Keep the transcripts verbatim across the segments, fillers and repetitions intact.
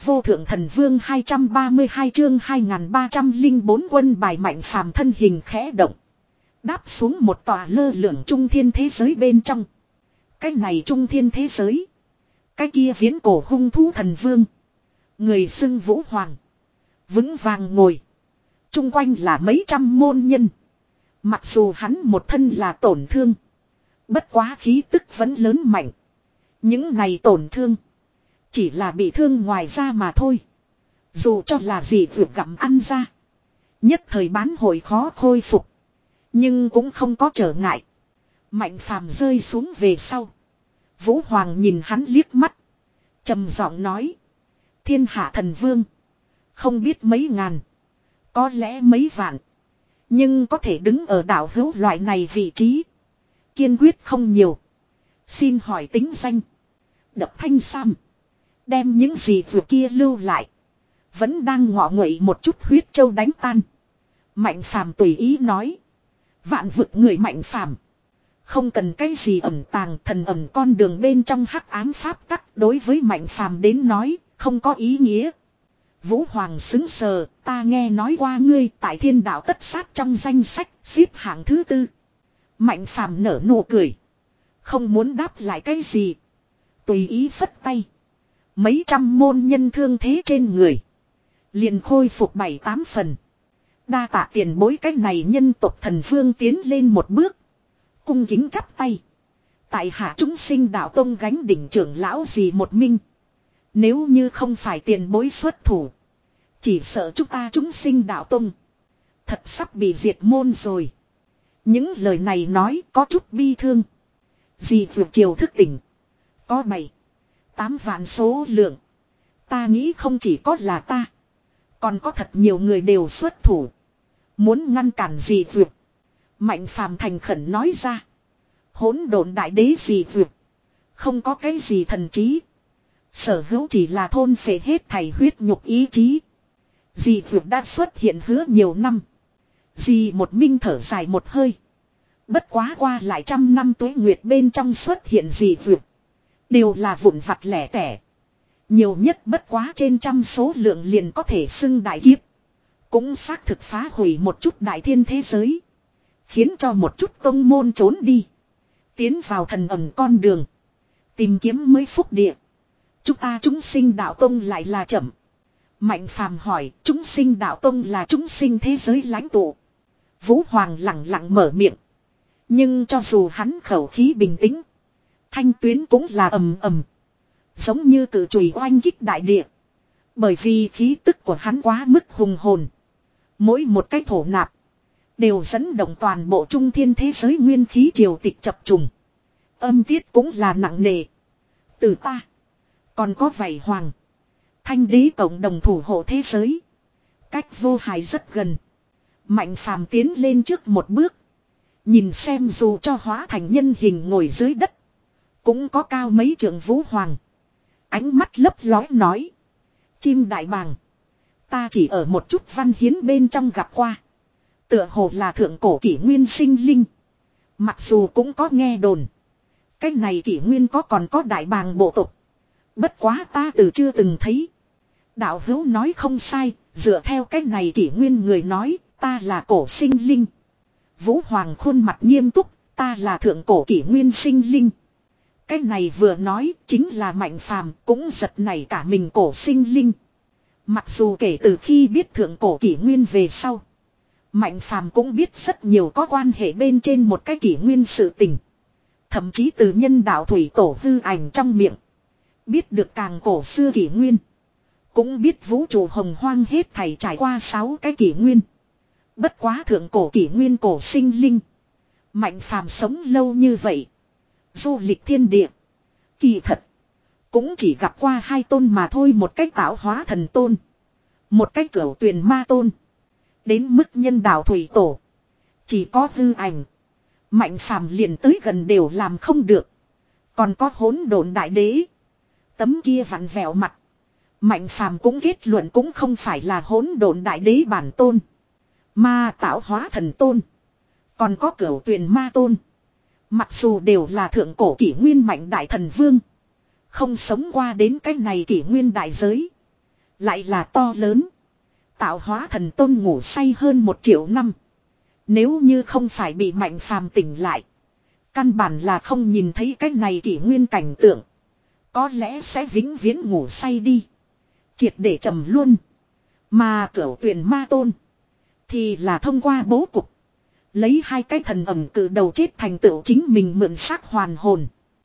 vô thượng thần vương hai trăm ba mươi hai chương hai nghìn ba trăm lẻ bốn quân bài Mạnh Phàm thân hình khẽ động. Đáp xuống một tòa lơ lửng trung thiên thế giới bên trong. Cái này trung thiên thế giới. Cái kia viễn cổ hung thú thần vương. Người xưng Vũ Hoàng. Vững vàng ngồi. Trung quanh là mấy trăm môn nhân. Mặc dù hắn một thân là tổn thương. Bất quá khí tức vẫn lớn mạnh. Những này tổn thương. Chỉ là bị thương ngoài da mà thôi. Dù cho là gì vượt gặm ăn ra. Nhất thời bán hội khó khôi phục. Nhưng cũng không có trở ngại. Mạnh Phàm rơi xuống về sau. Vũ Hoàng nhìn hắn liếc mắt. Trầm giọng nói. Thiên hạ thần vương. Không biết mấy ngàn. Có lẽ mấy vạn. Nhưng có thể đứng ở đảo hữu loại này vị trí. Kiên quyết không nhiều. Xin hỏi tính danh. Đập Thanh Sam. Đem những gì vừa kia lưu lại. Vẫn đang ngọ nguậy một chút huyết châu đánh tan. Mạnh Phàm tùy ý nói. Vạn vực người Mạnh Phàm. Không cần cái gì ẩn tàng, thần ẩn con đường bên trong hắc ám pháp tắc đối với Mạnh Phàm đến nói, không có ý nghĩa. Vũ Hoàng xứng sờ, ta nghe nói qua ngươi tại thiên đạo tất sát trong danh sách, xếp hạng thứ tư. Mạnh Phàm nở nụ cười. Không muốn đáp lại cái gì. Tùy ý phất tay. Mấy trăm môn nhân thương thế trên người. Liền khôi phục bảy tám phần. Đa tạ tiền bối cái này nhân tộc thần vương tiến lên một bước. Cung kính chắp tay. Tại hạ chúng sinh đạo tông gánh đỉnh trưởng lão gì một minh. Nếu như không phải tiền bối xuất thủ. Chỉ sợ chúng ta chúng sinh đạo tông. Thật sắp bị diệt môn rồi. Những lời này nói có chút bi thương. Dì vượt chiều thức tỉnh. Có bảy. Tám vạn số lượng. Ta nghĩ không chỉ có là ta. Còn có thật nhiều người đều xuất thủ. Muốn ngăn cản dì vượt. Mạnh Phàm thành khẩn nói ra. Hỗn độn đại đế dì vượt. Không có cái gì thần trí. Sở hữu chỉ là thôn phệ hết thảy huyết nhục ý chí. Dì vượt đã xuất hiện hứa nhiều năm. Dì một minh thở dài một hơi. Bất quá qua lại trăm năm tuế nguyệt bên trong xuất hiện dì vượt. Đều là vụn vặt lẻ tẻ. Nhiều nhất bất quá trên trăm số lượng liền có thể xưng đại kiếp. Cũng xác thực phá hủy một chút đại thiên thế giới. Khiến cho một chút tông môn trốn đi. Tiến vào thần ẩn con đường. Tìm kiếm mới phúc địa. Chúng ta chúng sinh đạo tông lại là chậm. Mạnh Phàm hỏi chúng sinh đạo tông là chúng sinh thế giới lãnh tụ. Vũ Hoàng lặng lặng mở miệng. Nhưng cho dù hắn khẩu khí bình tĩnh. Thanh tuyến cũng là ầm ầm. Giống như cự chùy oanh kích đại địa. Bởi vì khí tức của hắn quá mức hùng hồn. Mỗi một cái thổ nạp. Đều dẫn động toàn bộ trung thiên thế giới nguyên khí triều tịch chập trùng. Âm tiết cũng là nặng nề. Từ ta. Còn có vảy hoàng. Thanh đế cộng đồng thủ hộ thế giới. Cách vô hại rất gần. Mạnh Phàm tiến lên trước một bước. Nhìn xem dù cho hóa thành nhân hình ngồi dưới đất. Cũng có cao mấy trượng Vũ Hoàng. Ánh mắt lấp lóe nói. Chim đại bàng. Ta chỉ ở một chút văn hiến bên trong gặp qua. Tựa hồ là thượng cổ kỷ nguyên sinh linh. Mặc dù cũng có nghe đồn. Cái này kỷ nguyên có còn có đại bàng bộ tộc. Bất quá ta từ chưa từng thấy. Đạo hữu nói không sai. Dựa theo cái này kỷ nguyên người nói. Ta là cổ sinh linh. Vũ Hoàng khuôn mặt nghiêm túc. Ta là thượng cổ kỷ nguyên sinh linh. Cái này vừa nói chính là Mạnh Phàm cũng giật nảy cả mình cổ sinh linh. Mặc dù kể từ khi biết thượng cổ kỷ nguyên về sau. Mạnh Phàm cũng biết rất nhiều có quan hệ bên trên một cái kỷ nguyên sự tình. Thậm chí từ nhân đạo thủy tổ hư ảnh trong miệng. Biết được càng cổ xưa kỷ nguyên. Cũng biết vũ trụ hồng hoang hết thảy trải qua sáu cái kỷ nguyên. Bất quá thượng cổ kỷ nguyên cổ sinh linh. Mạnh Phàm sống lâu như vậy. Du lịch thiên địa. Kỳ thật. Cũng chỉ gặp qua hai tôn mà thôi. Một cách tạo hóa thần tôn. Một cách cửu tuyền ma tôn. Đến mức nhân đạo thủy tổ. Chỉ có hư ảnh. Mạnh Phàm liền tới gần đều làm không được. Còn có hỗn độn đại đế. Tấm kia vặn vẹo mặt. Mạnh Phàm cũng kết luận cũng không phải là hỗn độn đại đế bản tôn. Mà tạo hóa thần tôn. Còn có cửu tuyền ma tôn. Mặc dù đều là thượng cổ kỷ nguyên mạnh đại thần vương. Không sống qua đến cái này kỷ nguyên đại giới. Lại là to lớn. Tạo hóa thần tôn ngủ say hơn một triệu năm. Nếu như không phải bị Mạnh Phàm tỉnh lại. Căn bản là không nhìn thấy cái này kỷ nguyên cảnh tượng. Có lẽ sẽ vĩnh viễn ngủ say đi. Triệt để trầm luôn. Mà cửu tuyển ma tôn. Thì là thông qua bố cục. Lấy hai cái thần ẩm cử đầu chết thành tựu chính mình mượn xác hoàn hồn.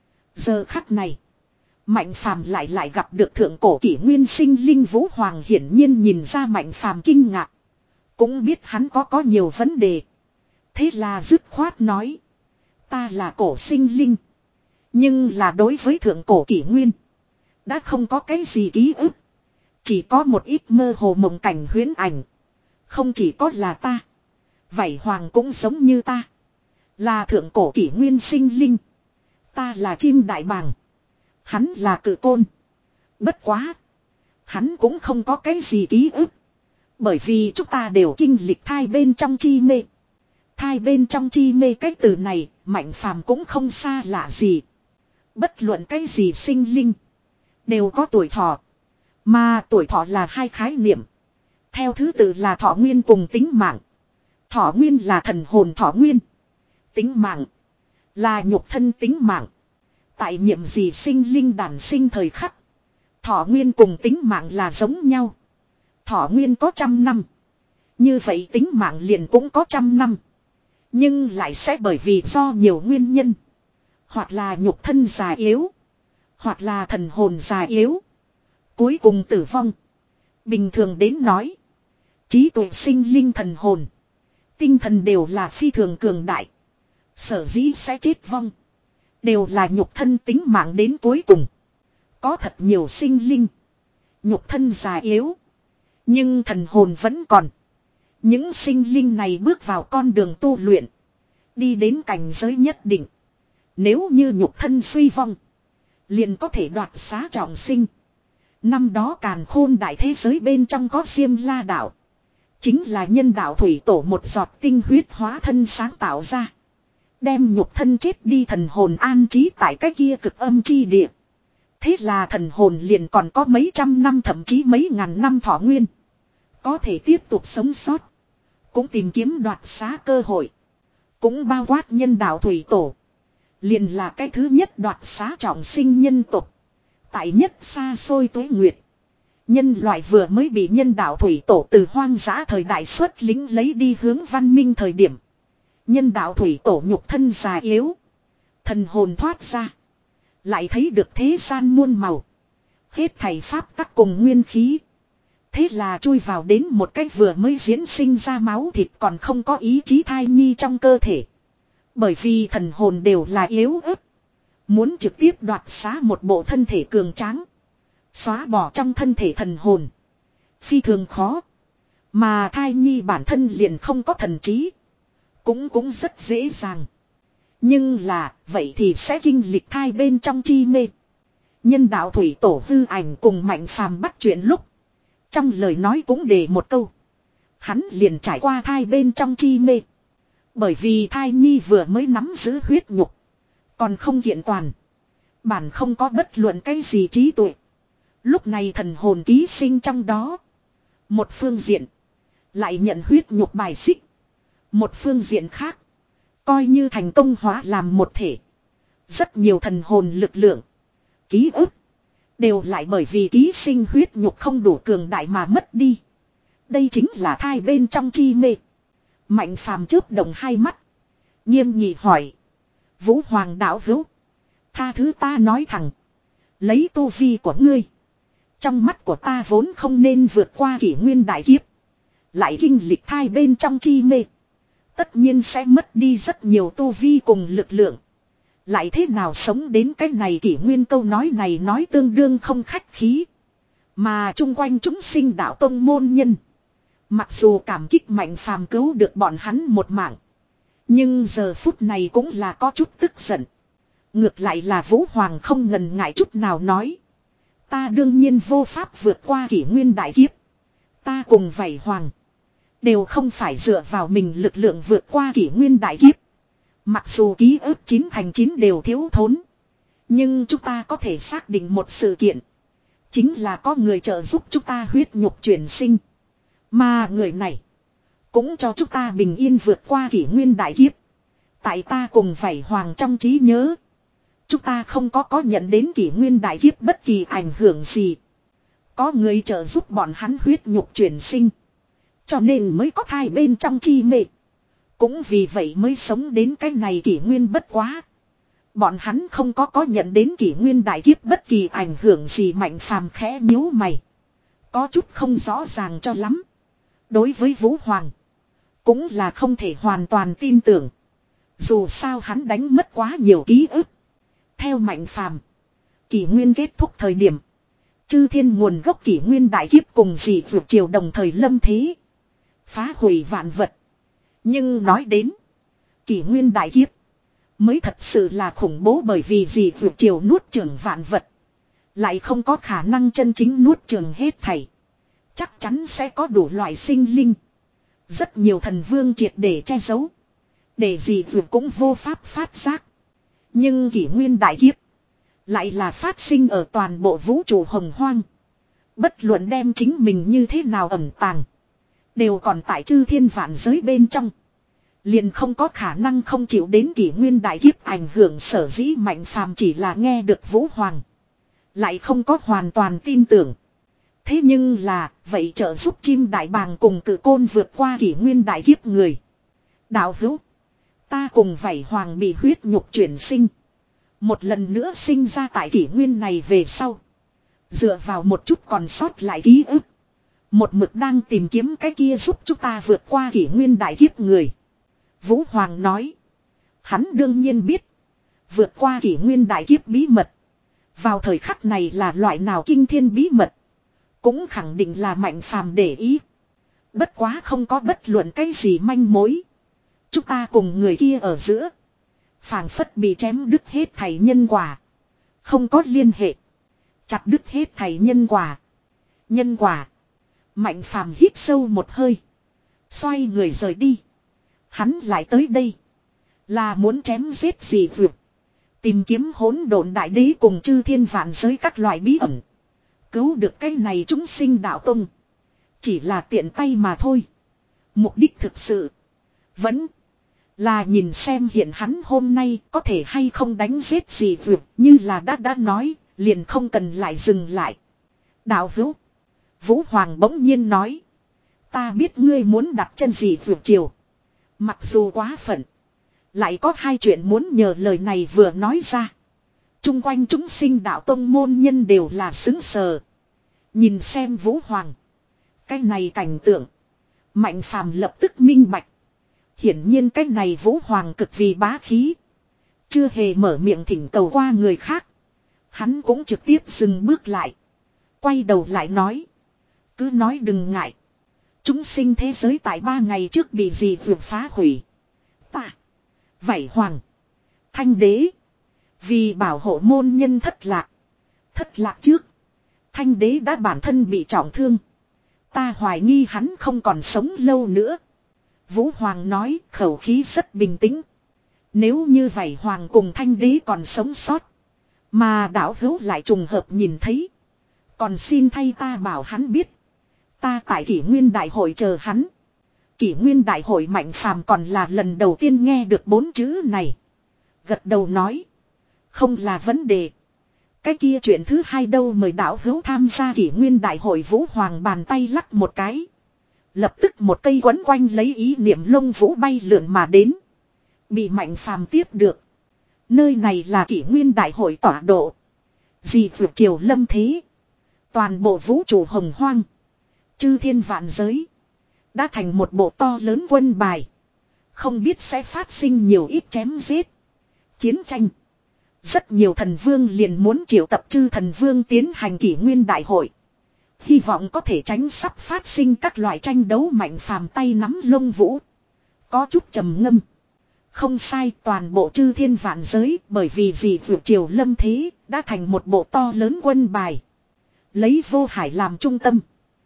Giờ khắc này. Mạnh Phàm lại lại gặp được thượng cổ kỷ nguyên sinh linh Vũ Hoàng, hiển nhiên nhìn ra Mạnh Phàm kinh ngạc. Cũng biết hắn có có nhiều vấn đề. Thế là dứt khoát nói. Ta là cổ sinh linh. Nhưng là đối với thượng cổ kỷ nguyên. Đã không có cái gì ký ức. Chỉ có một ít mơ hồ mộng cảnh huyễn ảnh. Không chỉ có là ta. Vảy Hoàng cũng giống như ta. Là thượng cổ kỷ nguyên sinh linh. Ta là chim đại bàng. Hắn là cự côn. Bất quá. Hắn cũng không có cái gì ký ức. Bởi vì chúng ta đều kinh lịch thai bên trong chi mê. Thai bên trong chi mê cái từ này, Mạnh Phàm cũng không xa lạ gì. Bất luận cái gì sinh linh. Đều có tuổi thọ. Mà tuổi thọ là hai khái niệm. Theo thứ tự là thọ nguyên cùng tính mạng. Thọ nguyên là thần hồn thọ nguyên. Tính mạng. Là nhục thân tính mạng. Tại nhiệm gì sinh linh đản sinh thời khắc. Thọ nguyên cùng tính mạng là giống nhau. Thọ nguyên có trăm năm. Như vậy tính mạng liền cũng có trăm năm. Nhưng lại sẽ bởi vì do nhiều nguyên nhân. Hoặc là nhục thân già yếu. Hoặc là thần hồn già yếu. Cuối cùng tử vong. Bình thường đến nói. Trí tuệ sinh linh thần hồn. Tinh thần đều là phi thường cường đại. Sở dĩ sẽ chết vong. Đều là nhục thân tính mạng đến cuối cùng. Có thật nhiều sinh linh. Nhục thân già yếu. Nhưng thần hồn vẫn còn. Những sinh linh này bước vào con đường tu luyện. Đi đến cảnh giới nhất định. Nếu như nhục thân suy vong. Liền có thể đoạt xá trọng sinh. Năm đó càn khôn đại thế giới bên trong có Diêm La đạo. Chính là nhân đạo thủy tổ một giọt tinh huyết hóa thân sáng tạo ra. Đem nhục thân chết đi thần hồn an trí tại cái kia cực âm chi địa. Thế là thần hồn liền còn có mấy trăm năm thậm chí mấy ngàn năm thọ nguyên. Có thể tiếp tục sống sót. Cũng tìm kiếm đoạt xá cơ hội. Cũng bao quát nhân đạo thủy tổ. Liền là cái thứ nhất đoạt xá trọng sinh nhân tục. Tại nhất xa xôi tuế nguyệt. Nhân loại vừa mới bị nhân đạo thủy tổ từ hoang dã thời đại xuất lính lấy đi hướng văn minh thời điểm. Nhân đạo thủy tổ nhục thân già yếu. Thần hồn thoát ra. Lại thấy được thế gian muôn màu. Hết thầy pháp tắc cùng nguyên khí. Thế là chui vào đến một cách vừa mới diễn sinh ra máu thịt còn không có ý chí thai nhi trong cơ thể. Bởi vì thần hồn đều là yếu ớt. Muốn trực tiếp đoạt xá một bộ thân thể cường tráng. Xóa bỏ trong thân thể thần hồn. Phi thường khó. Mà thai nhi bản thân liền không có thần trí. Cũng cũng rất dễ dàng. Nhưng là vậy thì sẽ kinh lịch thai bên trong chi mê. Nhân đạo thủy tổ hư ảnh cùng Mạnh Phàm bắt chuyện lúc. Trong lời nói cũng để một câu. Hắn liền trải qua thai bên trong chi mê. Bởi vì thai nhi vừa mới nắm giữ huyết nhục. Còn không kiện toàn. Bản không có bất luận cái gì trí tuệ. Lúc này thần hồn ký sinh trong đó. Một phương diện. Lại nhận huyết nhục bài xích. Một phương diện khác. Coi như thành công hóa làm một thể. Rất nhiều thần hồn lực lượng. Ký ức. Đều lại bởi vì ký sinh huyết nhục không đủ cường đại mà mất đi. Đây chính là thai bên trong chi mê. Mạnh Phàm chớp động hai mắt. Nghiêm nghị hỏi. Vũ Hoàng đạo hữu. Tha thứ ta nói thẳng. Lấy tu vi của ngươi. Trong mắt của ta vốn không nên vượt qua kỷ nguyên đại kiếp. Lại kinh lịch thai bên trong chi mê. Tất nhiên sẽ mất đi rất nhiều tu vi cùng lực lượng. Lại thế nào sống đến cái này kỷ nguyên, câu nói này nói tương đương không khách khí. Mà chung quanh chúng sinh đạo tông môn nhân. Mặc dù cảm kích Mạnh Phàm cứu được bọn hắn một mạng. Nhưng giờ phút này cũng là có chút tức giận. Ngược lại là Vũ Hoàng không ngần ngại chút nào nói. Ta đương nhiên vô pháp vượt qua kỷ nguyên đại kiếp. Ta cùng Vảy Hoàng. Đều không phải dựa vào mình lực lượng vượt qua kỷ nguyên đại kiếp. Mặc dù ký ức chín thành chín đều thiếu thốn. Nhưng chúng ta có thể xác định một sự kiện. Chính là có người trợ giúp chúng ta huyết nhục chuyển sinh. Mà người này cũng cho chúng ta bình yên vượt qua kỷ nguyên đại kiếp. Tại ta cùng vảy hoàng trong trí nhớ, chúng ta không có có nhận đến kỷ nguyên đại kiếp bất kỳ ảnh hưởng gì. Có người trợ giúp bọn hắn huyết nhục chuyển sinh, cho nên mới có thai bên trong chi mê. Cũng vì vậy mới sống đến cái này kỷ nguyên bất quá. Bọn hắn không có có nhận đến kỷ nguyên đại kiếp bất kỳ ảnh hưởng gì. Mạnh phàm khẽ nhíu mày, có chút không rõ ràng cho lắm. Đối với Vũ Hoàng cũng là không thể hoàn toàn tin tưởng. Dù sao hắn đánh mất quá nhiều ký ức. Theo Mạnh phàm, kỷ nguyên kết thúc thời điểm, chư thiên nguồn gốc kỷ nguyên đại kiếp cùng dị vượt triều đồng thời lâm thế, phá hủy vạn vật. Nhưng nói đến kỷ nguyên đại kiếp mới thật sự là khủng bố, bởi vì dị vượt triều nuốt chửng vạn vật, lại không có khả năng chân chính nuốt chửng hết thảy. Chắc chắn sẽ có đủ loại sinh linh. Rất nhiều thần vương triệt để che giấu, để dị vượt cũng vô pháp phát giác. Nhưng kỷ nguyên đại kiếp lại là phát sinh ở toàn bộ vũ trụ hồng hoang. Bất luận đem chính mình như thế nào ẩn tàng, đều còn tại chư thiên vạn giới bên trong, liền không có khả năng không chịu đến kỷ nguyên đại kiếp ảnh hưởng. Sở dĩ Mạnh phàm chỉ là nghe được Vũ Hoàng, lại không có hoàn toàn tin tưởng. Thế nhưng là, vậy trợ giúp chim đại bàng cùng cự côn vượt qua kỷ nguyên đại kiếp người. Đạo hữu, ta cùng vảy hoàng bị huyết nhục chuyển sinh, một lần nữa sinh ra tại kỷ nguyên này về sau, dựa vào một chút còn sót lại ký ức, một mực đang tìm kiếm cái kia giúp chúng ta vượt qua kỷ nguyên đại kiếp người. Vũ Hoàng nói, hắn đương nhiên biết vượt qua kỷ nguyên đại kiếp bí mật. Vào thời khắc này là loại nào kinh thiên bí mật, cũng khẳng định là Mạnh phàm để ý. Bất quá không có bất luận cái gì manh mối. Chúng ta cùng người kia ở giữa, phảng phất bị chém đứt hết thảy nhân quả, không có liên hệ. Chặt đứt hết thảy nhân quả. Nhân quả. Mạnh phàm hít sâu một hơi, xoay người rời đi. Hắn lại tới đây là muốn chém giết dị vượt, tìm kiếm hỗn độn đại đế cùng chư thiên vạn giới các loại bí ẩn, cứu được cái này chúng sinh đạo tông. Chỉ là tiện tay mà thôi. Mục đích thực sự vẫn là nhìn xem hiện hắn hôm nay có thể hay không đánh giết dị vượt. Như là đã đã nói, liền không cần lại dừng lại. Đạo hữu, Vũ Hoàng bỗng nhiên nói, ta biết ngươi muốn đặt chân dị vượt triều. Mặc dù quá phận, lại có hai chuyện muốn nhờ. Lời này vừa nói ra, chung quanh chúng sinh đạo tông môn nhân đều là xứng sờ. Nhìn xem Vũ Hoàng, cái này cảnh tượng, Mạnh phàm lập tức minh bạch. Hiển nhiên cái này Vũ Hoàng cực vì bá khí, chưa hề mở miệng thỉnh cầu qua người khác. Hắn cũng trực tiếp dừng bước lại, quay đầu lại nói, cứ nói đừng ngại. Chúng sinh thế giới tại ba ngày trước bị dị vượt phá hủy. Ta, vảy hoàng, thanh đế, vì bảo hộ môn nhân thất lạc. Thất lạc trước, thanh đế đã bản thân bị trọng thương. Ta hoài nghi hắn không còn sống lâu nữa. Vũ Hoàng nói, khẩu khí rất bình tĩnh. Nếu như vảy hoàng cùng thanh đế còn sống sót, mà đạo hữu lại trùng hợp nhìn thấy, còn xin thay ta bảo hắn biết, ta tại kỷ nguyên đại hội chờ hắn. Kỷ nguyên đại hội Mạnh phàm còn là lần đầu tiên nghe được bốn chữ này. Gật đầu nói, không là vấn đề. Cái kia chuyện thứ hai đâu, mời đạo hữu tham gia kỷ nguyên đại hội. Vũ Hoàng bàn tay lắc một cái, lập tức một cây quấn quanh lấy ý niệm lông vũ bay lượn mà đến, bị Mạnh phàm tiếp được. Nơi này là kỷ nguyên đại hội tọa độ, dị vượt triều lâm thế, toàn bộ vũ trụ hồng hoang, chư thiên vạn giới đã thành một bộ to lớn quân bài. Không biết sẽ phát sinh nhiều ít chém giết, chiến tranh. Rất nhiều thần vương liền muốn triệu tập chư thần vương tiến hành kỷ nguyên đại hội, hy vọng có thể tránh sắp phát sinh các loại tranh đấu. Mạnh phàm tay nắm lông vũ, có chút trầm ngâm. Không sai, toàn bộ chư thiên vạn giới bởi vì dị vượt triều lâm thế đã thành một bộ to lớn quân bài. Lấy vô hải làm trung tâm,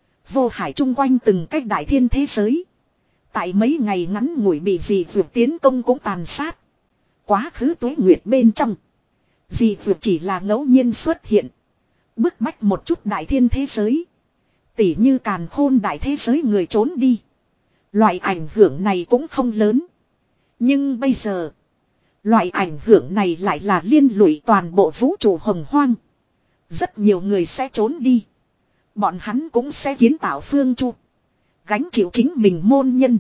vô hải chung quanh từng cách đại thiên thế giới, tại mấy ngày ngắn ngủi bị dị vượt tiến công cũng tàn sát. Quá khứ tuế nguyệt bên trong, dị vượt chỉ là ngẫu nhiên xuất hiện, Bức bách một chút đại thiên thế giới. Tỉ như càn khôn đại thế giới người trốn đi. Loại ảnh hưởng này cũng không lớn. Nhưng bây giờ, loại ảnh hưởng này lại là liên lụy toàn bộ vũ trụ hồng hoang. Rất nhiều người sẽ trốn đi. Bọn hắn cũng sẽ kiến tạo phương chu. Gánh chịu chính mình môn nhân.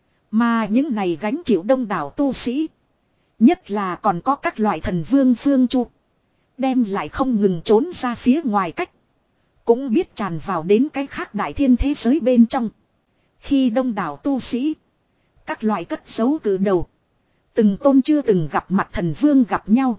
Mà những này gánh chịu đông đảo tu sĩ. Nhất là còn có các loại thần vương phương chu. Đem lại không ngừng trốn ra phía ngoài cách. Cũng biết tràn vào đến cái khác đại thiên thế giới bên trong. Khi đông đảo tu sĩ. Các loại cất giấu từ đầu. Từng tôn chưa từng gặp mặt thần vương gặp nhau.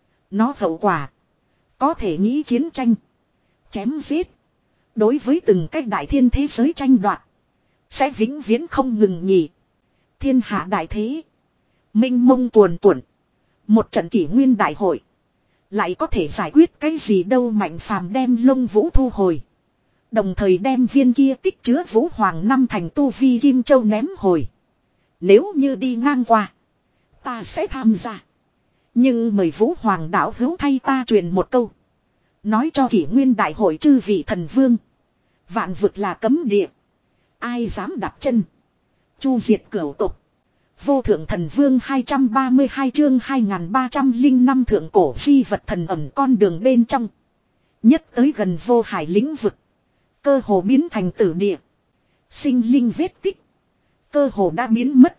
Nó hậu quả. Có thể nghĩ chiến tranh. Chém giết. Đối với từng cách đại thiên thế giới tranh đoạt. Sẽ vĩnh viễn không ngừng nghỉ. Thiên hạ đại thế. Minh mông tuồn tuồn. Một trận kỷ nguyên đại hội. Lại có thể giải quyết cái gì đâu. Mạnh phàm đem lông vũ thu hồi. Đồng thời đem viên kia tích chứa vũ hoàng năm thành tu vi kim châu ném hồi. Nếu như đi ngang qua. Ta sẽ tham gia. Nhưng mời vũ hoàng đạo hữu thay ta truyền một câu. Nói cho kỷ nguyên đại hội chư vị thần vương. Vạn vực là cấm địa. Ai dám đặt chân. Chu diệt cửu tục. Vô thượng thần vương hai trăm ba mươi hai chương hai nghìn ba trăm lẻ năm thượng cổ di vật thần ẩm con đường bên trong. Nhất tới gần vô hải lĩnh vực. Cơ hồ biến thành tử địa. Sinh linh vết tích. Cơ hồ đã biến mất.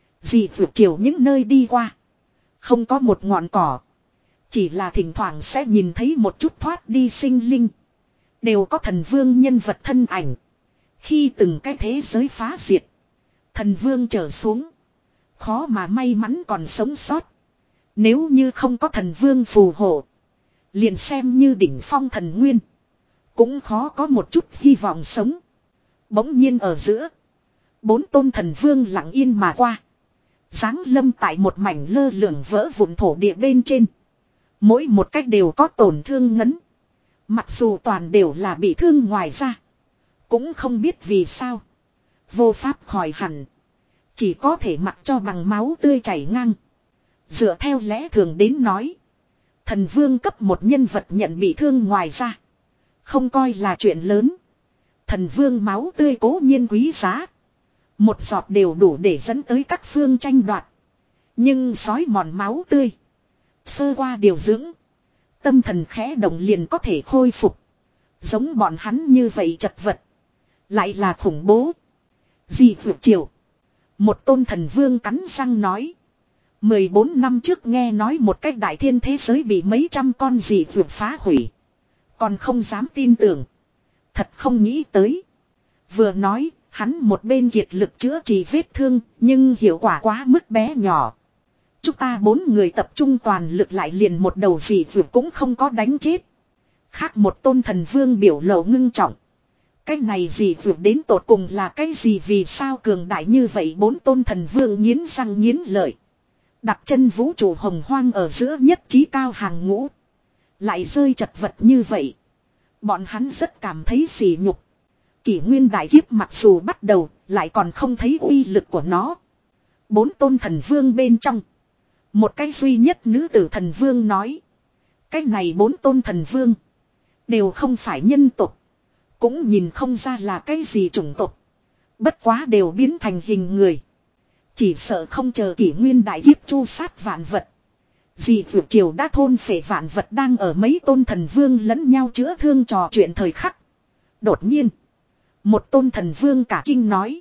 Dị vượt chiều những nơi đi qua. Không có một ngọn cỏ. Chỉ là thỉnh thoảng sẽ nhìn thấy một chút thoát đi sinh linh. Đều có thần vương nhân vật thân ảnh. Khi từng cái thế giới phá diệt. Thần vương trở xuống. Khó mà may mắn còn sống sót. Nếu như không có thần vương phù hộ. Liền xem như đỉnh phong thần nguyên. Cũng khó có một chút hy vọng sống. Bỗng nhiên ở giữa. Bốn tôn thần vương lặng yên mà qua. Giáng lâm tại một mảnh lơ lửng vỡ vụn thổ địa bên trên. Mỗi một cách đều có tổn thương ngấn. Mặc dù toàn đều là bị thương ngoài ra. Cũng không biết vì sao. Vô pháp khỏi hẳn. Chỉ có thể mặc cho bằng máu tươi chảy ngang. Dựa theo lẽ thường đến nói. Thần vương cấp một nhân vật nhận bị thương ngoài ra. Không coi là chuyện lớn. Thần vương máu tươi cố nhiên quý giá. Một giọt đều đủ để dẫn tới các phương tranh đoạt. Nhưng sói mòn máu tươi. Sơ qua điều dưỡng. Tâm thần khẽ động liền có thể khôi phục. Giống bọn hắn như vậy chật vật. Lại là khủng bố. Dị vượt chiều. Một tôn thần vương cắn răng nói. mười bốn năm trước nghe nói một cách đại thiên thế giới bị mấy trăm con dị vượt phá hủy. Còn không dám tin tưởng. Thật không nghĩ tới. Vừa nói, hắn một bên kiệt lực chữa trị vết thương, nhưng hiệu quả quá mức bé nhỏ. Chúng ta bốn người tập trung toàn lực lại liền một đầu dị vượt cũng không có đánh chết. Khác một tôn thần vương biểu lộ ngưng trọng. Cái này dị vượt đến tột cùng là cái gì vì sao cường đại như vậy bốn tôn thần vương nghiến răng nghiến lợi. Đặt chân vũ trụ hồng hoang ở giữa nhất trí cao hàng ngũ. Lại rơi chật vật như vậy. Bọn hắn rất cảm thấy sỉ nhục. Kỷ nguyên đại kiếp mặc dù bắt đầu, lại còn không thấy uy lực của nó. Bốn tôn thần vương bên trong. Một cái duy nhất nữ tử thần vương nói. Cái này bốn tôn thần vương. Đều không phải nhân tộc. Cũng nhìn không ra là cái gì chủng tộc. Bất quá đều biến thành hình người. Chỉ sợ không chờ kỷ nguyên đại kiếp chu sát vạn vật. Dị vượt triều đã thôn phệ vạn vật đang ở mấy tôn thần vương lẫn nhau chữa thương trò chuyện thời khắc. Đột nhiên. Một tôn thần vương cả kinh nói.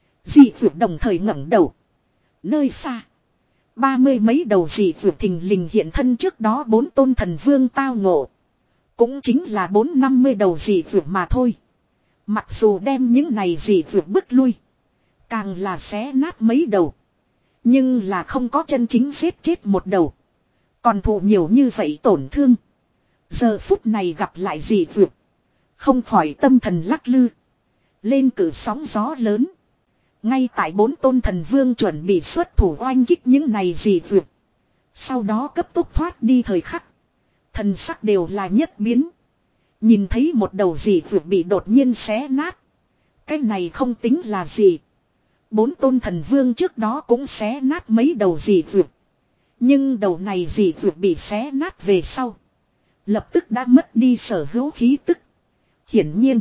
Dị vượt đồng thời ngẩng đầu. Nơi xa. Ba mươi mấy đầu dị vượt thình lình hiện thân trước đó bốn tôn thần vương tao ngộ. Cũng chính là bốn năm mươi đầu dị vượt mà thôi. Mặc dù đem những này dị vượt bức lui. Càng là xé nát mấy đầu. Nhưng là không có chân chính giết chết một đầu. Còn thụ nhiều như vậy tổn thương. Giờ phút này gặp lại dị vượt. Không khỏi tâm thần lắc lư. Lên cử sóng gió lớn. Ngay tại bốn tôn thần vương chuẩn bị xuất thủ oanh kích những này dị vượt. Sau đó cấp tốc thoát đi thời khắc. Thần sắc đều là nhất biến. Nhìn thấy một đầu dị vượt bị đột nhiên xé nát. Cái này không tính là gì. Bốn tôn thần vương trước đó cũng xé nát mấy đầu dị vượt. Nhưng đầu này dị vượt bị xé nát về sau. lập tức đã mất đi sở hữu khí tức. Hiển nhiên.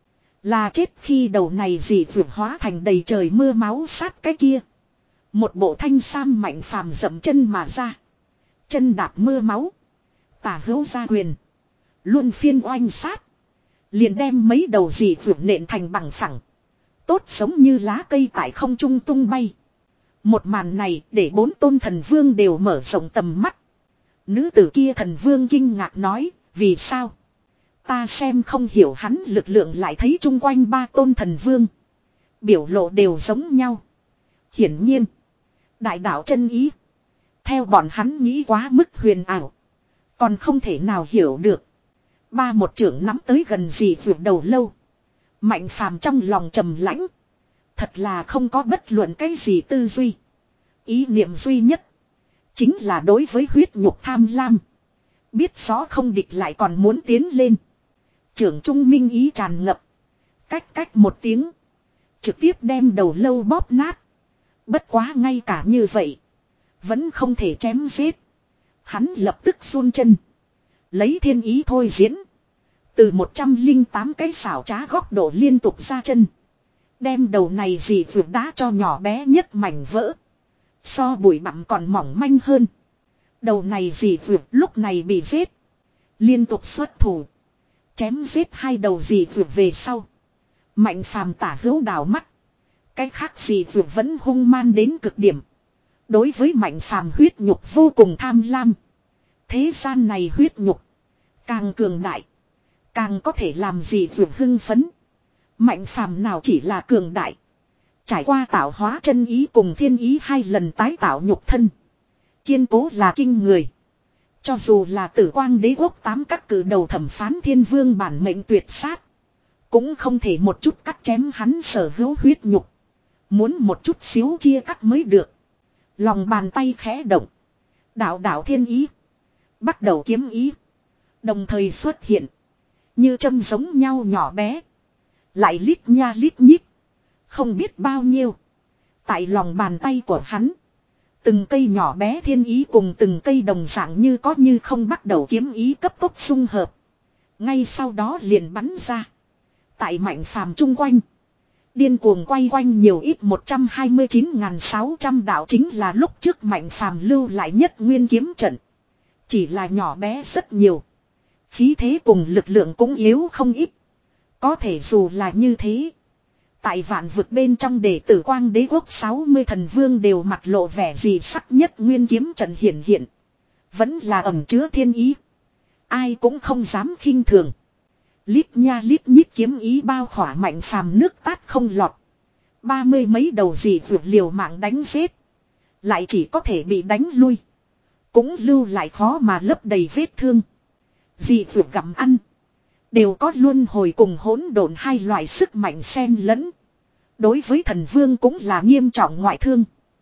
Là chết khi đầu này dị vượt hóa thành đầy trời mưa máu sát cái kia. Một bộ thanh sam mạnh phàm dậm chân mà ra. Chân đạp mưa máu. Tả hữu ra quyền. Luôn phiên oanh sát. Liền đem mấy đầu dị vượt nện thành bằng phẳng. Tốt giống như lá cây tại không trung tung bay. Một màn này để bốn tôn thần vương đều mở rộng tầm mắt. Nữ tử kia thần vương kinh ngạc nói, vì sao? Ta xem không hiểu hắn lực lượng lại thấy chung quanh ba tôn thần vương. Biểu lộ đều giống nhau. Hiển nhiên. Đại đạo chân ý. Theo bọn hắn nghĩ quá mức huyền ảo. Còn không thể nào hiểu được. Ba một trưởng nắm tới gần dị vượt đầu lâu. Mạnh phàm trong lòng trầm lãnh. Thật là không có bất luận cái gì tư duy. Ý niệm duy nhất. Chính là đối với huyết nhục tham lam. Biết rõ không địch lại còn muốn tiến lên. Trưởng trung minh ý tràn ngập. Cách cách một tiếng. Trực tiếp đem đầu lâu bóp nát. Bất quá ngay cả như vậy. Vẫn không thể chém giết. Hắn lập tức run chân. Lấy thiên ý thôi diễn. Từ một trăm linh tám cái xảo trá góc độ liên tục ra chân. Đem đầu này dị vượt đá cho nhỏ bé nhất mảnh vỡ. So bụi bặm còn mỏng manh hơn. Đầu này dị vượt lúc này bị giết. Liên tục xuất thủ. Chém giết hai đầu dị vượt về sau. Mạnh phàm tả hữu đảo mắt. Cái khác dị vượt vẫn hung man đến cực điểm. Đối với mạnh phàm huyết nhục vô cùng tham lam. Thế gian này huyết nhục. Càng cường đại. Càng có thể làm dị vượt hưng phấn. Mạnh phàm nào chỉ là cường đại. Trải qua tạo hóa chân ý cùng thiên ý hai lần tái tạo nhục thân. Kiên cố là kinh người. Cho dù là tử quang đế quốc tám các cử đầu thẩm phán thiên vương bản mệnh tuyệt sát. Cũng không thể một chút cắt chém hắn sở hữu huyết nhục. Muốn một chút xíu chia cắt mới được. Lòng bàn tay khẽ động. Đạo đạo thiên ý. Bắt đầu kiếm ý. Đồng thời xuất hiện. Như châm giống nhau nhỏ bé. Lại lít nha lít nhít. Không biết bao nhiêu. Tại lòng bàn tay của hắn. Từng cây nhỏ bé thiên ý cùng từng cây đồng dạng như có như không bắt đầu kiếm ý cấp tốc xung hợp. Ngay sau đó liền bắn ra. Tại mạnh phàm chung quanh. Điên cuồng quay quanh nhiều ít một trăm hai mươi chín nghìn sáu trăm đạo chính là lúc trước mạnh phàm lưu lại nhất nguyên kiếm trận. Chỉ là nhỏ bé rất nhiều. Khí thế cùng lực lượng cũng yếu không ít. Có thể dù là như thế. Tại vạn vực bên trong đệ tử quang đế quốc sáu mươi thần vương đều mặt lộ vẻ gì sắc nhất nguyên kiếm trận hiển hiện. Vẫn là ẩn chứa thiên ý. Ai cũng không dám khinh thường. Lít nha lít nhít kiếm ý bao khỏa mạnh phàm nước tát không lọt. Ba mươi mấy đầu dị vượt liều mạng đánh giết. Lại chỉ có thể bị đánh lui. Cũng lưu lại khó mà lấp đầy vết thương. Dị vượt gặm ăn. Đều có luân hồi cùng hỗn độn hai loại sức mạnh xen lẫn. Đối với thần vương cũng là nghiêm trọng ngoại thương.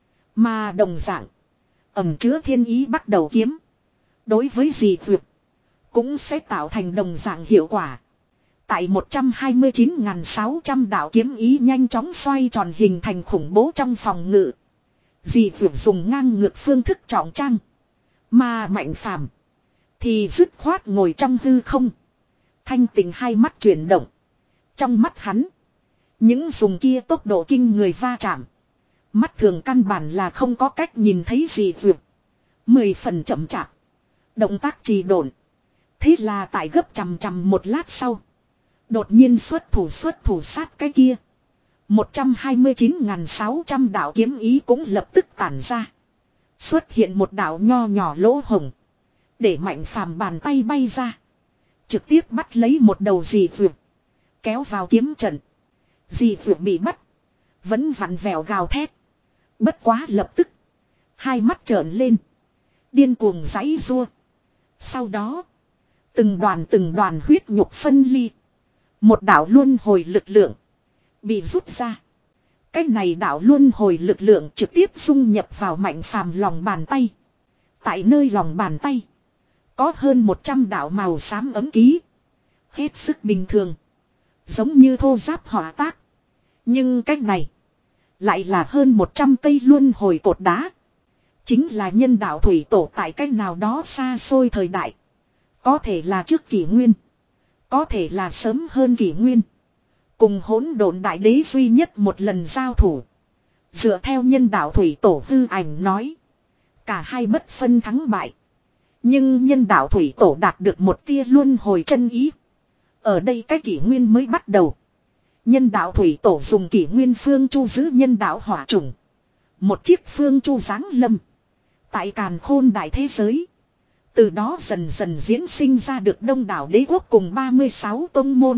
Mà đồng dạng. Ẩm chứa thiên ý bắt đầu kiếm. Đối với dị vượt. Cũng sẽ tạo thành đồng dạng hiệu quả. Tại một trăm hai mươi chín nghìn sáu trăm đạo kiếm ý nhanh chóng xoay tròn hình thành khủng bố trong phòng ngự. Dị vượt dùng ngang ngược phương thức trọng trang. Mà mạnh phàm. Thì dứt khoát ngồi trong hư không. Thanh tình hai mắt chuyển động. Trong mắt hắn. Những dùng kia tốc độ kinh người va chạm. Mắt thường căn bản là không có cách nhìn thấy gì vượt. Mười phần chậm chạp. Động tác trì độn. Thế là tại gấp chằm chằm một lát sau. Đột nhiên xuất thủ xuất thủ sát cái kia. một trăm hai mươi chín nghìn sáu trăm đạo kiếm ý cũng lập tức tản ra. Xuất hiện một đạo nho nhỏ lỗ hồng. Để mạnh phàm bàn tay bay ra. Trực tiếp bắt lấy một đầu dị vượt. Kéo vào kiếm trận. Dị vượt bị bắt. Vẫn vặn vẹo gào thét. Bất quá lập tức. Hai mắt trợn lên. Điên cuồng giãy giụa. Sau đó. Từng đoàn từng đoàn huyết nhục phân ly. Một đạo luân hồi lực lượng. Bị rút ra. Cái này đạo luân hồi lực lượng trực tiếp dung nhập vào mạnh phàm lòng bàn tay. Tại nơi lòng bàn tay. Có hơn một trăm đạo màu xám ấm ký. Hết sức bình thường. Giống như thô giáp hỏa tác. Nhưng cách này. Lại là hơn một trăm cây luân hồi cột đá. Chính là nhân đạo thủy tổ tại cách nào đó xa xôi thời đại. Có thể là trước kỷ nguyên. Có thể là sớm hơn kỷ nguyên. Cùng hỗn độn đại đế duy nhất một lần giao thủ. Dựa theo nhân đạo thủy tổ hư ảnh nói. Cả hai bất phân thắng bại. Nhưng nhân đạo thủy tổ đạt được một tia luân hồi chân ý. Ở đây cái kỷ nguyên mới bắt đầu. Nhân đạo thủy tổ dùng kỷ nguyên phương chu giữ nhân đạo hỏa trùng. Một chiếc phương chu giáng lâm. Tại càn khôn đại thế giới. Từ đó dần dần diễn sinh ra được đông đảo đế quốc cùng ba mươi sáu tông môn.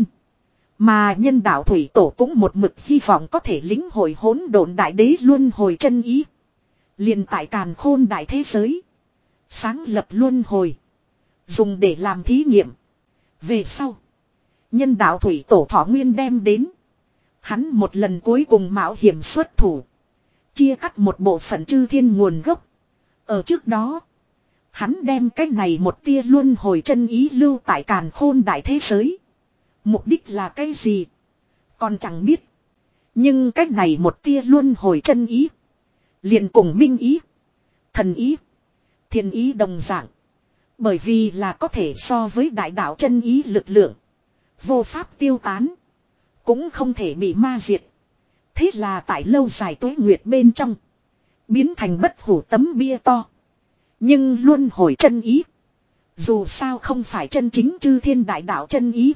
Mà nhân đạo thủy tổ cũng một mực hy vọng có thể lĩnh hội hỗn độn đại đế luân hồi chân ý. Liền tại càn khôn đại thế giới. Sáng lập luân hồi. Dùng để làm thí nghiệm. Về sau. Nhân đạo thủy tổ thọ nguyên đem đến. Hắn một lần cuối cùng mạo hiểm xuất thủ. Chia cắt một bộ phận chư thiên nguồn gốc. Ở trước đó. Hắn đem cái này một tia luân hồi chân ý lưu tại càn khôn đại thế giới. Mục đích là cái gì? Còn chẳng biết. Nhưng cái này một tia luân hồi chân ý. Liền cùng minh ý. Thần ý. Thiên ý đồng dạng. Bởi vì là có thể so với đại đạo chân ý lực lượng. Vô pháp tiêu tán. Cũng không thể bị ma diệt. Thế là tại lâu dài tuế nguyệt bên trong. Biến thành bất hủ tấm bia to. Nhưng luân hồi chân ý. Dù sao không phải chân chính chư thiên đại đạo chân ý.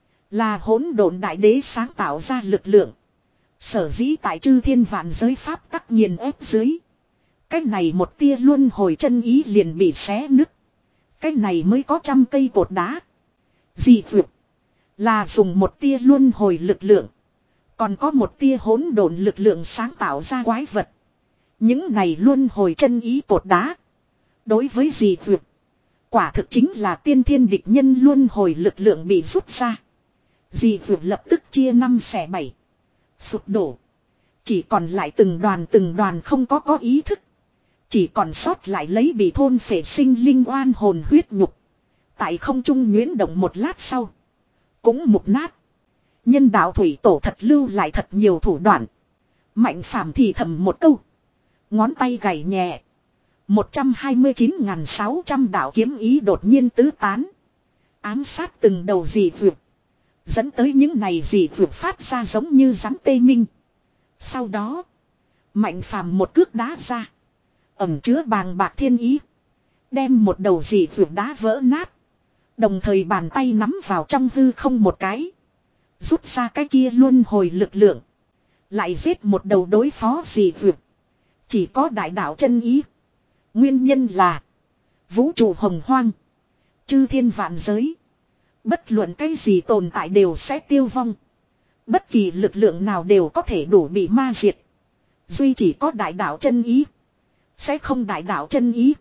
Là hỗn độn đại đế sáng tạo ra lực lượng. Sở dĩ tại chư thiên vạn giới pháp tắc nghiền ép dưới. Cái này một tia luân hồi chân ý liền bị xé nứt. Cái này mới có trăm cây cột đá. Dị vượt. Là dùng một tia luân hồi lực lượng. Còn có một tia hỗn độn lực lượng sáng tạo ra quái vật. Những này luân hồi chân ý cột đá. Đối với dị vượt. Quả thực chính là tiên thiên địch nhân luân hồi lực lượng bị rút ra. Dị vượt lập tức chia năm xẻ bảy. Sụp đổ. Chỉ còn lại từng đoàn từng đoàn không có có ý thức. Chỉ còn sót lại lấy bị thôn phệ sinh linh oan hồn huyết nhục. Tại không trung nhuyễn động một lát sau. Cũng mục nát. Nhân đạo thủy tổ thật lưu lại thật nhiều thủ đoạn. Mạnh phàm thì thầm một câu. Ngón tay gảy nhẹ. một trăm hai mươi chín nghìn sáu trăm đạo kiếm ý đột nhiên tứ tán. Ám sát từng đầu dị vượt. Dẫn tới những này dị vượt phát ra giống như rắn tê minh. Sau đó. Mạnh phàm một cước đá ra. Ẩm chứa bàng bạc thiên ý. Đem một đầu dị vượt đá vỡ nát. Đồng thời bàn tay nắm vào trong hư không một cái. Rút ra cái kia luân hồi lực lượng. Lại giết một đầu đối phó dị vượt. Chỉ có đại đạo chân ý. Nguyên nhân là. Vũ trụ hồng hoang. Chư thiên vạn giới. Bất luận cái gì tồn tại đều sẽ tiêu vong. Bất kỳ lực lượng nào đều có thể đủ bị ma diệt. Duy chỉ có đại đạo chân ý. Sẽ không đại đạo chân ý.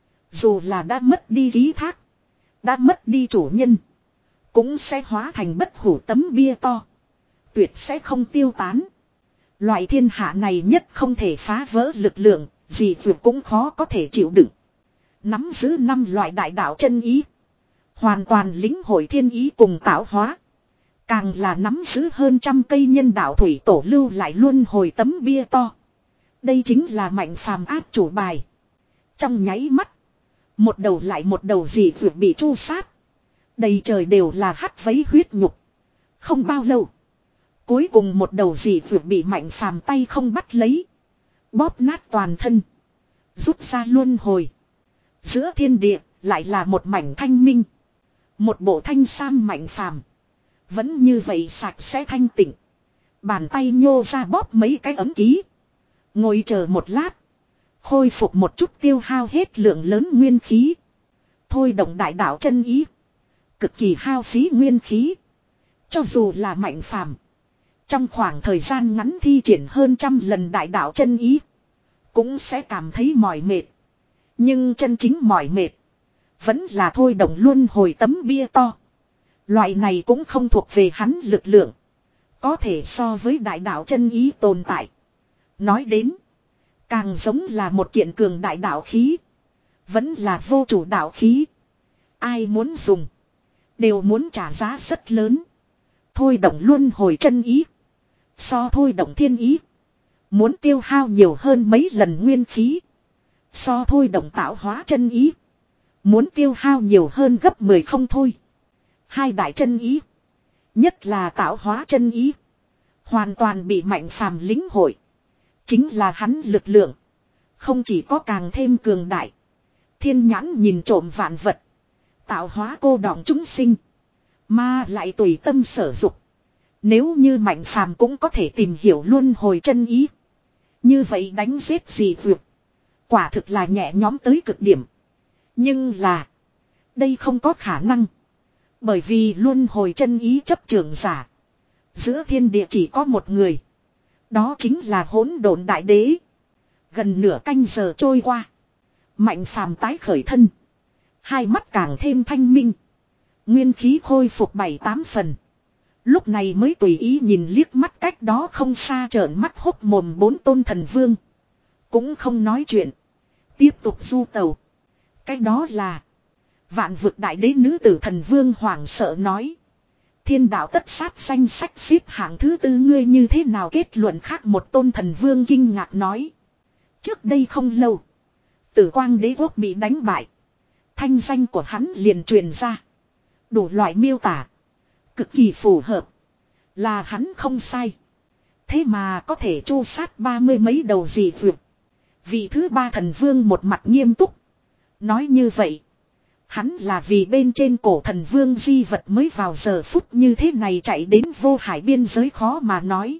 Dù là đã mất đi ký thác. Đã mất đi chủ nhân. Cũng sẽ hóa thành bất hủ tấm bia to. Tuyệt sẽ không tiêu tán. Loại thiên hạ này nhất không thể phá vỡ lực lượng. Gì vượt cũng khó có thể chịu đựng. Nắm giữ năm loại đại đạo chân ý. Hoàn toàn lĩnh hội thiên ý cùng tạo hóa. Càng là nắm giữ hơn trăm cây nhân đạo thủy tổ lưu lại luôn hồi tấm bia to. Đây chính là mạnh phàm áp chủ bài. Trong nháy mắt. Một đầu lại một đầu dị vượt bị tru sát. Đầy trời đều là hắt vấy huyết nhục. Không bao lâu. Cuối cùng một đầu dị vượt bị mạnh phàm tay không bắt lấy. Bóp nát toàn thân. Rút ra luân hồi. Giữa thiên địa lại là một mảnh thanh minh. Một bộ thanh sam mạnh phàm. Vẫn như vậy sạch sẽ thanh tịnh. Bàn tay nhô ra bóp mấy cái ấm ký. Ngồi chờ một lát. Khôi phục một chút tiêu hao hết lượng lớn nguyên khí. Thôi động đại đạo chân ý. Cực kỳ hao phí nguyên khí. Cho dù là mạnh phàm. Trong khoảng thời gian ngắn thi triển hơn trăm lần đại đạo chân ý. Cũng sẽ cảm thấy mỏi mệt. Nhưng chân chính mỏi mệt. Vẫn là thôi động luôn hồi tấm bia to. Loại này cũng không thuộc về hắn lực lượng. Có thể so với đại đạo chân ý tồn tại. Nói đến. Càng giống là một kiện cường đại đạo khí. Vẫn là vô chủ đạo khí. Ai muốn dùng. Đều muốn trả giá rất lớn. Thôi động luôn hồi chân ý. So thôi động thiên ý. Muốn tiêu hao nhiều hơn mấy lần nguyên khí. So thôi động tạo hóa chân ý. Muốn tiêu hao nhiều hơn gấp mười không thôi. Hai đại chân ý. Nhất là tạo hóa chân ý. Hoàn toàn bị Mạnh Phàm lĩnh hội. Chính là hắn lực lượng. Không chỉ có càng thêm cường đại. Thiên nhãn nhìn trộm vạn vật. Tạo hóa cô đọng chúng sinh. Mà lại tùy tâm sở dục. Nếu như Mạnh Phàm cũng có thể tìm hiểu luân hồi chân ý. Như vậy đánh giết gì vượt. Quả thực là nhẹ nhóm tới cực điểm. Nhưng là. Đây không có khả năng. Bởi vì luân hồi chân ý chấp trường giả. Giữa thiên địa chỉ có một người. Đó chính là hỗn độn đại đế. Gần nửa canh giờ trôi qua. Mạnh Phàm tái khởi thân. Hai mắt càng thêm thanh minh. Nguyên khí khôi phục bảy tám phần. Lúc này mới tùy ý nhìn liếc mắt cách đó không xa trợn mắt hốc mồm bốn tôn thần vương. Cũng không nói chuyện. Tiếp tục du tàu. Cái đó là. Vạn vực đại đế nữ tử thần vương hoảng sợ nói. Thiên đạo tất sát danh sách xếp hạng thứ tư ngươi như thế nào kết luận khác một tôn thần vương kinh ngạc nói. Trước đây không lâu. Tử quang đế quốc bị đánh bại. Thanh danh của hắn liền truyền ra. Đủ loại miêu tả. Cực kỳ phù hợp. Là hắn không sai. Thế mà có thể chu sát ba mươi mấy đầu gì vượt. Vị thứ ba thần vương một mặt nghiêm túc. Nói như vậy. Hắn là vì bên trên cổ thần vương di vật mới vào giờ phút như thế này chạy đến vô hải biên giới khó mà nói.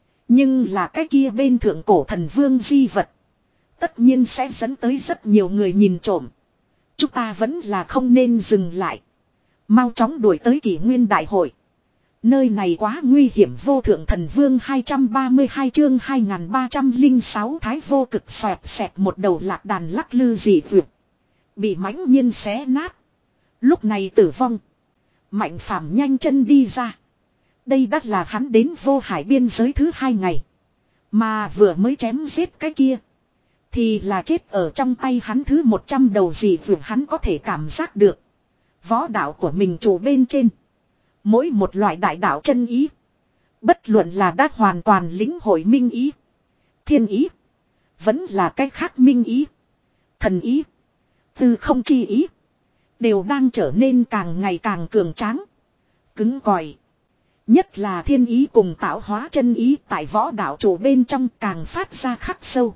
Nhưng là cái kia bên thượng cổ thần vương di vật. Tất nhiên sẽ dẫn tới rất nhiều người nhìn trộm. Chúng ta vẫn là không nên dừng lại. Mau chóng đuổi tới kỷ nguyên đại hội. Nơi này quá nguy hiểm vô thượng thần vương hai trăm ba mươi hai chương hai nghìn ba trăm lẻ sáu thái vô cực xoẹt xẹt một đầu lạc đàn lắc lư dị vượt. Bị mãnh nhiên xé nát. Lúc này tử vong. Mạnh Phàm nhanh chân đi ra. Đây đắt là hắn đến vô hải biên giới thứ hai ngày. Mà vừa mới chém giết cái kia. Thì là chết ở trong tay hắn thứ một trăm đầu gì vượt hắn có thể cảm giác được. Võ đạo của mình chủ bên trên. Mỗi một loại đại đạo chân ý. Bất luận là đã hoàn toàn lĩnh hội minh ý. Thiên ý. Vẫn là cái khác minh ý. Thần ý. Từ không chi ý. Đều đang trở nên càng ngày càng cường tráng. Cứng còi. Nhất là thiên ý cùng tạo hóa chân ý tại võ đạo chủ bên trong càng phát ra khắc sâu.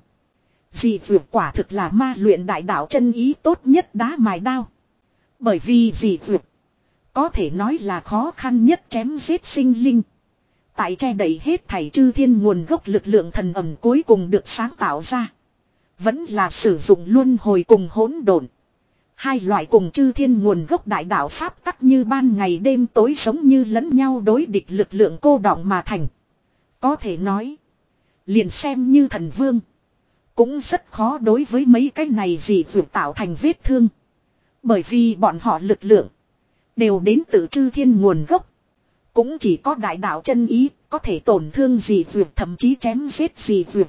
Dị vượt quả thực là ma luyện đại đạo chân ý tốt nhất đá mài đao. Bởi vì dị vượt. Có thể nói là khó khăn nhất chém giết sinh linh. Tại che đậy hết thảy chư thiên nguồn gốc lực lượng thần ẩm cuối cùng được sáng tạo ra. Vẫn là sử dụng luân hồi cùng hỗn độn. Hai loại cùng chư thiên nguồn gốc đại đạo pháp tắc như ban ngày đêm tối giống như lẫn nhau đối địch lực lượng cô đọng mà thành. Có thể nói. Liền xem như thần vương. Cũng rất khó đối với mấy cái này gì vượt tạo thành vết thương. Bởi vì bọn họ lực lượng. Đều đến từ chư thiên nguồn gốc. Cũng chỉ có đại đạo chân ý. Có thể tổn thương gì vượt thậm chí chém giết gì vượt.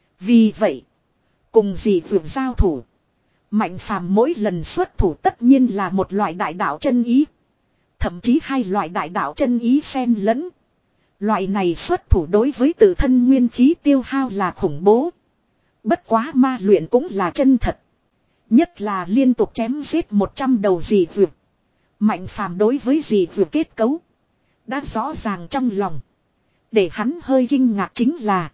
Vì vậy. Cùng gì vượt giao thủ. Mạnh Phàm mỗi lần xuất thủ tất nhiên là một loại đại đạo chân ý. Thậm chí hai loại đại đạo chân ý xen lẫn. Loại này xuất thủ đối với tự thân nguyên khí tiêu hao là khủng bố. Bất quá ma luyện cũng là chân thật. Nhất là liên tục chém giết một trăm đầu dị vượt. Mạnh Phàm đối với dị vượt kết cấu. Đã rõ ràng trong lòng. Để hắn hơi kinh ngạc chính là.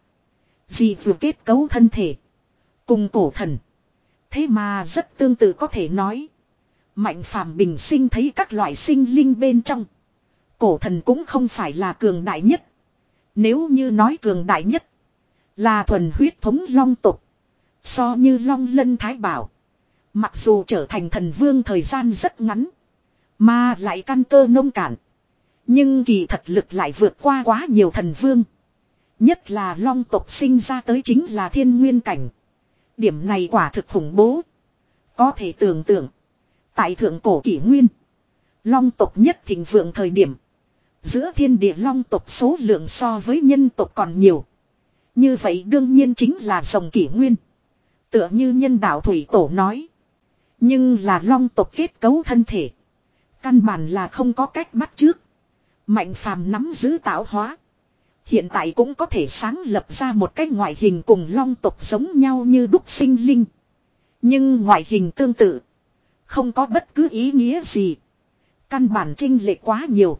Dị vượt kết cấu thân thể. Cùng cổ thần. Thế mà rất tương tự có thể nói. Mạnh Phàm bình sinh thấy các loại sinh linh bên trong. Cổ thần cũng không phải là cường đại nhất. Nếu như nói cường đại nhất. Là thuần huyết thống long tục. So như long lân thái bảo. Mặc dù trở thành thần vương thời gian rất ngắn. Mà lại căn cơ nông cạn. Nhưng kỳ thật lực lại vượt qua quá nhiều thần vương. Nhất là long tộc sinh ra tới chính là thiên nguyên cảnh. Điểm này quả thực khủng bố. Có thể tưởng tượng. Tại thượng cổ kỷ nguyên. Long tộc nhất thịnh vượng thời điểm. Giữa thiên địa long tộc số lượng so với nhân tộc còn nhiều. Như vậy đương nhiên chính là rồng kỷ nguyên. Tựa như nhân đạo Thủy Tổ nói. Nhưng là long tộc kết cấu thân thể. Căn bản là không có cách bắt chước. Mạnh Phàm nắm giữ tạo hóa. Hiện tại cũng có thể sáng lập ra một cái ngoại hình cùng long tộc giống nhau như đúc sinh linh. Nhưng ngoại hình tương tự. Không có bất cứ ý nghĩa gì. Căn bản chênh lệch quá nhiều.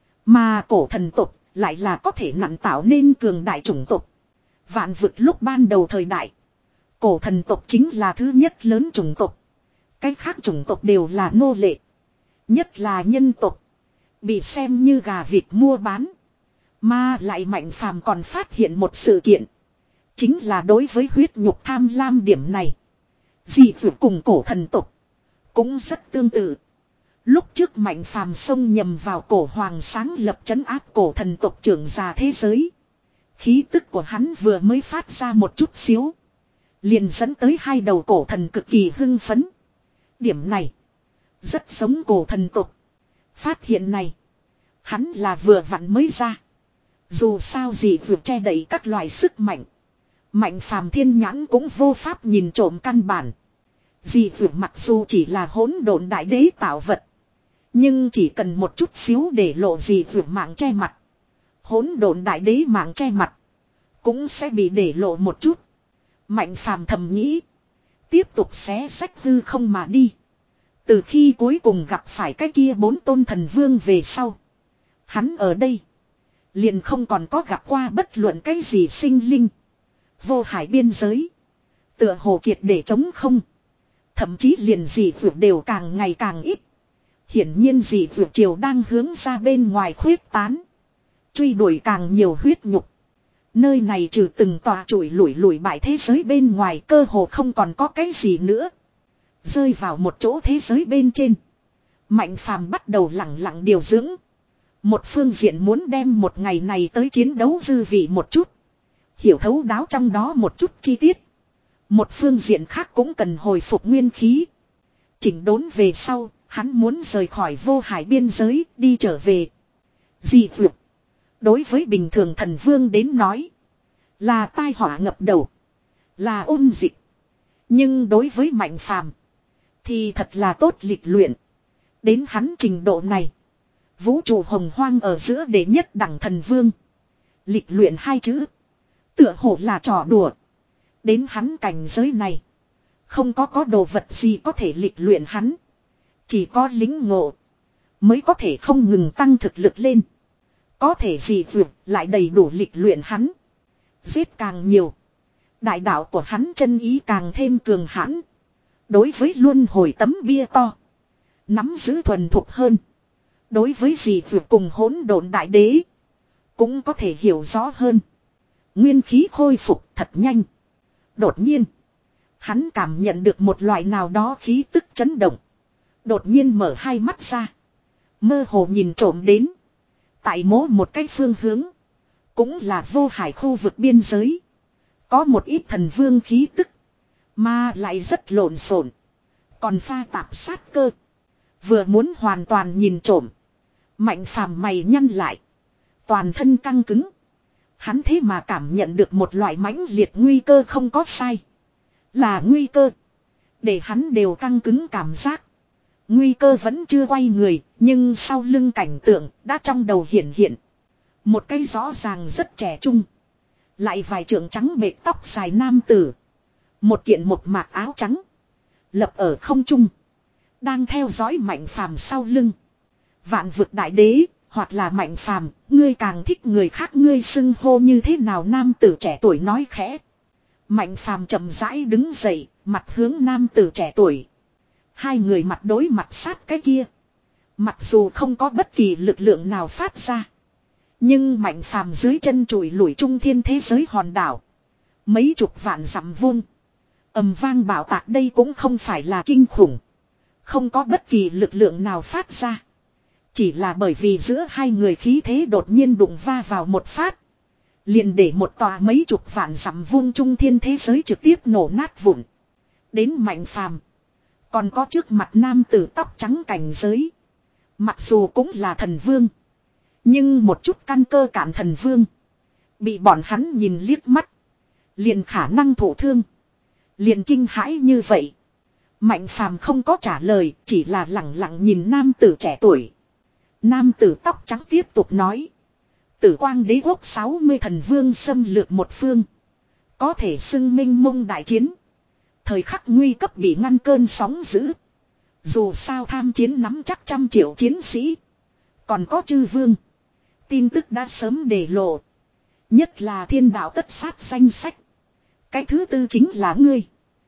Mà cổ thần tộc lại là có thể nặn tạo nên cường đại chủng tộc. Vạn vực lúc ban đầu thời đại. Cổ thần tộc chính là thứ nhất lớn chủng tộc. Cách khác chủng tộc đều là nô lệ. Nhất là nhân tộc. Bị xem như gà vịt mua bán. Mà lại Mạnh Phàm còn phát hiện một sự kiện. Chính là đối với huyết nhục tham lam điểm này. Dị vượt cùng cổ thần tộc. Cũng rất tương tự. Lúc trước Mạnh Phàm xông nhầm vào cổ hoàng sáng lập trấn áp cổ thần tộc trưởng già thế giới. Khí tức của hắn vừa mới phát ra một chút xíu. Liền dẫn tới hai đầu cổ thần cực kỳ hưng phấn. Điểm này. Rất giống cổ thần tộc. Phát hiện này. Hắn là vừa vặn mới ra. Dù sao gì vượt che đậy các loại sức mạnh. Mạnh Phàm thiên nhãn cũng vô pháp nhìn trộm căn bản. Dị vượt mặc dù chỉ là hỗn độn đại đế tạo vật. Nhưng chỉ cần một chút xíu để lộ dị vượt mạng che mặt. Hỗn độn đại đế mạng che mặt. Cũng sẽ bị để lộ một chút. Mạnh Phàm thầm nghĩ. Tiếp tục xé sách hư không mà đi. Từ khi cuối cùng gặp phải cái kia bốn tôn thần vương về sau. Hắn ở đây. Liền không còn có gặp qua bất luận cái gì sinh linh. Vô hải biên giới. Tựa hồ triệt để chống không. Thậm chí liền dị vượt đều càng ngày càng ít. Hiển nhiên dị vượt triều đang hướng ra bên ngoài khuyết tán. Truy đuổi càng nhiều huyết nhục. Nơi này trừ từng tòa trụi lủi lủi bại thế giới bên ngoài cơ hồ không còn có cái gì nữa. Rơi vào một chỗ thế giới bên trên. Mạnh Phàm bắt đầu lặng lặng điều dưỡng. Một phương diện muốn đem một ngày này tới chiến đấu dư vị một chút. Hiểu thấu đáo trong đó một chút chi tiết. Một phương diện khác cũng cần hồi phục nguyên khí. Chỉnh đốn về sau, hắn muốn rời khỏi vô hải biên giới, đi trở về. Dị vượt. Đối với bình thường thần vương đến nói. Là tai họa ngập đầu. Là ôn dịch. Nhưng đối với Mạnh Phàm thì thật là tốt lịch luyện. Đến hắn trình độ này. Vũ trụ hồng hoang ở giữa đệ nhất đẳng thần vương. Lịch luyện hai chữ. Tựa hồ là trò đùa. Đến hắn cảnh giới này. Không có có đồ vật gì có thể lịch luyện hắn. Chỉ có lính ngộ. Mới có thể không ngừng tăng thực lực lên. Có thể gì vượt lại đầy đủ lịch luyện hắn. Giết càng nhiều. Đại đạo của hắn chân ý càng thêm cường hãn. Đối với luân hồi tấm bia to. Nắm giữ thuần thục hơn. Đối với gì vượt cùng hỗn độn đại đế. Cũng có thể hiểu rõ hơn. Nguyên khí khôi phục thật nhanh. Đột nhiên. Hắn cảm nhận được một loại nào đó khí tức chấn động. Đột nhiên mở hai mắt ra. Mơ hồ nhìn trộm đến. Tại mố một cái phương hướng. Cũng là vô hải khu vực biên giới. Có một ít thần vương khí tức. Mà lại rất lộn xộn. Còn pha tạp sát cơ. Vừa muốn hoàn toàn nhìn trộm. Mạnh Phàm mày nhăn lại. Toàn thân căng cứng. Hắn thế mà cảm nhận được một loại mãnh liệt nguy cơ không có sai. Là nguy cơ. Để hắn đều căng cứng cảm giác. Nguy cơ vẫn chưa quay người. Nhưng sau lưng cảnh tượng đã trong đầu hiện hiện. Một cái rõ ràng rất trẻ trung. Lại vài trượng trắng bệt tóc dài nam tử. Một kiện một mạc áo trắng. Lập ở không trung. Đang theo dõi Mạnh Phàm sau lưng. Vạn vực đại đế. Hoặc là Mạnh Phàm, ngươi càng thích người khác ngươi xưng hô như thế nào nam tử trẻ tuổi nói khẽ. Mạnh Phàm chậm rãi đứng dậy, mặt hướng nam tử trẻ tuổi. Hai người mặt đối mặt sát cái kia. Mặc dù không có bất kỳ lực lượng nào phát ra. Nhưng Mạnh Phàm dưới chân trụi lủi trung thiên thế giới hòn đảo. Mấy chục vạn dặm vuông. Ầm vang bảo tạc đây cũng không phải là kinh khủng. Không có bất kỳ lực lượng nào phát ra. Chỉ là bởi vì giữa hai người khí thế đột nhiên đụng va vào một phát. Liền để một tòa mấy chục vạn dặm vuông trung thiên thế giới trực tiếp nổ nát vụn. Đến Mạnh Phàm còn có trước mặt nam tử tóc trắng cảnh giới. Mặc dù cũng là thần vương. Nhưng một chút căn cơ cản thần vương. Bị bọn hắn nhìn liếc mắt. Liền khả năng thổ thương. Liền kinh hãi như vậy. Mạnh Phàm không có trả lời. Chỉ là lặng lặng nhìn nam tử trẻ tuổi. Nam tử tóc trắng tiếp tục nói. Tử quang đế quốc sáu mươi thần vương xâm lược một phương. Có thể xưng minh mông đại chiến. Thời khắc nguy cấp bị ngăn cơn sóng dữ. Dù sao tham chiến nắm chắc trăm triệu chiến sĩ. Còn có chư vương. Tin tức đã sớm để lộ. Nhất là thiên đạo tất sát danh sách. Cái thứ tư chính là ngươi.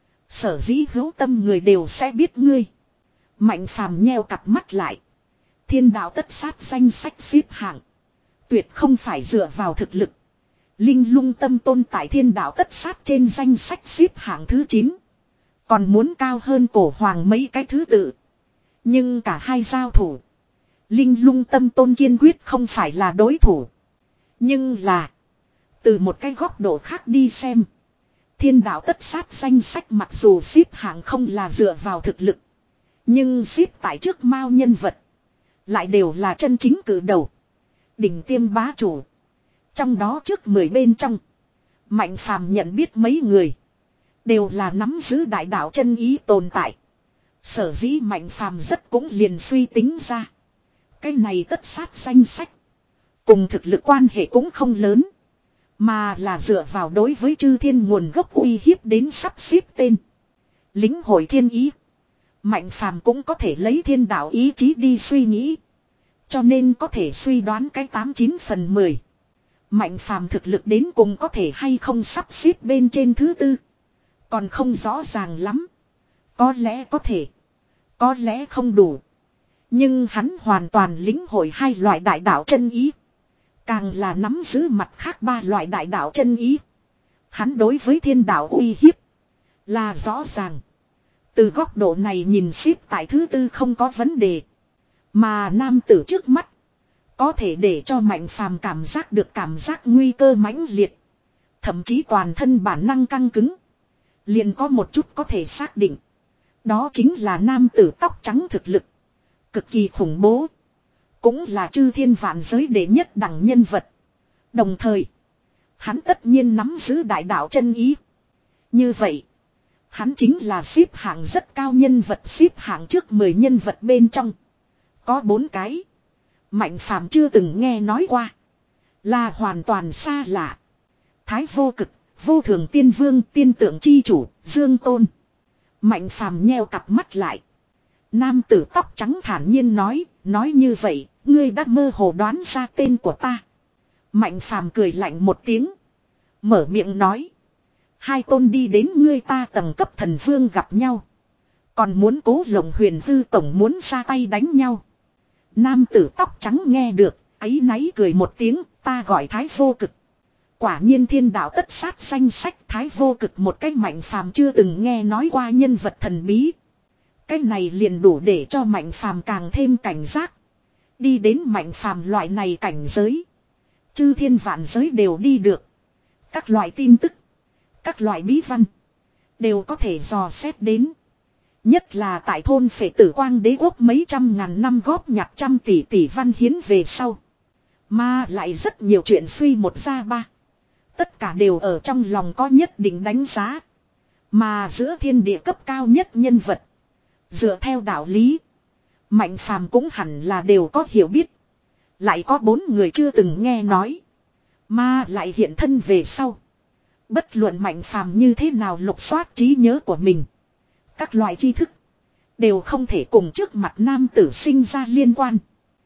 Sở dĩ hữu tâm người đều sẽ biết ngươi. Mạnh phàm nheo cặp mắt lại. Thiên đạo tất sát danh sách xếp hạng. Tuyệt không phải dựa vào thực lực. Linh lung tâm tôn tại thiên đạo tất sát trên danh sách xếp hạng thứ chín. Còn muốn cao hơn cổ hoàng mấy cái thứ tự. Nhưng cả hai giao thủ. Linh lung tâm tôn kiên quyết không phải là đối thủ. Nhưng là. Từ một cái góc độ khác đi xem. Thiên đạo tất sát danh sách mặc dù xếp hạng không là dựa vào thực lực. Nhưng xếp tại trước mao nhân vật. Lại đều là chân chính cử đầu. Đỉnh tiêm bá chủ. Trong đó trước mười bên trong. Mạnh phàm nhận biết mấy người. Đều là nắm giữ đại đạo chân ý tồn tại. Sở dĩ mạnh phàm rất cũng liền suy tính ra. Cái này tất sát danh sách. Cùng thực lực quan hệ cũng không lớn. Mà là dựa vào đối với chư thiên nguồn gốc uy hiếp đến sắp xếp tên. Lính hội thiên ý. Mạnh phàm cũng có thể lấy thiên đạo ý chí đi suy nghĩ. Cho nên có thể suy đoán cái tám chín phần mười. Mạnh phàm thực lực đến cùng có thể hay không sắp xếp bên trên thứ tư. Còn không rõ ràng lắm. Có lẽ có thể. Có lẽ không đủ. Nhưng hắn hoàn toàn lĩnh hội hai loại đại đạo chân ý. Càng là nắm giữ mặt khác ba loại đại đạo chân ý. Hắn đối với thiên đạo uy hiếp. Là rõ ràng. Từ góc độ này nhìn xếp tại thứ tư không có vấn đề. Mà nam tử trước mắt. Có thể để cho mạnh phàm cảm giác được cảm giác nguy cơ mãnh liệt. Thậm chí toàn thân bản năng căng cứng. Liền có một chút có thể xác định. Đó chính là nam tử tóc trắng thực lực. Cực kỳ khủng bố. Cũng là chư thiên vạn giới đệ nhất đẳng nhân vật. Đồng thời. Hắn tất nhiên nắm giữ đại đạo chân ý. Như vậy. Hắn chính là xếp hạng rất cao nhân vật, xếp hạng trước mười nhân vật bên trong. Có bốn cái. Mạnh phàm chưa từng nghe nói qua. Là hoàn toàn xa lạ. Thái vô cực, vô thường tiên vương, tiên tượng chi chủ, Dương Tôn. Mạnh phàm nheo cặp mắt lại. Nam tử tóc trắng thản nhiên nói, nói như vậy, ngươi đã mơ hồ đoán ra tên của ta. Mạnh phàm cười lạnh một tiếng. Mở miệng nói. Hai tôn đi đến ngươi ta tầng cấp thần vương gặp nhau. Còn muốn cố lồng huyền hư tổng muốn ra tay đánh nhau. Nam tử tóc trắng nghe được, áy náy cười một tiếng, ta gọi Thái vô cực. Quả nhiên thiên đạo tất sát danh sách Thái vô cực một cách mạnh phàm chưa từng nghe nói qua nhân vật thần bí. Cái này liền đủ để cho mạnh phàm càng thêm cảnh giác. Đi đến mạnh phàm loại này cảnh giới. Chư thiên vạn giới đều đi được. Các loại tin tức. Các loại bí văn. Đều có thể dò xét đến. Nhất là tại thôn phệ tử quang đế quốc mấy trăm ngàn năm góp nhặt trăm tỷ tỷ văn hiến về sau. Mà lại rất nhiều chuyện suy một ra ba. Tất cả đều ở trong lòng có nhất định đánh giá. Mà giữa thiên địa cấp cao nhất nhân vật. Dựa theo đạo lý. Mạnh phàm cũng hẳn là đều có hiểu biết. Lại có bốn người chưa từng nghe nói. Mà lại hiện thân về sau. Bất luận mạnh phàm như thế nào lục soát trí nhớ của mình. Các loại tri thức. Đều không thể cùng trước mặt nam tử sinh ra liên quan.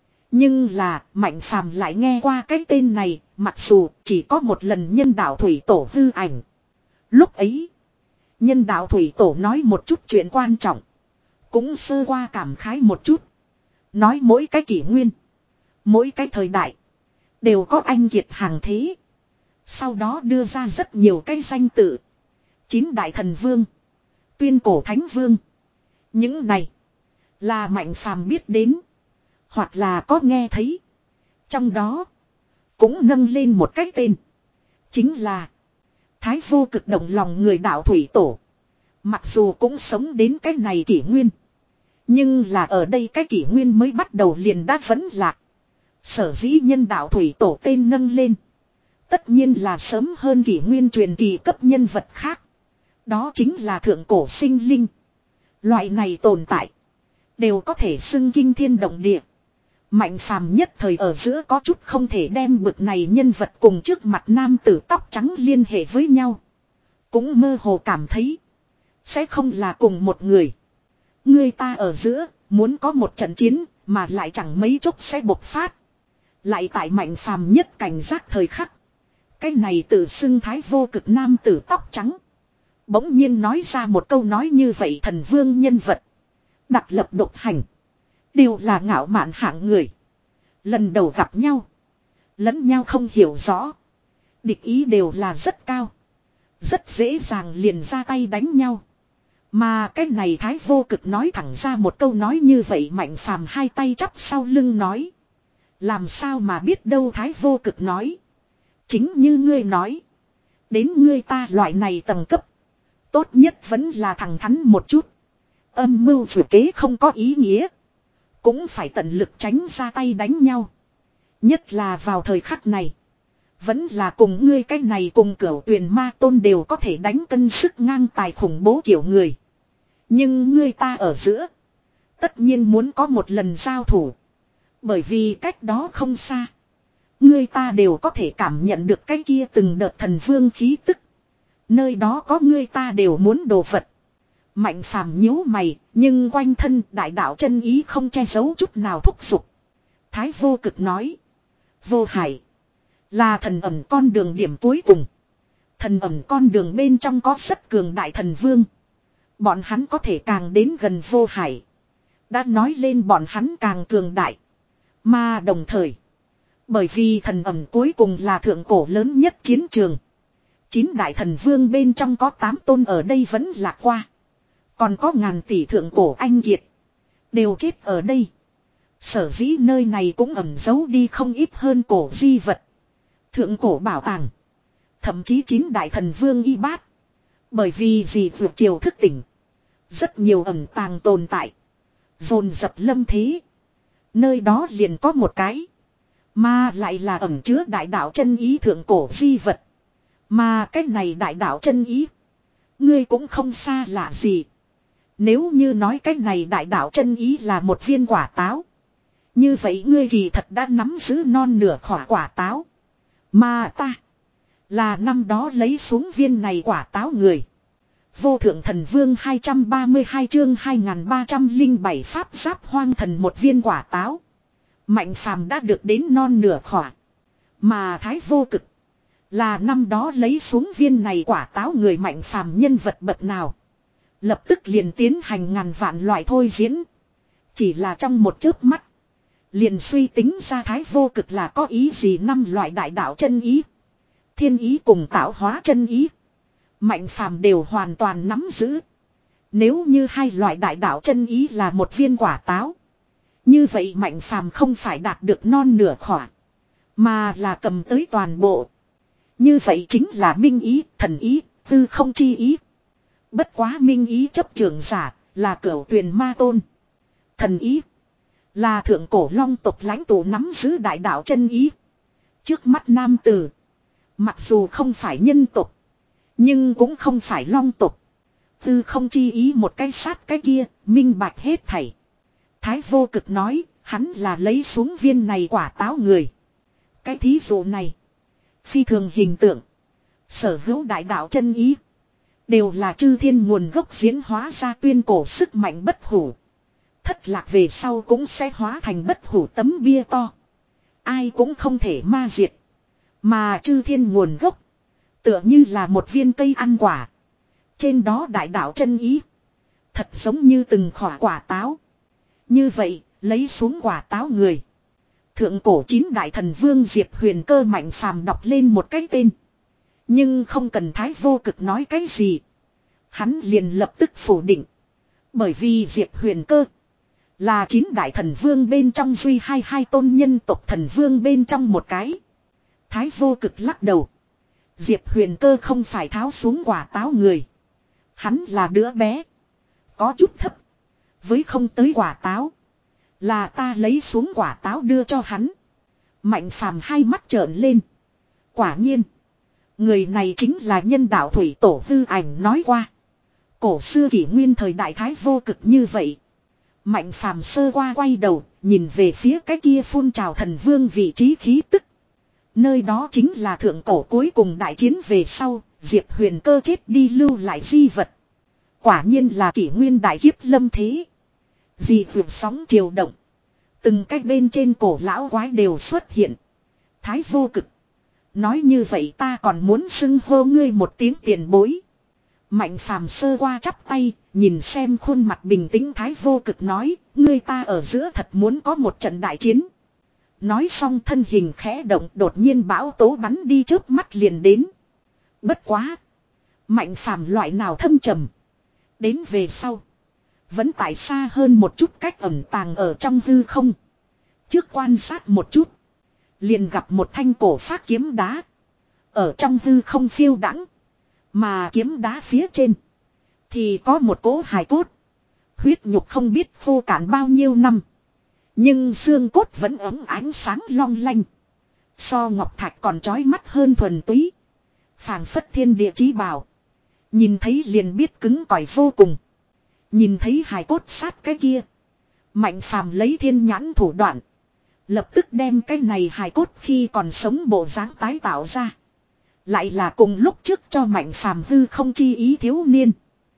Nhưng là mạnh phàm lại nghe qua cái tên này. Mặc dù chỉ có một lần nhân đạo thủy tổ hư ảnh. Lúc ấy. Nhân đạo thủy tổ nói một chút chuyện quan trọng. Cũng sơ qua cảm khái một chút. Nói mỗi cái kỷ nguyên. Mỗi cái thời đại. Đều có anh kiệt hàng thế. Sau đó đưa ra rất nhiều cái danh tự. Chín đại thần vương. Tuyên cổ thánh vương. Những này. Là mạnh phàm biết đến. Hoặc là có nghe thấy. Trong đó. Cũng nâng lên một cái tên. Chính là. Thái vô cực động lòng người đạo thủy tổ. Mặc dù cũng sống đến cái này kỷ nguyên. Nhưng là ở đây cái kỷ nguyên mới bắt đầu liền đã vẫn lạc. Sở dĩ nhân đạo thủy tổ tên nâng lên. Tất nhiên là sớm hơn kỷ nguyên truyền kỳ cấp nhân vật khác. Đó chính là thượng cổ sinh linh. Loại này tồn tại. Đều có thể xưng kinh thiên động địa. Mạnh phàm nhất thời ở giữa có chút không thể đem bực này nhân vật cùng trước mặt nam tử tóc trắng liên hệ với nhau. Cũng mơ hồ cảm thấy. Sẽ không là cùng một người. Ngươi ta ở giữa, muốn có một trận chiến, mà lại chẳng mấy chốc sẽ bộc phát. Lại tại Mạnh Phàm nhất cảnh giác thời khắc. Cái này tự xưng thái vô cực nam tử tóc trắng. Bỗng nhiên nói ra một câu nói như vậy, thần vương nhân vật. Đặc lập độc hành. Đều là ngạo mạn hạng người. Lần đầu gặp nhau. Lẫn nhau không hiểu rõ. Địch ý đều là rất cao. Rất dễ dàng liền ra tay đánh nhau. Mà cái này thái vô cực nói thẳng ra một câu nói như vậy, Mạnh Phàm hai tay chắp sau lưng nói. Làm sao mà biết đâu, thái vô cực nói. Chính như ngươi nói. Đến ngươi ta loại này tầng cấp. Tốt nhất vẫn là thẳng thắn một chút. Âm mưu vừa kế không có ý nghĩa. Cũng phải tận lực tránh ra tay đánh nhau. Nhất là vào thời khắc này. Vẫn là cùng ngươi cái này cùng cửu tuyền ma tôn đều có thể đánh cân sức ngang tài khủng bố kiểu người. Nhưng ngươi ta ở giữa. Tất nhiên muốn có một lần giao thủ. Bởi vì cách đó không xa. Ngươi ta đều có thể cảm nhận được cái kia từng đợt thần vương khí tức. Nơi đó có ngươi ta đều muốn đồ vật. Mạnh Phàm nhíu mày, nhưng quanh thân đại đạo chân ý không che giấu chút nào thúc giục. Thái vô cực nói. Vô hải. Là thần ẩm con đường điểm cuối cùng. Thần ẩm con đường bên trong có rất cường đại thần vương. Bọn hắn có thể càng đến gần vô hải. Đã nói lên bọn hắn càng cường đại. Mà đồng thời. Bởi vì thần ẩm cuối cùng là thượng cổ lớn nhất chiến trường. Chín đại thần vương bên trong có tám tôn ở đây vẫn lạc qua. Còn có ngàn tỷ thượng cổ anh kiệt. Đều chết ở đây. Sở dĩ nơi này cũng ẩn giấu đi không ít hơn cổ di vật. Thượng cổ bảo tàng. Thậm chí chín đại thần vương y bát. Bởi vì gì vượt chiều thức tỉnh. Rất nhiều ẩn tàng tồn tại. Dồn dập lâm thế. Nơi đó liền có một cái. Mà lại là ẩn chứa đại đạo chân ý thượng cổ di vật. Mà cái này đại đạo chân ý. Ngươi cũng không xa lạ gì. Nếu như nói cái này đại đạo chân ý là một viên quả táo. Như vậy ngươi kỳ thật đã nắm giữ non nửa khỏa quả táo. Mà ta. Là năm đó lấy xuống viên này quả táo người. Vô thượng thần vương hai trăm ba mươi hai chương hai nghìn ba trăm lẻ bảy pháp giáp hoang thần một viên quả táo. Mạnh Phàm đã được đến non nửa khỏa. Mà thái vô cực. Là năm đó lấy xuống viên này quả táo người, Mạnh Phàm nhân vật bậc nào. Lập tức liền tiến hành ngàn vạn loại thôi diễn. Chỉ là trong một chớp mắt. Liền suy tính ra thái vô cực là có ý gì, năm loại đại đạo chân ý. Thiên ý cùng tạo hóa chân ý. Mạnh Phàm đều hoàn toàn nắm giữ. Nếu như hai loại đại đạo chân ý là một viên quả táo. Như vậy Mạnh Phàm không phải đạt được non nửa khỏa. Mà là cầm tới toàn bộ. Như vậy chính là minh ý, thần ý, tư không chi ý. Bất quá minh ý chấp trường giả là cửu tuyền ma tôn. Thần ý là thượng cổ long tộc lãnh tụ nắm giữ đại đạo chân ý. Trước mắt nam tử. Mặc dù không phải nhân tộc. Nhưng cũng không phải long tộc. Tư không chi ý một cái sát cái kia, minh bạch hết thảy. Thái vô cực nói, hắn là lấy xuống viên này quả táo người. Cái thí dụ này. Phi thường hình tượng. Sở hữu đại đạo chân ý. Đều là chư thiên nguồn gốc diễn hóa ra tuyên cổ sức mạnh bất hủ. Thất lạc về sau cũng sẽ hóa thành bất hủ tấm bia to. Ai cũng không thể ma diệt. Mà chư thiên nguồn gốc. Tựa như là một viên cây ăn quả. Trên đó đại đạo chân ý. Thật giống như từng khỏa quả táo. Như vậy, lấy xuống quả táo người. Thượng cổ chín đại thần vương Diệp Huyền Cơ Mạnh Phàm đọc lên một cái tên. Nhưng không cần thái vô cực nói cái gì. Hắn liền lập tức phủ định. Bởi vì Diệp Huyền Cơ là chín đại thần vương bên trong duy hai hai tôn nhân tộc thần vương bên trong một cái. Thái vô cực lắc đầu. Diệp Huyền Cơ không phải tháo xuống quả táo người. Hắn là đứa bé. Có chút thấp. Với không tới quả táo. Là ta lấy xuống quả táo đưa cho hắn. Mạnh Phàm hai mắt trợn lên. Quả nhiên. Người này chính là nhân đạo thủy tổ Hư Ảnh nói qua. Cổ xưa kỷ nguyên thời đại thái vô cực như vậy. Mạnh Phàm sơ qua quay đầu. Nhìn về phía cái kia phun trào thần vương vị trí khí tức. Nơi đó chính là thượng cổ cuối cùng đại chiến về sau. Diệp Huyền Cơ chết đi lưu lại di vật. Quả nhiên là kỷ nguyên đại kiếp lâm thế. Dị vượt sóng chiều động. Từng cách bên trên cổ lão quái đều xuất hiện. Thái vô cực. Nói như vậy ta còn muốn xưng hô ngươi một tiếng tiền bối. Mạnh phàm sơ qua chắp tay, nhìn xem khuôn mặt bình tĩnh thái vô cực nói, ngươi ta ở giữa thật muốn có một trận đại chiến. Nói xong thân hình khẽ động đột nhiên bão tố bắn đi trước mắt liền đến. Bất quá. Mạnh phàm loại nào thâm trầm. Đến về sau. Vẫn tại xa hơn một chút cách ẩn tàng ở trong hư không. Trước quan sát một chút. Liền gặp một thanh cổ phát kiếm đá. Ở trong hư không phiêu đãng. Mà kiếm đá phía trên. Thì có một cỗ hài cốt. Huyết nhục không biết khô cạn bao nhiêu năm. Nhưng xương cốt vẫn ấm ánh sáng long lanh. So ngọc thạch còn chói mắt hơn thuần túy. Phảng phất thiên địa chí bảo. Nhìn thấy liền biết cứng cỏi vô cùng. Nhìn thấy hài cốt sát cái kia. Mạnh phàm lấy thiên nhãn thủ đoạn. Lập tức đem cái này hài cốt khi còn sống bộ dáng tái tạo ra. Lại là cùng lúc trước cho mạnh phàm hư không chi ý thiếu niên.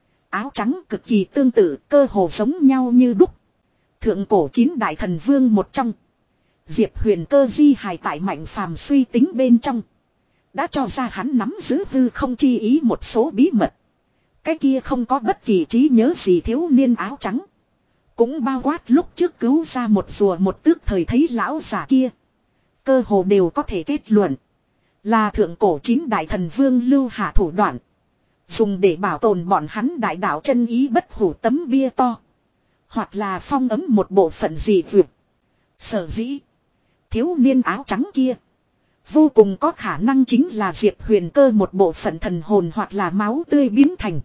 Áo trắng cực kỳ tương tự, cơ hồ giống nhau như đúc. Thượng cổ chín đại thần vương một trong. Diệp Huyền Cơ di hài tại mạnh phàm suy tính bên trong. Đã cho ra hắn nắm giữ hư không chi ý một số bí mật. Cái kia không có bất kỳ trí nhớ gì thiếu niên áo trắng. Cũng bao quát lúc trước cứu ra một rùa một tước thời thấy lão giả kia. Cơ hồ đều có thể kết luận. Là thượng cổ chín đại thần vương lưu hạ thủ đoạn. Dùng để bảo tồn bọn hắn đại đạo chân ý bất hủ tấm bia to. Hoặc là phong ấm một bộ phận gì vượt. Sở dĩ. Thiếu niên áo trắng kia. Vô cùng có khả năng chính là Diệp Huyền Cơ một bộ phận thần hồn hoặc là máu tươi biến thành.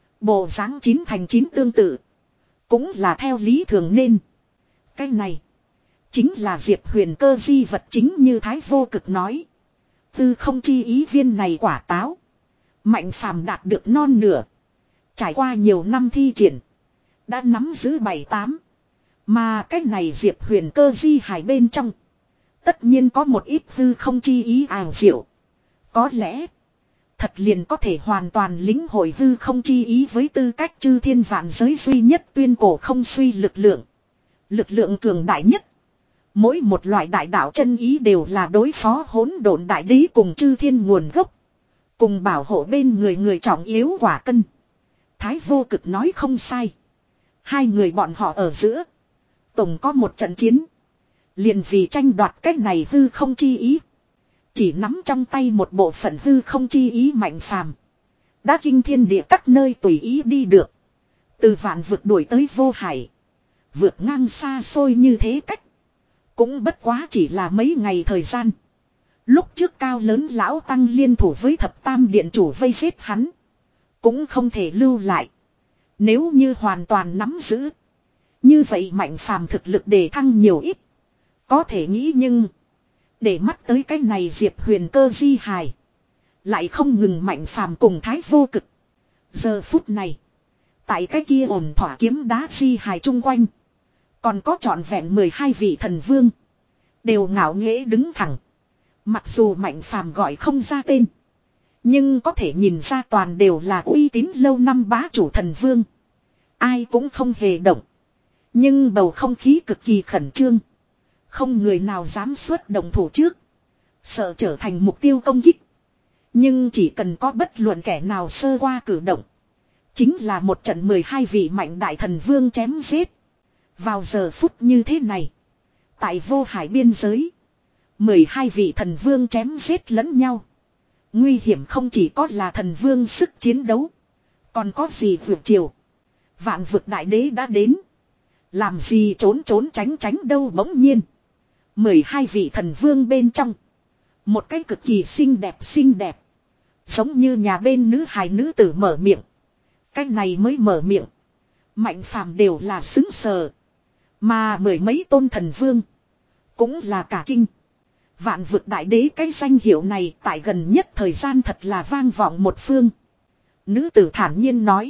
Bộ dáng chín thành chín tương tự. Cũng là theo lý thường nên. Cái này. Chính là Diệp Huyền Cơ di vật chính như Thái vô cực nói. Tư không chi ý viên này quả táo. Mạnh phàm đạt được non nửa. Trải qua nhiều năm thi triển. Đã nắm giữ bảy tám. Mà cái này Diệp Huyền Cơ di hải bên trong. Tất nhiên có một ít tư không chi ý ảo diệu. Có lẽ. Thật liền có thể hoàn toàn lĩnh hội hư không chi ý với tư cách chư thiên vạn giới duy nhất tuyên cổ không suy lực lượng. Lực lượng cường đại nhất. Mỗi một loại đại đạo chân ý đều là đối phó hỗn độn đại đế cùng chư thiên nguồn gốc. Cùng bảo hộ bên người người trọng yếu quả cân. Thái vô cực nói không sai. Hai người bọn họ ở giữa. Tổng có một trận chiến. Liền vì tranh đoạt cách này hư không chi ý. Chỉ nắm trong tay một bộ phận hư không chi ý mạnh phàm. Đã kinh thiên địa các nơi tùy ý đi được. Từ vạn vực đuổi tới vô hải. Vượt ngang xa xôi như thế cách. Cũng bất quá chỉ là mấy ngày thời gian. Lúc trước cao lớn lão tăng liên thủ với thập tam điện chủ vây giết hắn. Cũng không thể lưu lại. Nếu như hoàn toàn nắm giữ. Như vậy mạnh phàm thực lực đề thăng nhiều ít. Có thể nghĩ nhưng. Để mắt tới cái này Diệp Huyền Cơ di hài. Lại không ngừng mạnh phàm cùng Thái vô cực. Giờ phút này. Tại cái kia ổn thỏa kiếm đá di hài chung quanh. Còn có trọn vẹn mười hai vị thần vương. Đều ngạo nghễ đứng thẳng. Mặc dù mạnh phàm gọi không ra tên. Nhưng có thể nhìn ra toàn đều là uy tín lâu năm bá chủ thần vương. Ai cũng không hề động. Nhưng bầu không khí cực kỳ khẩn trương. Không người nào dám xuất động thủ trước. Sợ trở thành mục tiêu công kích. Nhưng chỉ cần có bất luận kẻ nào sơ qua cử động. Chính là một trận mười hai vị mạnh đại thần vương chém giết. Vào giờ phút như thế này. Tại vô hải biên giới. mười hai vị thần vương chém giết lẫn nhau. Nguy hiểm không chỉ có là thần vương sức chiến đấu. Còn có gì vượt chiều. Vạn vực đại đế đã đến. Làm gì trốn trốn tránh tránh đâu bỗng nhiên. mười hai vị thần vương bên trong. Một cái cực kỳ xinh đẹp xinh đẹp. Giống như nhà bên nữ hài nữ tử mở miệng. Cái này mới mở miệng. Mạnh phàm đều là xứng sờ. Mà mười mấy tôn thần vương. Cũng là cả kinh. Vạn vực đại đế cái danh hiệu này tại gần nhất thời gian thật là vang vọng một phương. Nữ tử thản nhiên nói.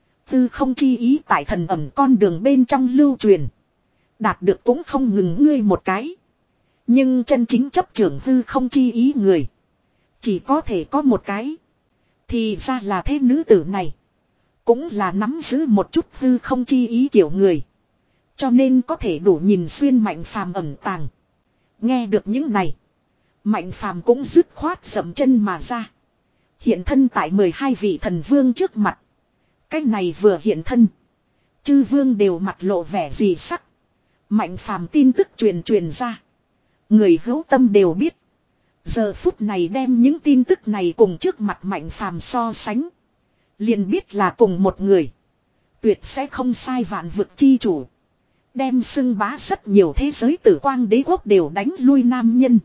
Tư không chi ý tại thần ẩm con đường bên trong lưu truyền. Đạt được cũng không ngừng ngươi một cái. Nhưng chân chính chấp trưởng tư không chi ý người. Chỉ có thể có một cái. Thì ra là thế nữ tử này. Cũng là nắm giữ một chút tư không chi ý kiểu người. Cho nên có thể đủ nhìn xuyên Mạnh Phàm ẩn tàng. Nghe được những này. Mạnh Phàm cũng dứt khoát dậm chân mà ra. Hiện thân tại mười hai vị thần vương trước mặt. Cái này vừa hiện thân. Chư vương đều mặt lộ vẻ gì sắc. Mạnh Phàm tin tức truyền truyền ra. Người hữu tâm đều biết. Giờ phút này đem những tin tức này cùng trước mặt Mạnh Phàm so sánh. Liền biết là cùng một người. Tuyệt sẽ không sai vạn vực chi chủ. Đem xưng bá rất nhiều thế giới tử quang đế quốc đều đánh lui nam nhân.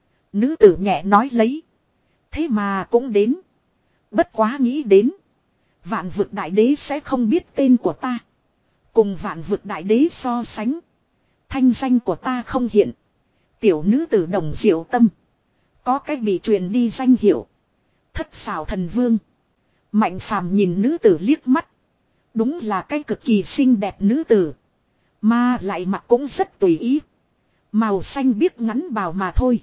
Nữ tử nhẹ nói lấy. Thế mà cũng đến. Bất quá nghĩ đến. Vạn vực đại đế sẽ không biết tên của ta. Cùng vạn vực đại đế so sánh. Thanh danh của ta không hiện. Tiểu nữ tử Đồng Diệu Tâm. Có cách bị truyền đi danh hiệu. Thất xảo thần vương. Mạnh Phàm nhìn nữ tử liếc mắt. Đúng là cái cực kỳ xinh đẹp nữ tử. Mà lại mặt cũng rất tùy ý. Màu xanh biếc ngắn bào mà thôi.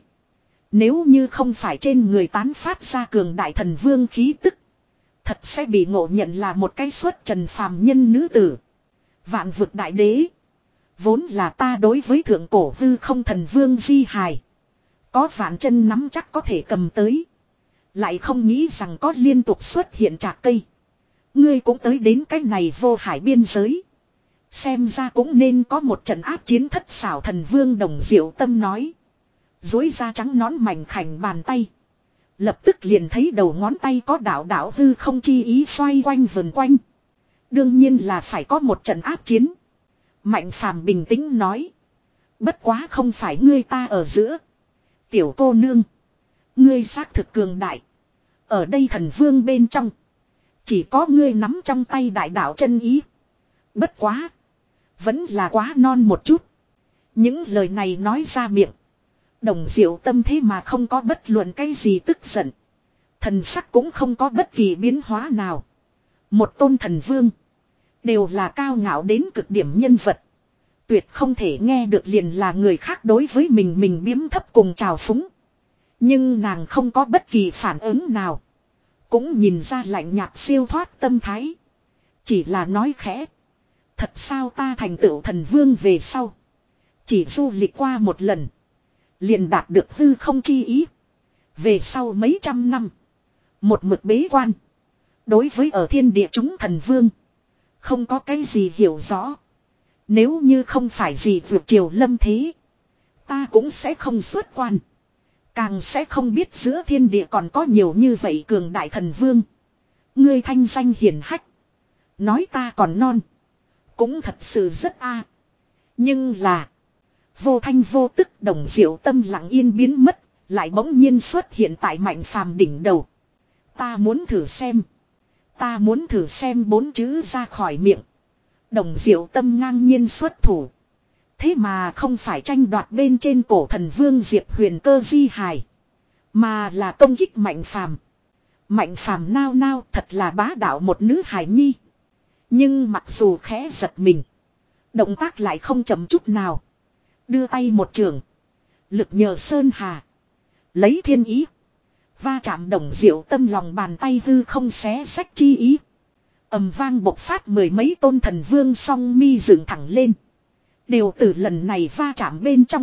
Nếu như không phải trên người tán phát ra cường đại thần vương khí tức. Thật sẽ bị ngộ nhận là một cái xuất trần phàm nhân nữ tử. Vạn vực đại đế. Vốn là ta đối với thượng cổ hư không thần vương di hài. Có vạn chân nắm chắc có thể cầm tới. Lại không nghĩ rằng có liên tục xuất hiện trạc cây. Ngươi cũng tới đến cái này vô hải biên giới. Xem ra cũng nên có một trận áp chiến thất xảo thần vương Đồng Diệu Tâm nói. Dối ra trắng nón mảnh khảnh bàn tay. Lập tức liền thấy đầu ngón tay có đảo đảo hư không chi ý xoay quanh vần quanh. Đương nhiên là phải có một trận áp chiến. Mạnh Phàm bình tĩnh nói. Bất quá không phải ngươi ta ở giữa. Tiểu cô nương. Ngươi xác thực cường đại. Ở đây thần vương bên trong. Chỉ có ngươi nắm trong tay đại đạo chân ý. Bất quá. Vẫn là quá non một chút. Những lời này nói ra miệng. Đồng Diệu Tâm thế mà không có bất luận cái gì tức giận. Thần sắc cũng không có bất kỳ biến hóa nào. Một tôn thần vương. Đều là cao ngạo đến cực điểm nhân vật. Tuyệt không thể nghe được liền là người khác đối với mình mình biếm thấp cùng trào phúng. Nhưng nàng không có bất kỳ phản ứng nào. Cũng nhìn ra lạnh nhạt siêu thoát tâm thái. Chỉ là nói khẽ. Thật sao ta thành tựu thần vương về sau. Chỉ du lịch qua một lần. Liền đạt được hư không chi ý. Về sau mấy trăm năm. Một mực bế quan. Đối với ở thiên địa chúng thần vương. Không có cái gì hiểu rõ. Nếu như không phải gì vượt triều lâm thế. Ta cũng sẽ không xuất quan. Càng sẽ không biết giữa thiên địa còn có nhiều như vậy cường đại thần vương. Ngươi thanh danh hiển hách. Nói ta còn non. Cũng thật sự rất a. Nhưng là. Vô thanh vô tức Đồng Diệu Tâm lặng yên biến mất. Lại bỗng nhiên xuất hiện tại Mạnh Phàm đỉnh đầu. Ta muốn thử xem. Ta muốn thử xem bốn chữ ra khỏi miệng. Đồng Diệu Tâm ngang nhiên xuất thủ. Thế mà không phải tranh đoạt bên trên cổ thần vương Diệp Huyền Cơ di hài. Mà là công kích Mạnh Phàm. Mạnh Phàm nao nao thật là bá đạo một nữ hài nhi. Nhưng mặc dù khẽ giật mình. Động tác lại không chậm chút nào. Đưa tay một trường. Lực nhờ sơn hà. Lấy thiên ý. Va chạm Đồng Diệu Tâm lòng bàn tay hư không xé sách chi ý. Ầm vang bộc phát mười mấy tôn thần vương song mi dựng thẳng lên. Đều từ lần này va chạm bên trong.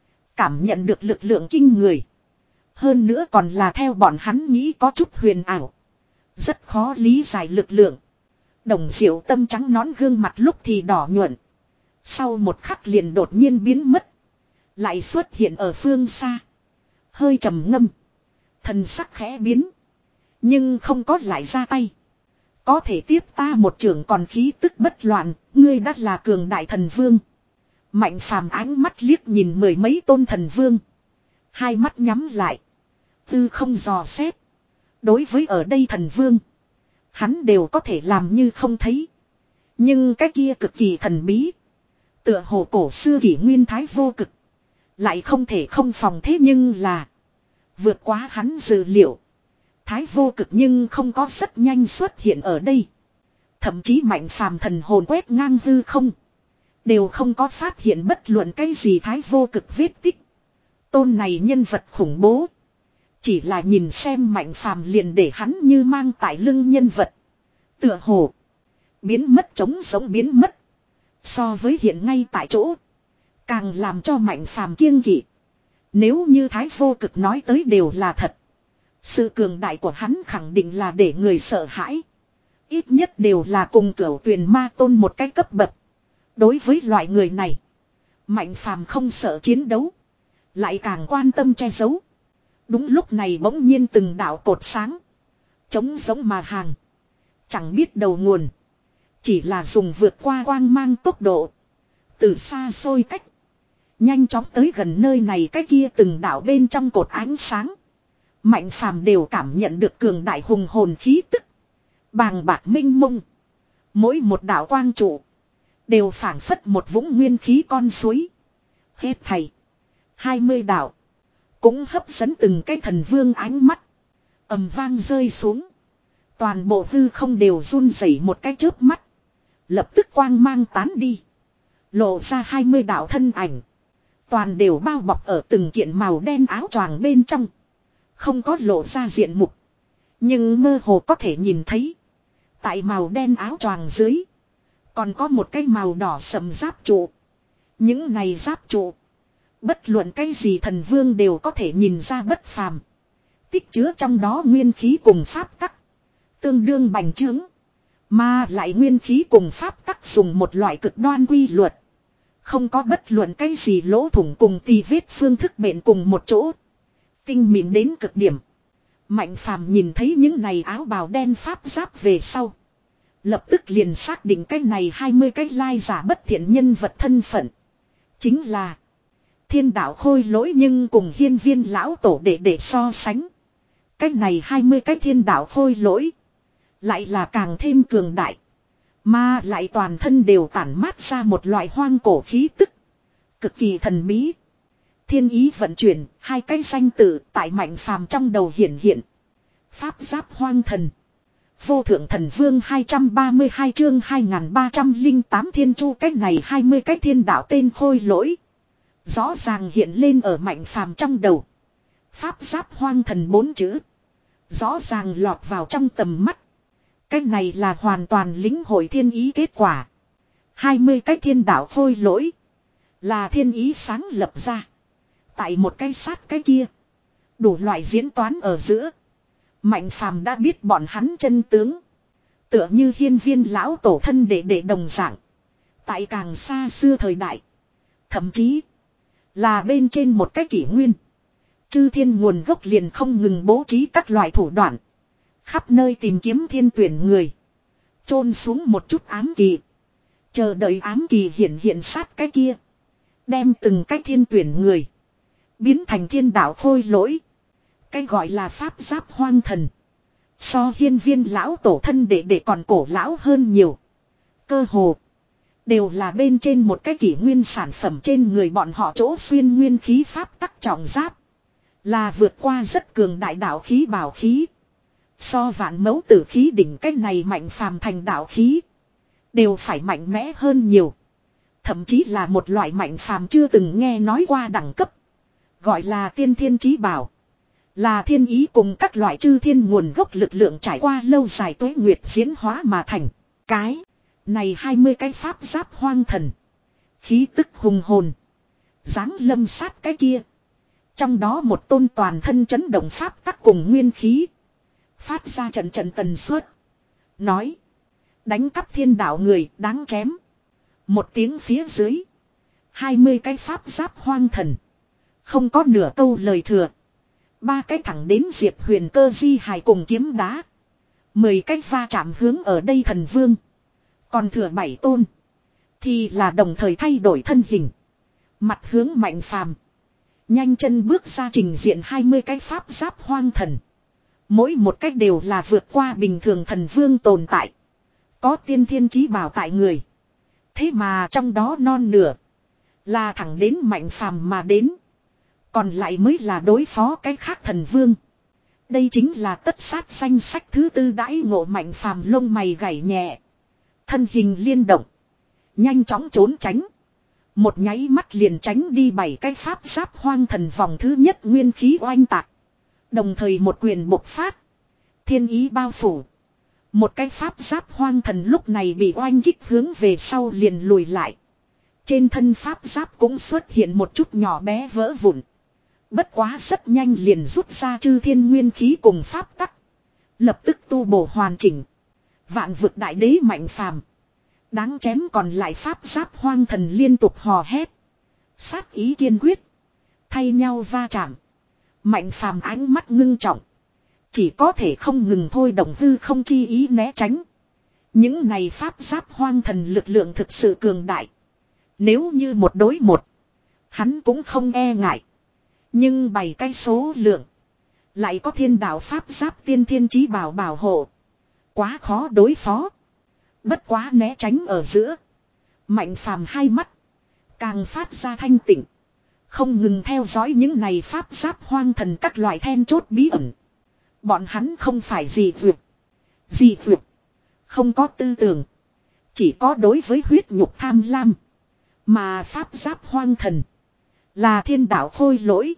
Cảm nhận được lực lượng kinh người. Hơn nữa còn là theo bọn hắn nghĩ có chút huyền ảo. Rất khó lý giải lực lượng. Đồng Diệu Tâm trắng nón gương mặt lúc thì đỏ nhuận. Sau một khắc liền đột nhiên biến mất. Lại xuất hiện ở phương xa. Hơi trầm ngâm. Thần sắc khẽ biến. Nhưng không có lại ra tay. Có thể tiếp ta một trường còn khí tức bất loạn. Ngươi đã là cường đại thần vương. Mạnh Phàm ánh mắt liếc nhìn mười mấy tôn thần vương. Hai mắt nhắm lại. Tư không dò xét. Đối với ở đây thần vương. Hắn đều có thể làm như không thấy. Nhưng cái kia cực kỳ thần bí. Tựa hồ cổ xưa kỷ nguyên thái vô cực. Lại không thể không phòng thế nhưng là. Vượt quá hắn dự liệu. Thái vô cực nhưng không có rất nhanh xuất hiện ở đây. Thậm chí Mạnh Phàm thần hồn quét ngang hư không. Đều không có phát hiện bất luận cái gì thái vô cực vết tích. Tôn này nhân vật khủng bố. Chỉ là nhìn xem Mạnh Phàm liền để hắn như mang tại lưng nhân vật. Tựa hồ. Biến mất trống giống biến mất. So với hiện ngay tại chỗ. Càng làm cho Mạnh Phàm kiêng kỵ. Nếu như Thái Vô Cực nói tới đều là thật. Sự cường đại của hắn khẳng định là để người sợ hãi. Ít nhất đều là cùng cửu tuyền ma tôn một cái cấp bậc. Đối với loại người này. Mạnh Phàm không sợ chiến đấu. Lại càng quan tâm che giấu. Đúng lúc này bỗng nhiên từng đạo cột sáng. Trống giống mà hàng. Chẳng biết đầu nguồn. Chỉ là dùng vượt qua quang mang tốc độ. Từ xa xôi cách. Nhanh chóng tới gần nơi này cái kia từng đạo bên trong cột ánh sáng. Mạnh Phàm đều cảm nhận được cường đại hùng hồn khí tức. Bàng bạc minh mông. Mỗi một đạo quang trụ. Đều phảng phất một vũng nguyên khí con suối. Hết thầy. Hai mươi đạo. Cũng hấp dẫn từng cái thần vương ánh mắt. Ầm vang rơi xuống. Toàn bộ hư không đều run rẩy một cái chớp mắt. Lập tức quang mang tán đi. Lộ ra hai mươi đạo thân ảnh. Toàn đều bao bọc ở từng kiện màu đen áo choàng bên trong. Không có lộ ra diện mục. Nhưng mơ hồ có thể nhìn thấy. Tại màu đen áo choàng dưới. Còn có một cái màu đỏ sầm giáp trụ. Những này giáp trụ. Bất luận cái gì thần vương đều có thể nhìn ra bất phàm. Tích chứa trong đó nguyên khí cùng pháp tắc. Tương đương bành trướng. Mà lại nguyên khí cùng pháp tắc dùng một loại cực đoan quy luật. Không có bất luận cái gì lỗ thủng cùng tì vết phương thức bện cùng một chỗ. Tinh mịn đến cực điểm. Mạnh Phàm nhìn thấy những này áo bào đen pháp giáp về sau. Lập tức liền xác định cái này hai mươi cái lai giả bất thiện nhân vật thân phận. Chính là Thiên Đạo Khôi Lỗi, nhưng cùng Hiên Viên lão tổ để để so sánh. Cái này hai mươi cái Thiên Đạo Khôi Lỗi lại là càng thêm cường đại. Mà lại toàn thân đều tản mát ra một loại hoang cổ khí tức. Cực kỳ thần bí. Thiên ý vận chuyển, hai cái danh tự tại Mạnh Phàm trong đầu hiển hiện. Pháp giáp hoang thần. Vô thượng thần vương hai trăm ba mươi hai chương hai nghìn ba trăm lẻ tám thiên chu, cách này hai mươi cái thiên đạo tên khôi lỗi. Rõ ràng hiện lên ở Mạnh Phàm trong đầu. Pháp giáp hoang thần bốn chữ. Rõ ràng lọt vào trong tầm mắt. Cách này là hoàn toàn lĩnh hội thiên ý kết quả. hai mươi cái thiên đạo khôi lỗi. Là thiên ý sáng lập ra. Tại một cái sát cái kia. Đủ loại diễn toán ở giữa. Mạnh Phàm đã biết bọn hắn chân tướng. Tựa như Hiên Viên lão tổ thân đệ đệ đồng dạng. Tại càng xa xưa thời đại. Thậm chí là bên trên một cái kỷ nguyên. Chư thiên nguồn gốc liền không ngừng bố trí các loại thủ đoạn. Khắp nơi tìm kiếm thiên tuyển người. Chôn xuống một chút ám kỳ. Chờ đợi ám kỳ hiện hiện sát cái kia. Đem từng cái thiên tuyển người. Biến thành thiên đạo khôi lỗi. Cái gọi là pháp giáp hoang thần. So Hiên Viên lão tổ thân đệ đệ còn cổ lão hơn nhiều. Cơ hồ đều là bên trên một cái kỷ nguyên sản phẩm, trên người bọn họ chỗ xuyên nguyên khí pháp tắc trọng giáp. Là vượt qua rất cường đại đạo khí bảo khí. So vạn mẫu tử khí đỉnh cái này Mạnh Phàm thành đạo khí. Đều phải mạnh mẽ hơn nhiều. Thậm chí là một loại Mạnh Phàm chưa từng nghe nói qua đẳng cấp. Gọi là tiên thiên chí bảo. Là thiên ý cùng các loại chư thiên nguồn gốc lực lượng trải qua lâu dài tuế nguyệt diễn hóa mà thành. Cái này hai mươi cái pháp giáp hoang thần. Khí tức hùng hồn. Dáng lâm sát cái kia. Trong đó một tôn toàn thân chấn động pháp tắc cùng nguyên khí. Phát ra trận trận tần suất. Nói. Đánh cắp thiên đạo người đáng chém. Một tiếng phía dưới. hai mươi cái pháp giáp hoang thần. Không có nửa câu lời thừa. Ba cái thẳng đến Diệp Huyền Cơ di hài cùng kiếm đá. Mười cái va chạm hướng ở đây thần vương. Còn thừa bảy tôn. Thì là đồng thời thay đổi thân hình. Mặt hướng Mạnh Phàm. Nhanh chân bước ra trình diện hai mươi cái pháp giáp hoang thần. Mỗi một cách đều là vượt qua bình thường thần vương tồn tại. Có tiên thiên chí bảo tại người. Thế mà trong đó non nửa. Là thẳng đến Mạnh Phàm mà đến. Còn lại mới là đối phó cái khác thần vương. Đây chính là tất sát danh sách thứ tư đãi ngộ. Mạnh Phàm lông mày gảy nhẹ. Thân hình liên động. Nhanh chóng trốn tránh. Một nháy mắt liền tránh đi bảy cái pháp giáp hoang thần vòng thứ nhất nguyên khí oanh tạc. Đồng thời một quyền bộc phát. Thiên ý bao phủ. Một cái pháp giáp hoang thần lúc này bị oanh kích hướng về sau liền lùi lại. Trên thân pháp giáp cũng xuất hiện một chút nhỏ bé vỡ vụn. Bất quá rất nhanh liền rút ra chư thiên nguyên khí cùng pháp tắc. Lập tức tu bổ hoàn chỉnh. Vạn vực đại đế mạnh phàm. Đáng chém còn lại pháp giáp hoang thần liên tục hò hét. Sát ý kiên quyết. Thay nhau va chạm. Mạnh phàm ánh mắt ngưng trọng. Chỉ có thể không ngừng thôi động hư không chi ý né tránh. Những này pháp giáp hoang thần lực lượng thực sự cường đại. Nếu như một đối một. Hắn cũng không e ngại. Nhưng bảy cái số lượng. Lại có thiên đạo pháp giáp tiên thiên chí bảo bảo hộ. Quá khó đối phó. Bất quá né tránh ở giữa. Mạnh phàm hai mắt. Càng phát ra thanh tịnh. Không ngừng theo dõi những này pháp giáp hoang thần các loại then chốt bí ẩn. Bọn hắn không phải gì vượt. Gì vượt. Không có tư tưởng. Chỉ có đối với huyết nhục tham lam. Mà pháp giáp hoang thần. Là thiên đạo khôi lỗi.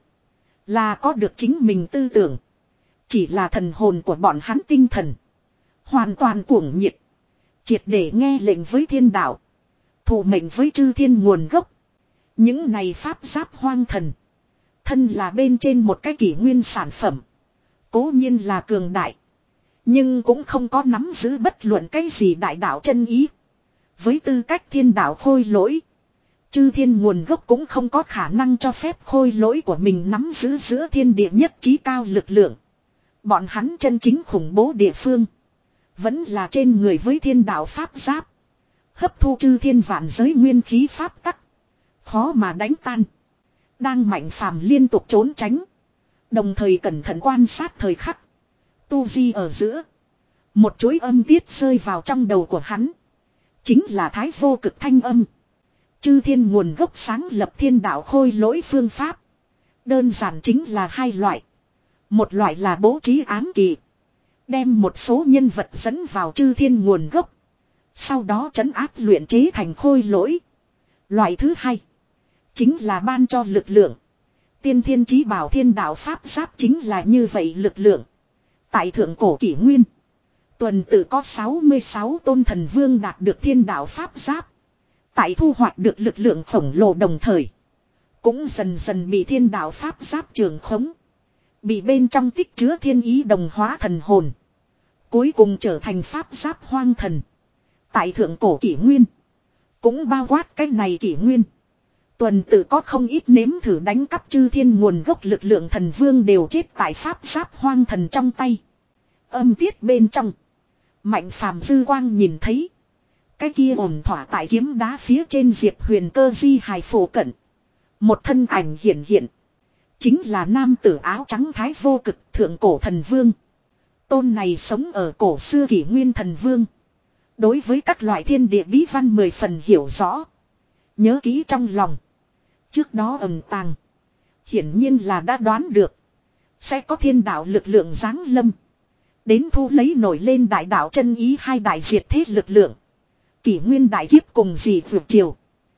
Là có được chính mình tư tưởng. Chỉ là thần hồn của bọn hắn tinh thần. Hoàn toàn cuồng nhiệt. Triệt để nghe lệnh với thiên đạo. Thụ mệnh với chư thiên nguồn gốc. Những này pháp giáp hoang thần. Thân là bên trên một cái kỷ nguyên sản phẩm. Cố nhiên là cường đại. Nhưng cũng không có nắm giữ bất luận cái gì đại đạo chân ý. Với tư cách thiên đạo khôi lỗi. Chư thiên nguồn gốc cũng không có khả năng cho phép khôi lỗi của mình nắm giữ giữa thiên địa nhất trí cao lực lượng. Bọn hắn chân chính khủng bố địa phương. Vẫn là trên người với thiên đạo pháp giáp. Hấp thu chư thiên vạn giới nguyên khí pháp tắc. Khó mà đánh tan. Đang mạnh phàm liên tục trốn tránh. Đồng thời cẩn thận quan sát thời khắc. Tu vi ở giữa. Một chuỗi âm tiết rơi vào trong đầu của hắn. Chính là thái vô cực thanh âm. Chư thiên nguồn gốc sáng lập thiên đạo khôi lỗi phương pháp. Đơn giản chính là hai loại. Một loại là bố trí ám kỳ. Đem một số nhân vật dẫn vào chư thiên nguồn gốc. Sau đó trấn áp luyện chế thành khôi lỗi. Loại thứ hai. Chính là ban cho lực lượng. Tiên thiên chí bảo thiên đạo pháp giáp chính là như vậy lực lượng. Tại thượng cổ kỷ nguyên. Tuần tự có sáu mươi sáu tôn thần vương đạt được thiên đạo pháp giáp. Tại thu hoạch được lực lượng khổng lồ đồng thời. Cũng dần dần bị thiên đạo pháp giáp trường khống. Bị bên trong tích chứa thiên ý đồng hóa thần hồn. Cuối cùng trở thành pháp giáp hoang thần. Tại thượng cổ kỷ nguyên. Cũng bao quát cái này kỷ nguyên. Tuần tự có không ít nếm thử đánh cắp chư thiên nguồn gốc lực lượng thần vương đều chết tại pháp giáp hoang thần trong tay. Âm tiết bên trong. Mạnh phàm dư quang nhìn thấy. Cái kia ổn thỏa tại kiếm đá phía trên Diệp Huyền Cơ di hài phổ cận. Một thân ảnh hiện hiện. Chính là nam tử áo trắng thái vô cực thượng cổ thần vương. Tôn này sống ở cổ xưa kỷ nguyên thần vương. Đối với các loại thiên địa bí văn mười phần hiểu rõ. Nhớ kỹ trong lòng. Trước đó ẩn tàng. Hiển nhiên là đã đoán được. Sẽ có thiên đạo lực lượng giáng lâm. Đến thu lấy nổi lên đại đạo chân ý hai đại diệt thế lực lượng. Kỷ nguyên đại kiếp cùng dì vượt triều.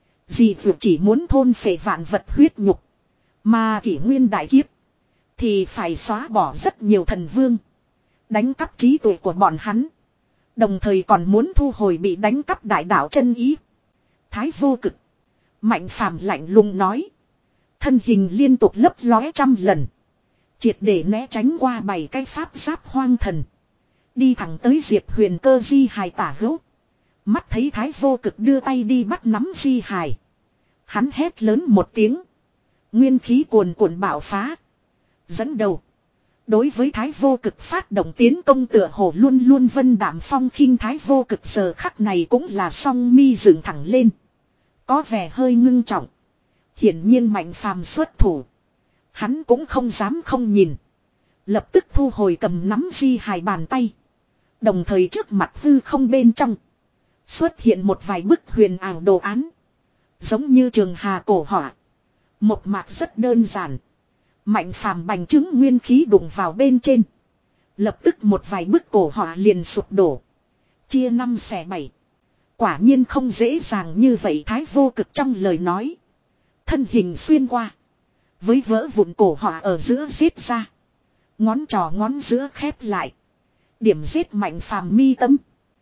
Dì vượt chỉ muốn thôn phệ vạn vật huyết nhục. Mà kỷ nguyên đại kiếp. Thì phải xóa bỏ rất nhiều thần vương. Đánh cắp trí tuệ của bọn hắn. Đồng thời còn muốn thu hồi bị đánh cắp đại đạo chân ý. Thái vô cực. Mạnh phàm lạnh lùng nói. Thân hình liên tục lấp lóe trăm lần. Triệt để né tránh qua bảy cái pháp giáp hoang thần. Đi thẳng tới Diệp Huyền Cơ di hài tả hữu. Mắt thấy thái vô cực đưa tay đi bắt nắm di hài. Hắn hét lớn một tiếng. Nguyên khí cuồn cuộn bạo phá. Dẫn đầu. Đối với thái vô cực phát động tiến công tựa hồ luôn luôn vân đảm phong khinh thái vô cực giờ khắc này cũng là song mi dựng thẳng lên. Có vẻ hơi ngưng trọng. Hiển nhiên mạnh phàm xuất thủ. Hắn cũng không dám không nhìn. Lập tức thu hồi cầm nắm di hài bàn tay. Đồng thời trước mặt hư không bên trong. Xuất hiện một vài bức huyền ảo đồ án. Giống như trường hà cổ họa. Một mạc rất đơn giản. Mạnh phàm bành trướng nguyên khí đụng vào bên trên. Lập tức một vài bức cổ họa liền sụp đổ. Chia năm xẻ bảy. Quả nhiên không dễ dàng như vậy thái vô cực trong lời nói. Thân hình xuyên qua. Với vỡ vụn cổ họa ở giữa giết ra. Ngón trỏ ngón giữa khép lại. Điểm giết Mạnh Phàm mi tâm.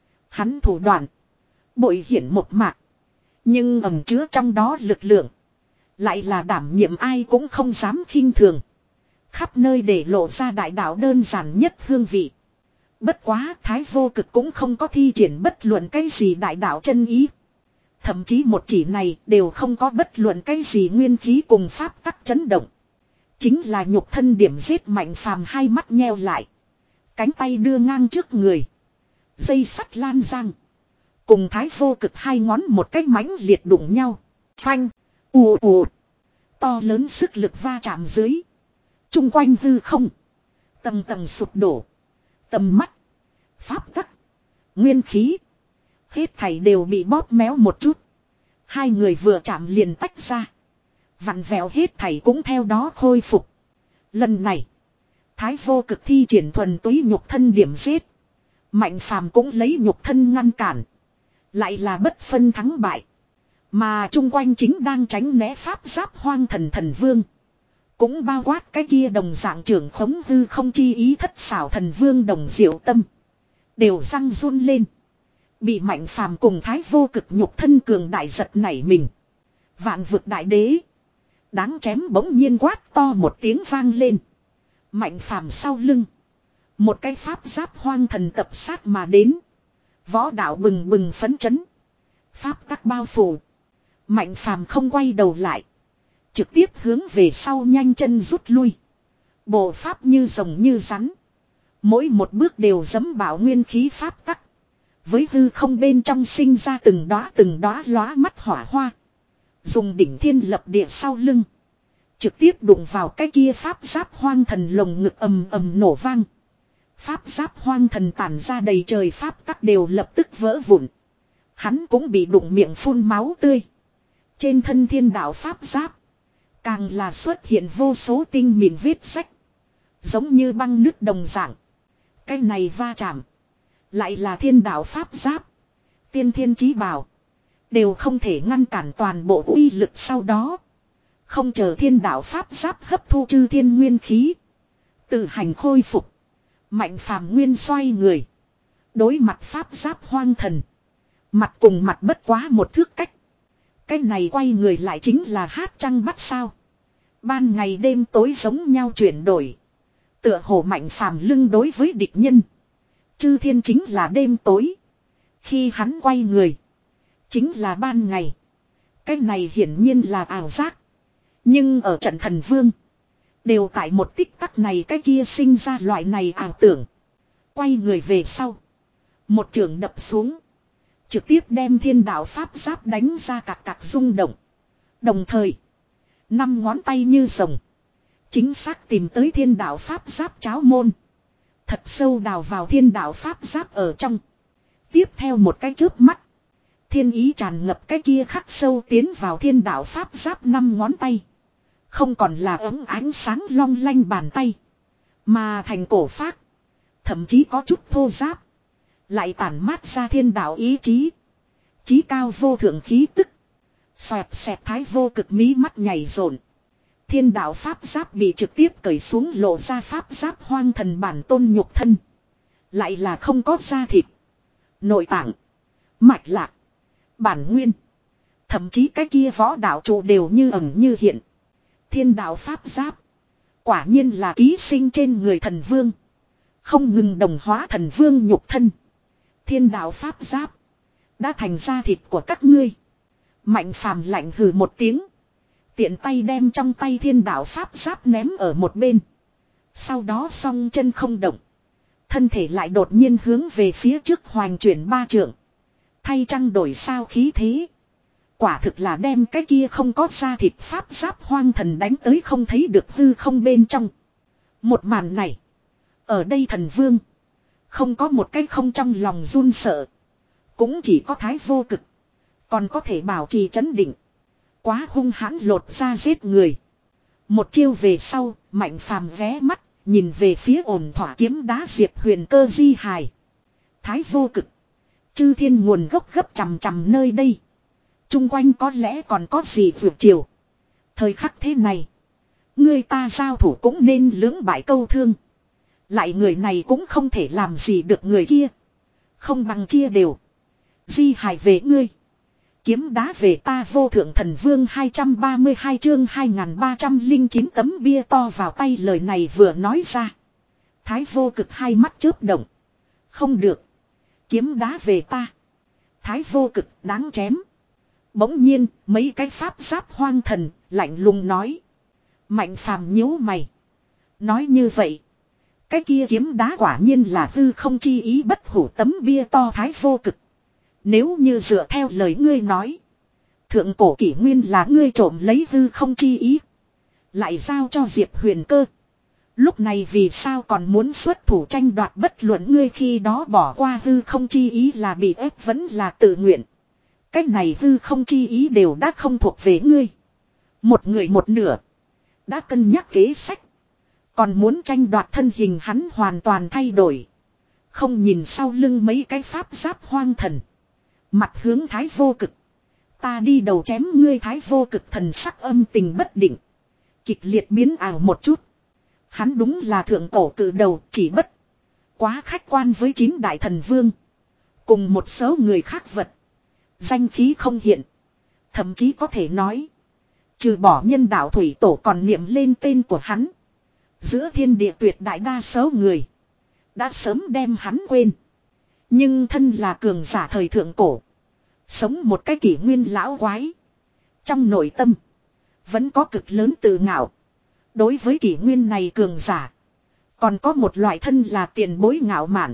Hắn thủ đoạn. Bội hiển một mạc. Nhưng ẩn chứa trong đó lực lượng. Lại là đảm nhiệm ai cũng không dám khinh thường. Khắp nơi để lộ ra đại đạo đơn giản nhất hương vị. Bất quá Thái Vô Cực cũng không có thi triển bất luận cái gì đại đạo chân ý. Thậm chí một chỉ này đều không có bất luận cái gì nguyên khí cùng pháp tắc chấn động. Chính là nhục thân điểm giết Mạnh Phàm hai mắt nheo lại. Cánh tay đưa ngang trước người. Dây sắt lan giang. Cùng Thái Vô Cực hai ngón một cách mãnh liệt đụng nhau. Phanh. Ù ù. To lớn sức lực va chạm dưới. Trung quanh hư không. Tầng tầng sụp đổ. Tầm mắt. Pháp tắc. Nguyên khí. Hết thảy đều bị bóp méo một chút. Hai người vừa chạm liền tách ra. Vặn vẹo hết thảy cũng theo đó khôi phục. Lần này. Thái Vô Cực thi triển thuần túy nhục thân điểm giết. Mạnh Phàm cũng lấy nhục thân ngăn cản. Lại là bất phân thắng bại. Mà chung quanh chính đang tránh né pháp giáp Hoang Thần Thần Vương. Cũng bao quát cái kia đồng dạng trưởng khống hư không chi ý thất xảo thần vương Đồng Diệu Tâm. Đều răng run lên. Bị Mạnh Phàm cùng Thái Vô Cực nhục thân cường đại giật nảy mình. Vạn vực đại đế. Đáng chém bỗng nhiên quát to một tiếng vang lên. Mạnh Phàm sau lưng. Một cái pháp giáp Hoang Thần tập sát mà đến. Võ đạo bừng bừng phấn chấn. Pháp tắc bao phủ. Mạnh Phàm không quay đầu lại. Trực tiếp hướng về sau nhanh chân rút lui. Bộ pháp như rồng như rắn. Mỗi một bước đều giẫm bảo nguyên khí pháp tắc. Với hư không bên trong sinh ra từng đóa từng đóa lóa mắt hỏa hoa. Dùng đỉnh thiên lập địa sau lưng. Trực tiếp đụng vào cái kia pháp giáp Hoang Thần lồng ngực ầm ầm nổ vang. Pháp giáp Hoang Thần tản ra đầy trời pháp tắc đều lập tức vỡ vụn. Hắn cũng bị đụng miệng phun máu tươi. Trên thân thiên đạo pháp giáp. Càng là xuất hiện vô số tinh mịn vết sách. Giống như băng nước đồng dạng. Cái này va chạm. Lại là thiên đạo pháp giáp. Tiên thiên chí bảo. Đều không thể ngăn cản toàn bộ uy lực sau đó. Không chờ thiên đạo pháp giáp hấp thu chư thiên nguyên khí. Tự hành khôi phục. Mạnh Phàm nguyên xoay người. Đối mặt pháp giáp Hoang Thần. Mặt cùng mặt bất quá một thước cách. Cái này quay người lại chính là hát trăng bắt sao. Ban ngày đêm tối giống nhau chuyển đổi. Tựa hồ Mạnh Phàm lưng đối với địch nhân. Chư thiên chính là đêm tối. Khi hắn quay người. Chính là ban ngày. Cái này hiển nhiên là ảo giác. Nhưng ở trận thần vương. Đều tại một tích tắc này cái kia sinh ra loại này ảo tưởng. Quay người về sau. Một trường đập xuống. Trực tiếp đem thiên đạo pháp giáp đánh ra cạc cạc rung động. Đồng thời. Năm ngón tay như rồng. Chính xác tìm tới thiên đạo pháp giáp cháo môn. Thật sâu đào vào thiên đạo pháp giáp ở trong. Tiếp theo một cái chớp mắt. Thiên ý tràn ngập cái kia khắc sâu tiến vào thiên đạo pháp giáp năm ngón tay. Không còn là ấm ánh sáng long lanh bàn tay. Mà thành cổ phác. Thậm chí có chút thô giáp. Lại tản mát ra thiên đạo ý chí. Chí cao vô thượng khí tức. Xoẹt xẹt Thái Vô Cực mí mắt nhảy rộn. Thiên đạo pháp giáp bị trực tiếp cởi xuống lộ ra pháp giáp Hoang Thần bản tôn nhục thân. Lại là không có da thịt. Nội tạng. Mạch lạc. Bản nguyên. Thậm chí cái kia võ đạo trụ đều như ẩn như hiện. Thiên đạo pháp giáp. Quả nhiên là ký sinh trên người thần vương. Không ngừng đồng hóa thần vương nhục thân. Thiên đạo pháp giáp. Đã thành da thịt của các ngươi. Mạnh Phàm lạnh hừ một tiếng. Tiện tay đem trong tay thiên đạo pháp giáp ném ở một bên. Sau đó song chân không động. Thân thể lại đột nhiên hướng về phía trước hoành chuyển ba trượng. Thay trăng đổi sao khí thế. Quả thực là đem cái kia không có da thịt pháp giáp Hoang Thần đánh tới không thấy được hư không bên trong. Một màn này. Ở đây thần vương. Không có một cái không trong lòng run sợ. Cũng chỉ có Thái Vô Cực. Còn có thể bảo trì trấn định. Quá hung hãn lột ra giết người. Một chiêu về sau, Mạnh Phàm ghé mắt, nhìn về phía ổn thỏa kiếm đá Diệp Huyền Cơ di hài. Thái Vô Cực. Chư thiên nguồn gốc gấp chằm chằm nơi đây. Trung quanh có lẽ còn có gì vượt chiều. Thời khắc thế này. Người ta giao thủ cũng nên lưỡng bại câu thương. Lại người này cũng không thể làm gì được người kia. Không bằng chia đều. Di hài về ngươi. Kiếm đá về ta vô thượng thần vương hai trăm ba mươi hai chương hai nghìn ba trăm lẻ chín tấm bia to vào tay lời này vừa nói ra. Thái vô cực hai mắt chớp động. Không được. Kiếm đá về ta. Thái vô cực đáng chém. Bỗng nhiên mấy cái pháp giáp hoang thần lạnh lùng nói. Mạnh phàm nhíu mày. Nói như vậy. Cái kia kiếm đá quả nhiên là hư không chi ý bất hủ tấm bia to thái vô cực. Nếu như dựa theo lời ngươi nói. Thượng cổ kỷ nguyên là ngươi trộm lấy hư không chi ý. Lại giao cho Diệp Huyền Cơ. Lúc này vì sao còn muốn xuất thủ tranh đoạt bất luận ngươi khi đó bỏ qua hư không chi ý là bị ép vẫn là tự nguyện. Cách này hư không chi ý đều đã không thuộc về ngươi. Một người một nửa. Đã cân nhắc kế sách. Còn muốn tranh đoạt thân hình hắn hoàn toàn thay đổi. Không nhìn sau lưng mấy cái pháp giáp hoang thần. Mặt hướng thái vô cực. Ta đi đầu chém ngươi thái vô cực thần sắc âm tình bất định. Kịch liệt biến ảo một chút. Hắn đúng là thượng cổ cử đầu chỉ bất. Quá khách quan với chín đại thần vương. Cùng một số người khác vật. Danh khí không hiện. Thậm chí có thể nói. Trừ bỏ nhân đạo thủy tổ còn niệm lên tên của hắn. Giữa thiên địa tuyệt đại đa số người. Đã sớm đem hắn quên. Nhưng thân là cường giả thời thượng cổ. Sống một cái kỷ nguyên lão quái. Trong nội tâm. Vẫn có cực lớn tự ngạo. Đối với kỷ nguyên này cường giả. Còn có một loại thân là tiền bối ngạo mạn.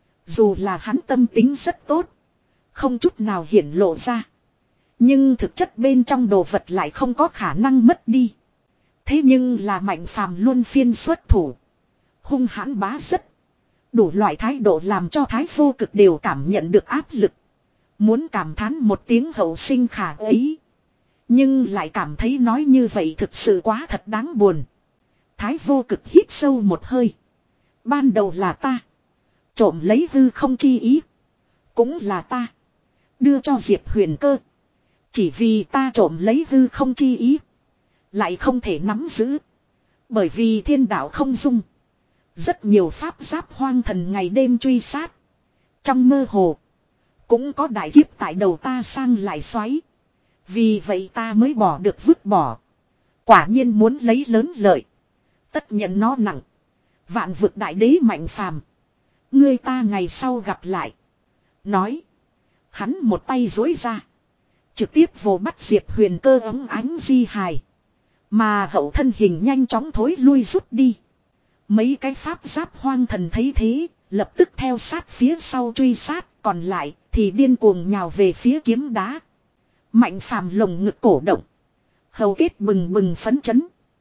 Dù là hắn tâm tính rất tốt. Không chút nào hiển lộ ra. Nhưng thực chất bên trong đồ vật lại không có khả năng mất đi. Thế nhưng là Mạnh Phàm luôn phiên xuất thủ. Hung hãn bá rất. Đủ loại thái độ làm cho thái vô cực đều cảm nhận được áp lực. Muốn cảm thán một tiếng hậu sinh khả ấy. Nhưng lại cảm thấy nói như vậy thực sự quá thật đáng buồn. Thái vô cực hít sâu một hơi. Ban đầu là ta. Trộm lấy hư không chi ý. Cũng là ta. Đưa cho Diệp Huyền Cơ. Chỉ vì ta trộm lấy hư không chi ý. Lại không thể nắm giữ. Bởi vì thiên đạo không dung. Rất nhiều pháp giáp hoang thần ngày đêm truy sát. Trong mơ hồ. Cũng có đại kiếp tại đầu ta sang lại xoáy. Vì vậy ta mới bỏ được vứt bỏ. Quả nhiên muốn lấy lớn lợi. Tất nhận nó nặng. Vạn vực đại đế Mạnh Phàm. Ngươi ta ngày sau gặp lại. Nói. Hắn một tay dối ra. Trực tiếp vồ bắt Diệp Huyền Cơ ống ánh di hài. Mà hậu thân hình nhanh chóng thối lui rút đi. Mấy cái pháp giáp hoang thần thấy thế. Lập tức theo sát phía sau truy sát. Còn lại thì điên cuồng nhào về phía kiếm đá. Mạnh Phàm lồng ngực cổ động. Hầu kết bừng bừng phấn chấn.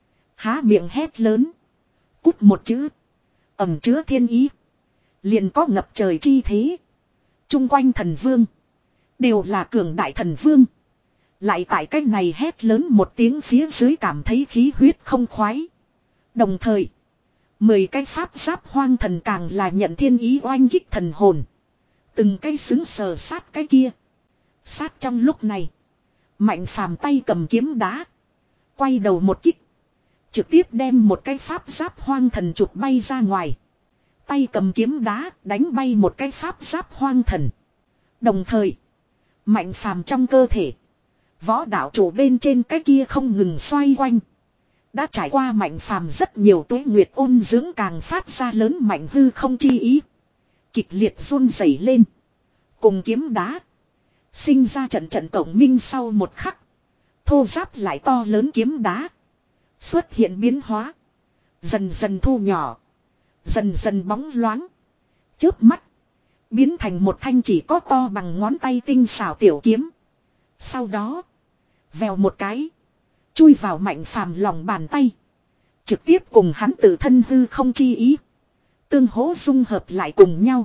Há miệng hét lớn. Cút một chữ. Ẩm chứa thiên ý. Liền có ngập trời chi thế. Trung quanh thần vương. Đều là cường đại thần vương. Lại tại cách này hét lớn một tiếng phía dưới cảm thấy khí huyết không khoái. Đồng thời. Mười cái pháp giáp hoang thần càng là nhận thiên ý oanh kích thần hồn. Từng cái xứng sờ sát cái kia. Sát trong lúc này. Mạnh Phàm tay cầm kiếm đá. Quay đầu một kích. Trực tiếp đem một cái pháp giáp hoang thần chụp bay ra ngoài. Tay cầm kiếm đá đánh bay một cái pháp giáp hoang thần. Đồng thời. Mạnh Phàm trong cơ thể. Võ đạo chủ bên trên cái kia không ngừng xoay quanh. Đã trải qua Mạnh Phàm rất nhiều tuế nguyệt ôn dưỡng càng phát ra lớn mạnh hư không chi ý. Kịch liệt run rẩy lên. Cùng kiếm đá. Sinh ra trận trận cộng minh sau một khắc. Thô giáp lại to lớn kiếm đá. Xuất hiện biến hóa. Dần dần thu nhỏ. Dần dần bóng loáng. Chớp mắt. Biến thành một thanh chỉ có to bằng ngón tay tinh xảo tiểu kiếm. Sau đó. Vèo một cái. Chui vào Mạnh Phàm lòng bàn tay. Trực tiếp cùng hắn tự thân hư không chi ý. Tương hỗ dung hợp lại cùng nhau.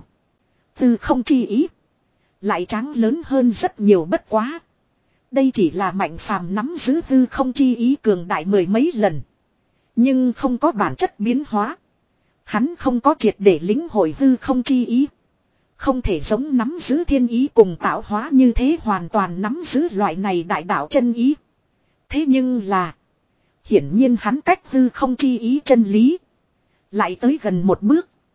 Hư không chi ý. Lại tráng lớn hơn rất nhiều bất quá. Đây chỉ là Mạnh Phàm nắm giữ hư không chi ý cường đại mười mấy lần. Nhưng không có bản chất biến hóa. Hắn không có triệt để lĩnh hội hư không chi ý. Không thể giống nắm giữ thiên ý cùng tạo hóa như thế hoàn toàn nắm giữ loại này đại đạo chân ý. Thế nhưng là. Hiển nhiên hắn cách hư không chi ý chân lý. Lại tới gần một bước.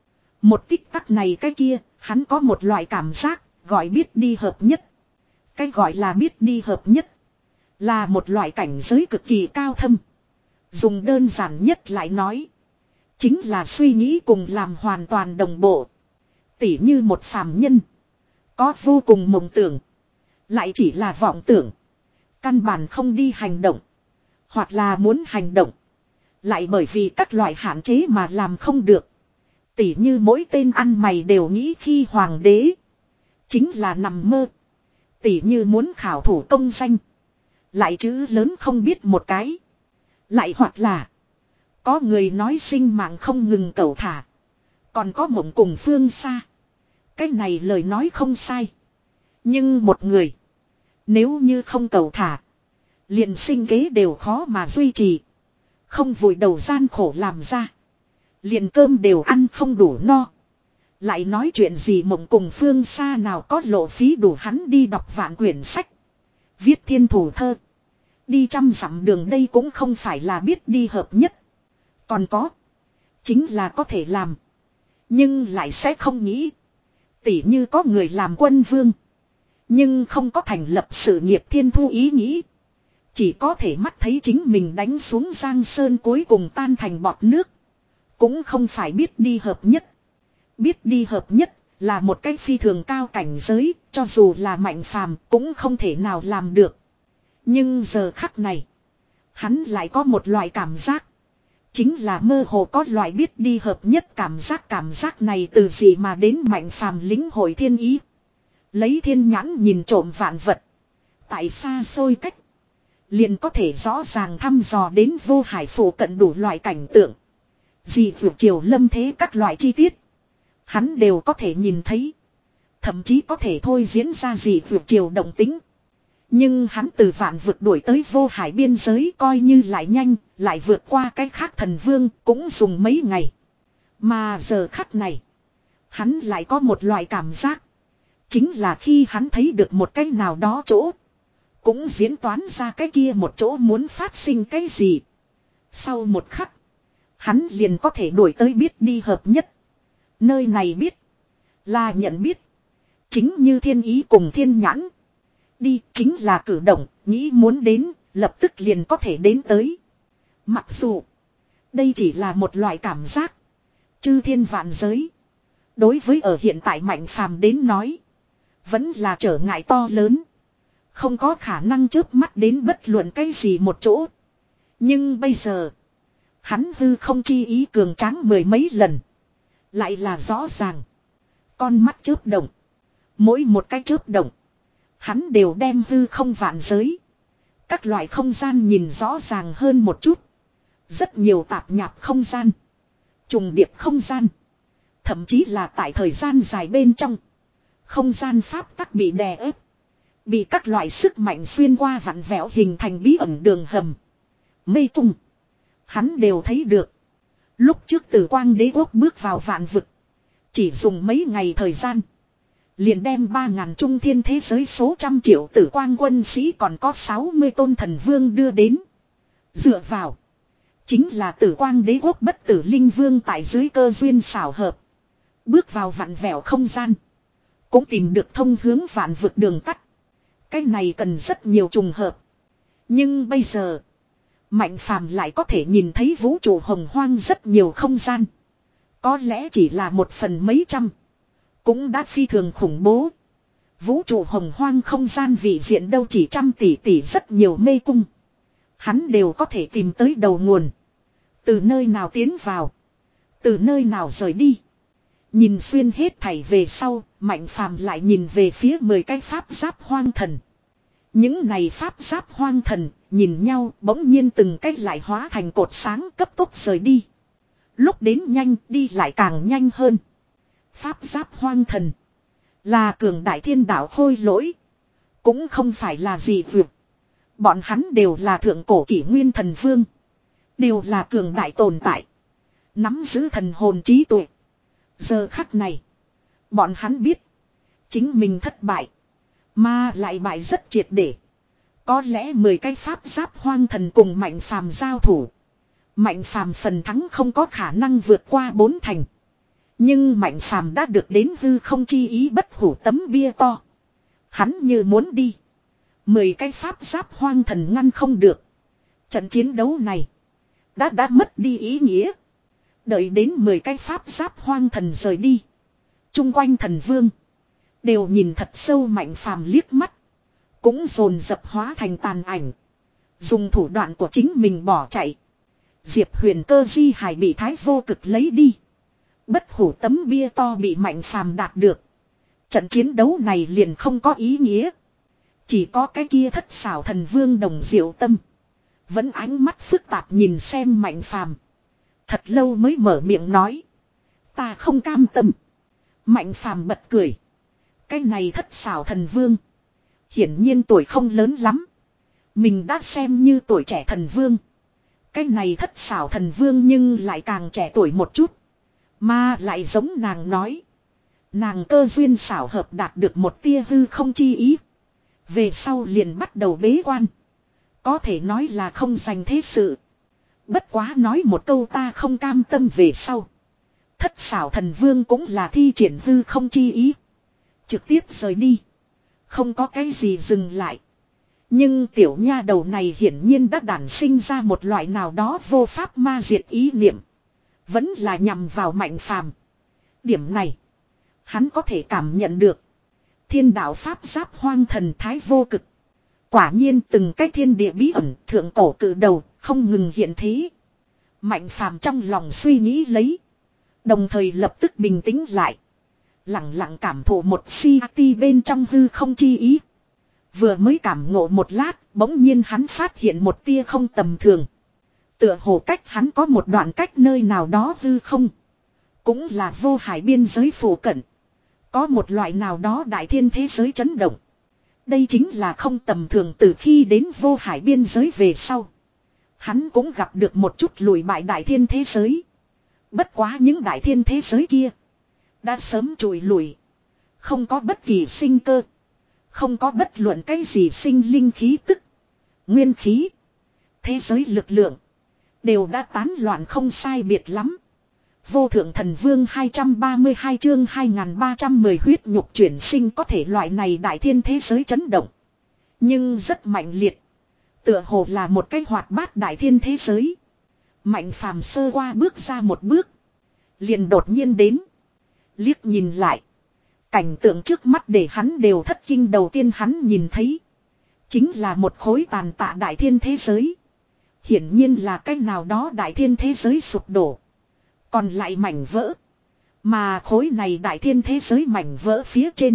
Một tích tắc này cái kia, hắn có một loại cảm giác, gọi biết đi hợp nhất. Cái gọi là biết đi hợp nhất, là một loại cảnh giới cực kỳ cao thâm. Dùng đơn giản nhất lại nói, chính là suy nghĩ cùng làm hoàn toàn đồng bộ. Tỉ như một phàm nhân, có vô cùng mộng tưởng, lại chỉ là vọng tưởng. Căn bản không đi hành động, hoặc là muốn hành động, lại bởi vì các loại hạn chế mà làm không được. Tỉ như mỗi tên ăn mày đều nghĩ khi hoàng đế, chính là nằm mơ. Tỉ như muốn khảo thủ công danh, lại chữ lớn không biết một cái. Lại hoặc là có người nói sinh mạng không ngừng cẩu thả, còn có mộng cùng phương xa. Cái này lời nói không sai. Nhưng một người, nếu như không cẩu thả, liền sinh kế đều khó mà duy trì. Không vùi đầu gian khổ làm ra, liền cơm đều ăn không đủ no. Lại nói chuyện gì mộng cùng phương xa nào có lộ phí đủ hắn đi đọc vạn quyển sách, viết thiên thủ thơ, đi trăm dặm đường, đây cũng không phải là biết đi hợp nhất. Còn có, chính là có thể làm, nhưng lại sẽ không nghĩ. Tỉ như có người làm quân vương, nhưng không có thành lập sự nghiệp thiên thu ý nghĩ. Chỉ có thể mắt thấy chính mình đánh xuống giang sơn cuối cùng tan thành bọt nước. Cũng không phải biết đi hợp nhất. Biết đi hợp nhất là một cách phi thường cao cảnh giới, cho dù là Mạnh Phàm cũng không thể nào làm được. Nhưng giờ khắc này, hắn lại có một loại cảm giác, chính là mơ hồ có loại biết đi hợp nhất cảm giác. Cảm giác này từ gì mà đến? Mạnh Phàm lĩnh hội thiên ý, lấy thiên nhãn nhìn trộm vạn vật, tại xa xôi cách liền có thể rõ ràng thăm dò đến vô hải phủ cận đủ loại cảnh tượng. Dị vượt chiều lâm thế các loại chi tiết, hắn đều có thể nhìn thấy. Thậm chí có thể thôi diễn ra dị vượt chiều động tính. Nhưng hắn từ vạn vực đuổi tới vô hải biên giới, coi như lại nhanh, lại vượt qua cái khác thần vương, cũng dùng mấy ngày. Mà giờ khắc này, hắn lại có một loại cảm giác, chính là khi hắn thấy được một cái nào đó chỗ, cũng diễn toán ra cái kia một chỗ muốn phát sinh cái gì. Sau một khắc, hắn liền có thể đuổi tới biết đi hợp nhất. Nơi này biết, là nhận biết. Chính như thiên ý cùng thiên nhãn. Đi chính là cử động, nghĩ muốn đến, lập tức liền có thể đến tới. Mặc dù, đây chỉ là một loại cảm giác. Chư thiên vạn giới, đối với ở hiện tại Mạnh Phàm đến nói, vẫn là trở ngại to lớn. Không có khả năng chớp mắt đến bất luận cái gì một chỗ. Nhưng bây giờ, hắn hư không chi ý cường tráng mười mấy lần, lại là rõ ràng. Con mắt chớp động, mỗi một cái chớp động, hắn đều đem hư không vạn giới, các loại không gian nhìn rõ ràng hơn một chút. Rất nhiều tạp nhạp không gian, trùng điệp không gian, thậm chí là tại thời gian dài bên trong, không gian pháp tắc bị đè ép, bị các loại sức mạnh xuyên qua vặn vẹo hình thành bí ẩn đường hầm, mê cung, hắn đều thấy được. Lúc trước Tử Quang Đế Quốc bước vào vạn vực, chỉ dùng mấy ngày thời gian, liền đem ba ngàn trung thiên thế giới số trăm triệu tử quang quân sĩ còn có sáu mươi tôn thần vương đưa đến. Dựa vào, chính là Tử Quang Đế Quốc bất tử linh vương tại dưới cơ duyên xảo hợp, bước vào vạn vẹo không gian, cũng tìm được thông hướng vạn vực đường tắt. Cái này cần rất nhiều trùng hợp. Nhưng bây giờ, Mạnh Phàm lại có thể nhìn thấy vũ trụ hồng hoang rất nhiều không gian. Có lẽ chỉ là một phần mấy trăm, cũng đã phi thường khủng bố. Vũ trụ hồng hoang không gian vị diện đâu chỉ trăm tỷ tỷ, rất nhiều mê cung. Hắn đều có thể tìm tới đầu nguồn. Từ nơi nào tiến vào, từ nơi nào rời đi. Nhìn xuyên hết thảy về sau, Mạnh Phàm lại nhìn về phía mười cái pháp giáp hoang thần. Những này pháp giáp hoang thần nhìn nhau, bỗng nhiên từng cách lại hóa thành cột sáng cấp tốc rời đi. Lúc đến nhanh, đi lại càng nhanh hơn. Pháp giáp hoang thần là cường đại thiên đạo khôi lỗi, cũng không phải là gì vượt. Bọn hắn đều là thượng cổ kỷ nguyên thần vương, đều là cường đại tồn tại, nắm giữ thần hồn trí tuệ. Giờ khắc này, bọn hắn biết chính mình thất bại, mà lại bại rất triệt để. Có lẽ mười cái pháp giáp hoang thần cùng Mạnh Phàm giao thủ, Mạnh Phàm phần thắng không có khả năng vượt qua bốn thành. Nhưng Mạnh Phàm đã được đến hư không chi ý bất hủ tấm bia to. Hắn như muốn đi. Mười cái pháp giáp hoang thần ngăn không được. Trận chiến đấu này đã đã mất đi ý nghĩa. Đợi đến mười cái pháp giáp hoang thần rời đi. Trung quanh thần vương đều nhìn thật sâu Mạnh Phàm liếc mắt. Cũng dồn dập hóa thành tàn ảnh. Dùng thủ đoạn của chính mình bỏ chạy. Diệp Huyền Cơ di hải bị Thái Vô Cực lấy đi. Bất hủ tấm bia to bị Mạnh Phàm đạt được. Trận chiến đấu này liền không có ý nghĩa. Chỉ có cái kia thất xảo thần vương Đồng Diệu Tâm. Vẫn ánh mắt phức tạp nhìn xem Mạnh Phàm. Thật lâu mới mở miệng nói. Ta không cam tâm. Mạnh Phàm bật cười. Cái này thất xảo thần vương. Hiển nhiên tuổi không lớn lắm. Mình đã xem như tuổi trẻ thần vương. Cái này thất xảo thần vương nhưng lại càng trẻ tuổi một chút. Mà lại giống nàng nói. Nàng cơ duyên xảo hợp đạt được một tia hư không chi ý. Về sau liền bắt đầu bế quan. Có thể nói là không dành thế sự. Bất quá nói một câu ta không cam tâm về sau. Thất xảo thần vương cũng là thi triển hư không chi ý. Trực tiếp rời đi. Không có cái gì dừng lại. Nhưng tiểu nha đầu này hiển nhiên đã đản sinh ra một loại nào đó vô pháp ma diệt ý niệm. Vẫn là nhằm vào Mạnh Phàm. Điểm này hắn có thể cảm nhận được. Thiên đạo pháp giáp hoang thần Thái Vô Cực. Quả nhiên từng cái thiên địa bí ẩn thượng cổ cự đầu không ngừng hiện thế. Mạnh Phàm trong lòng suy nghĩ lấy. Đồng thời lập tức bình tĩnh lại. Lặng lặng cảm thụ một si ti bên trong hư không chi ý. Vừa mới cảm ngộ một lát, bỗng nhiên hắn phát hiện một tia không tầm thường. Tựa hồ cách hắn có một đoạn cách nơi nào đó hư không. Cũng là vô hải biên giới phủ cận. Có một loại nào đó đại thiên thế giới chấn động. Đây chính là không tầm thường từ khi đến vô hải biên giới về sau. Hắn cũng gặp được một chút lùi bại đại thiên thế giới. Bất quá những đại thiên thế giới kia đã sớm trùi lùi. Không có bất kỳ sinh cơ. Không có bất luận cái gì sinh linh khí tức. Nguyên khí. Thế giới lực lượng. Đều đã tán loạn không sai biệt lắm. Vô thượng thần vương hai trăm ba mươi hai chương hai nghìn ba trăm mười huyết nhục chuyển sinh có thể loại này đại thiên thế giới chấn động. Nhưng rất mạnh liệt. Tựa hồ là một cái hoạt bát đại thiên thế giới. Mạnh Phàm sơ qua bước ra một bước. Liền đột nhiên đến. Liếc nhìn lại. Cảnh tượng trước mắt để hắn đều thất kinh đầu tiên hắn nhìn thấy. Chính là một khối tàn tạ đại thiên thế giới. Hiển nhiên là cách nào đó đại thiên thế giới sụp đổ. Còn lại mảnh vỡ. Mà khối này đại thiên thế giới mảnh vỡ phía trên.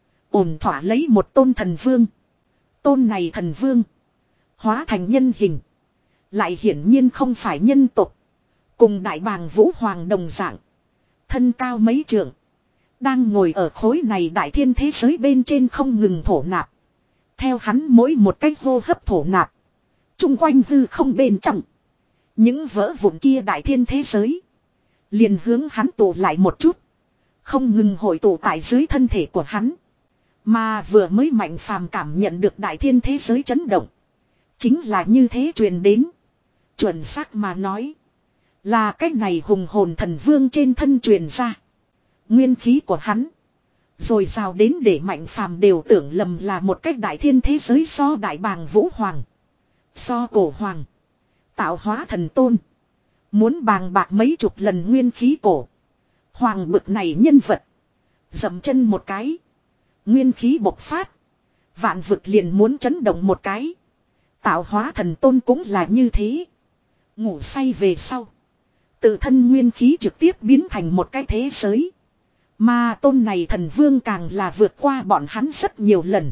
Ổn thỏa lấy một tôn thần vương. Tôn này thần vương. Hóa thành nhân hình. Lại hiển nhiên không phải nhân tộc. Cùng đại bàng vũ hoàng đồng dạng. Thân cao mấy trượng. Đang ngồi ở khối này đại thiên thế giới bên trên không ngừng thổ nạp. Theo hắn mỗi một cách hô hấp thổ nạp. Trung quanh hư không bên trong. Những vỡ vụn kia đại thiên thế giới. Liền hướng hắn tụ lại một chút. Không ngừng hội tụ tại dưới thân thể của hắn. Mà vừa mới Mạnh Phàm cảm nhận được đại thiên thế giới chấn động. Chính là như thế truyền đến. Chuẩn xác mà nói. Là cách này hùng hồn thần vương trên thân truyền ra. Nguyên khí của hắn. Rồi rào đến để Mạnh Phàm đều tưởng lầm là một cách đại thiên thế giới so đại bàng vũ hoàng. So cổ hoàng. Tạo hóa thần tôn. Muốn bàng bạc mấy chục lần nguyên khí cổ. Hoàng bực này nhân vật. Dậm chân một cái. Nguyên khí bộc phát. Vạn vực liền muốn chấn động một cái. Tạo hóa thần tôn cũng là như thế. Ngủ say về sau. Tự thân nguyên khí trực tiếp biến thành một cái thế giới. Mà tôn này thần vương càng là vượt qua bọn hắn rất nhiều lần.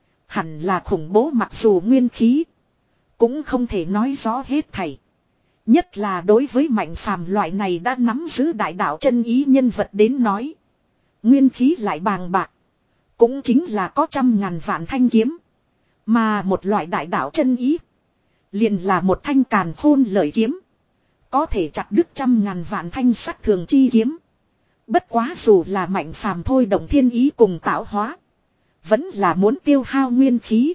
Hẳn là khủng bố mặc dù nguyên khí. Cũng không thể nói rõ hết thảy. Nhất là đối với Mạnh Phàm loại này đã nắm giữ đại đạo chân ý nhân vật đến nói. Nguyên khí lại bàng bạc. Cũng chính là có trăm ngàn vạn thanh kiếm. Mà một loại đại đạo chân ý. Liền là một thanh càn khôn lợi kiếm. Có thể chặt đứt trăm ngàn vạn thanh sắc thường chi kiếm. Bất quá dù là Mạnh Phàm thôi động thiên ý cùng tạo hóa. Vẫn là muốn tiêu hao nguyên khí.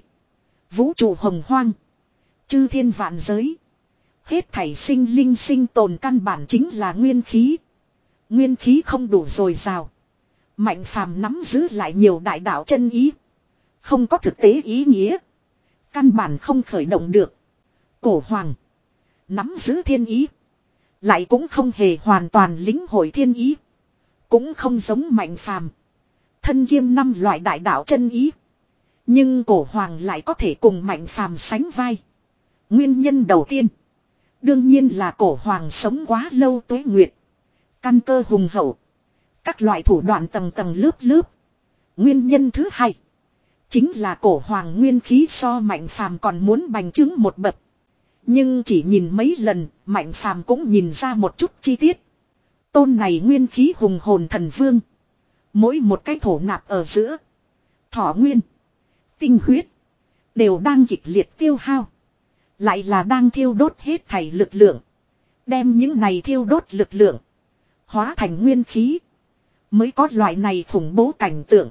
Vũ trụ hồng hoang. Chư thiên vạn giới. Hết thảy sinh linh sinh tồn căn bản chính là nguyên khí. Nguyên khí không đủ dồi dào. Mạnh phàm nắm giữ lại nhiều đại đạo chân ý. Không có thực tế ý nghĩa. Căn bản không khởi động được. Cổ hoàng. Nắm giữ thiên ý. Lại cũng không hề hoàn toàn lĩnh hội thiên ý. Cũng không giống mạnh phàm. Thân kiêm năm loại đại đạo chân ý. Nhưng cổ hoàng lại có thể cùng mạnh phàm sánh vai. Nguyên nhân đầu tiên. Đương nhiên là cổ hoàng sống quá lâu tuế nguyệt. Căn cơ hùng hậu. Các loại thủ đoạn tầng tầng lớp lớp. Nguyên nhân thứ hai. Chính là cổ hoàng nguyên khí so mạnh phàm còn muốn bành trướng một bậc. Nhưng chỉ nhìn mấy lần, mạnh phàm cũng nhìn ra một chút chi tiết. Tôn này nguyên khí hùng hồn thần vương. Mỗi một cái thổ nạp ở giữa. Thọ nguyên. Tinh huyết. Đều đang kịch liệt tiêu hao. Lại là đang thiêu đốt hết thảy lực lượng. Đem những này thiêu đốt lực lượng. Hóa thành nguyên khí. Mới có loại này khủng bố cảnh tượng.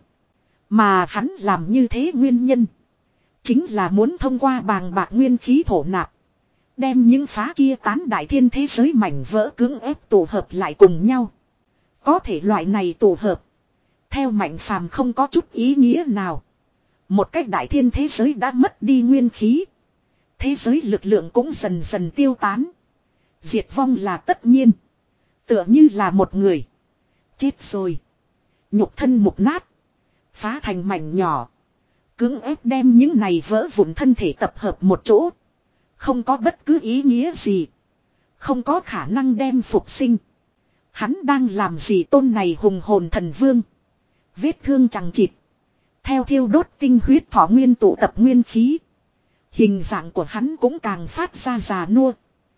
Mà hắn làm như thế nguyên nhân. Chính là muốn thông qua bàng bạc nguyên khí thổ nạp. Đem những phá kia tán đại thiên thế giới mảnh vỡ cưỡng ép tụ hợp lại cùng nhau. Có thể loại này tụ hợp. Theo mạnh phàm không có chút ý nghĩa nào. Một cách đại thiên thế giới đã mất đi nguyên khí. Thế giới lực lượng cũng dần dần tiêu tán. Diệt vong là tất nhiên. Tựa như là một người. Chết rồi. Nhục thân mục nát. Phá thành mảnh nhỏ. Cưỡng ép đem những này vỡ vụn thân thể tập hợp một chỗ. Không có bất cứ ý nghĩa gì. Không có khả năng đem phục sinh. Hắn đang làm gì tôn này hùng hồn thần vương. Vết thương chẳng chịt. Theo thiêu đốt tinh huyết thọ nguyên tụ tập nguyên khí. Hình dạng của hắn cũng càng phát ra già nua.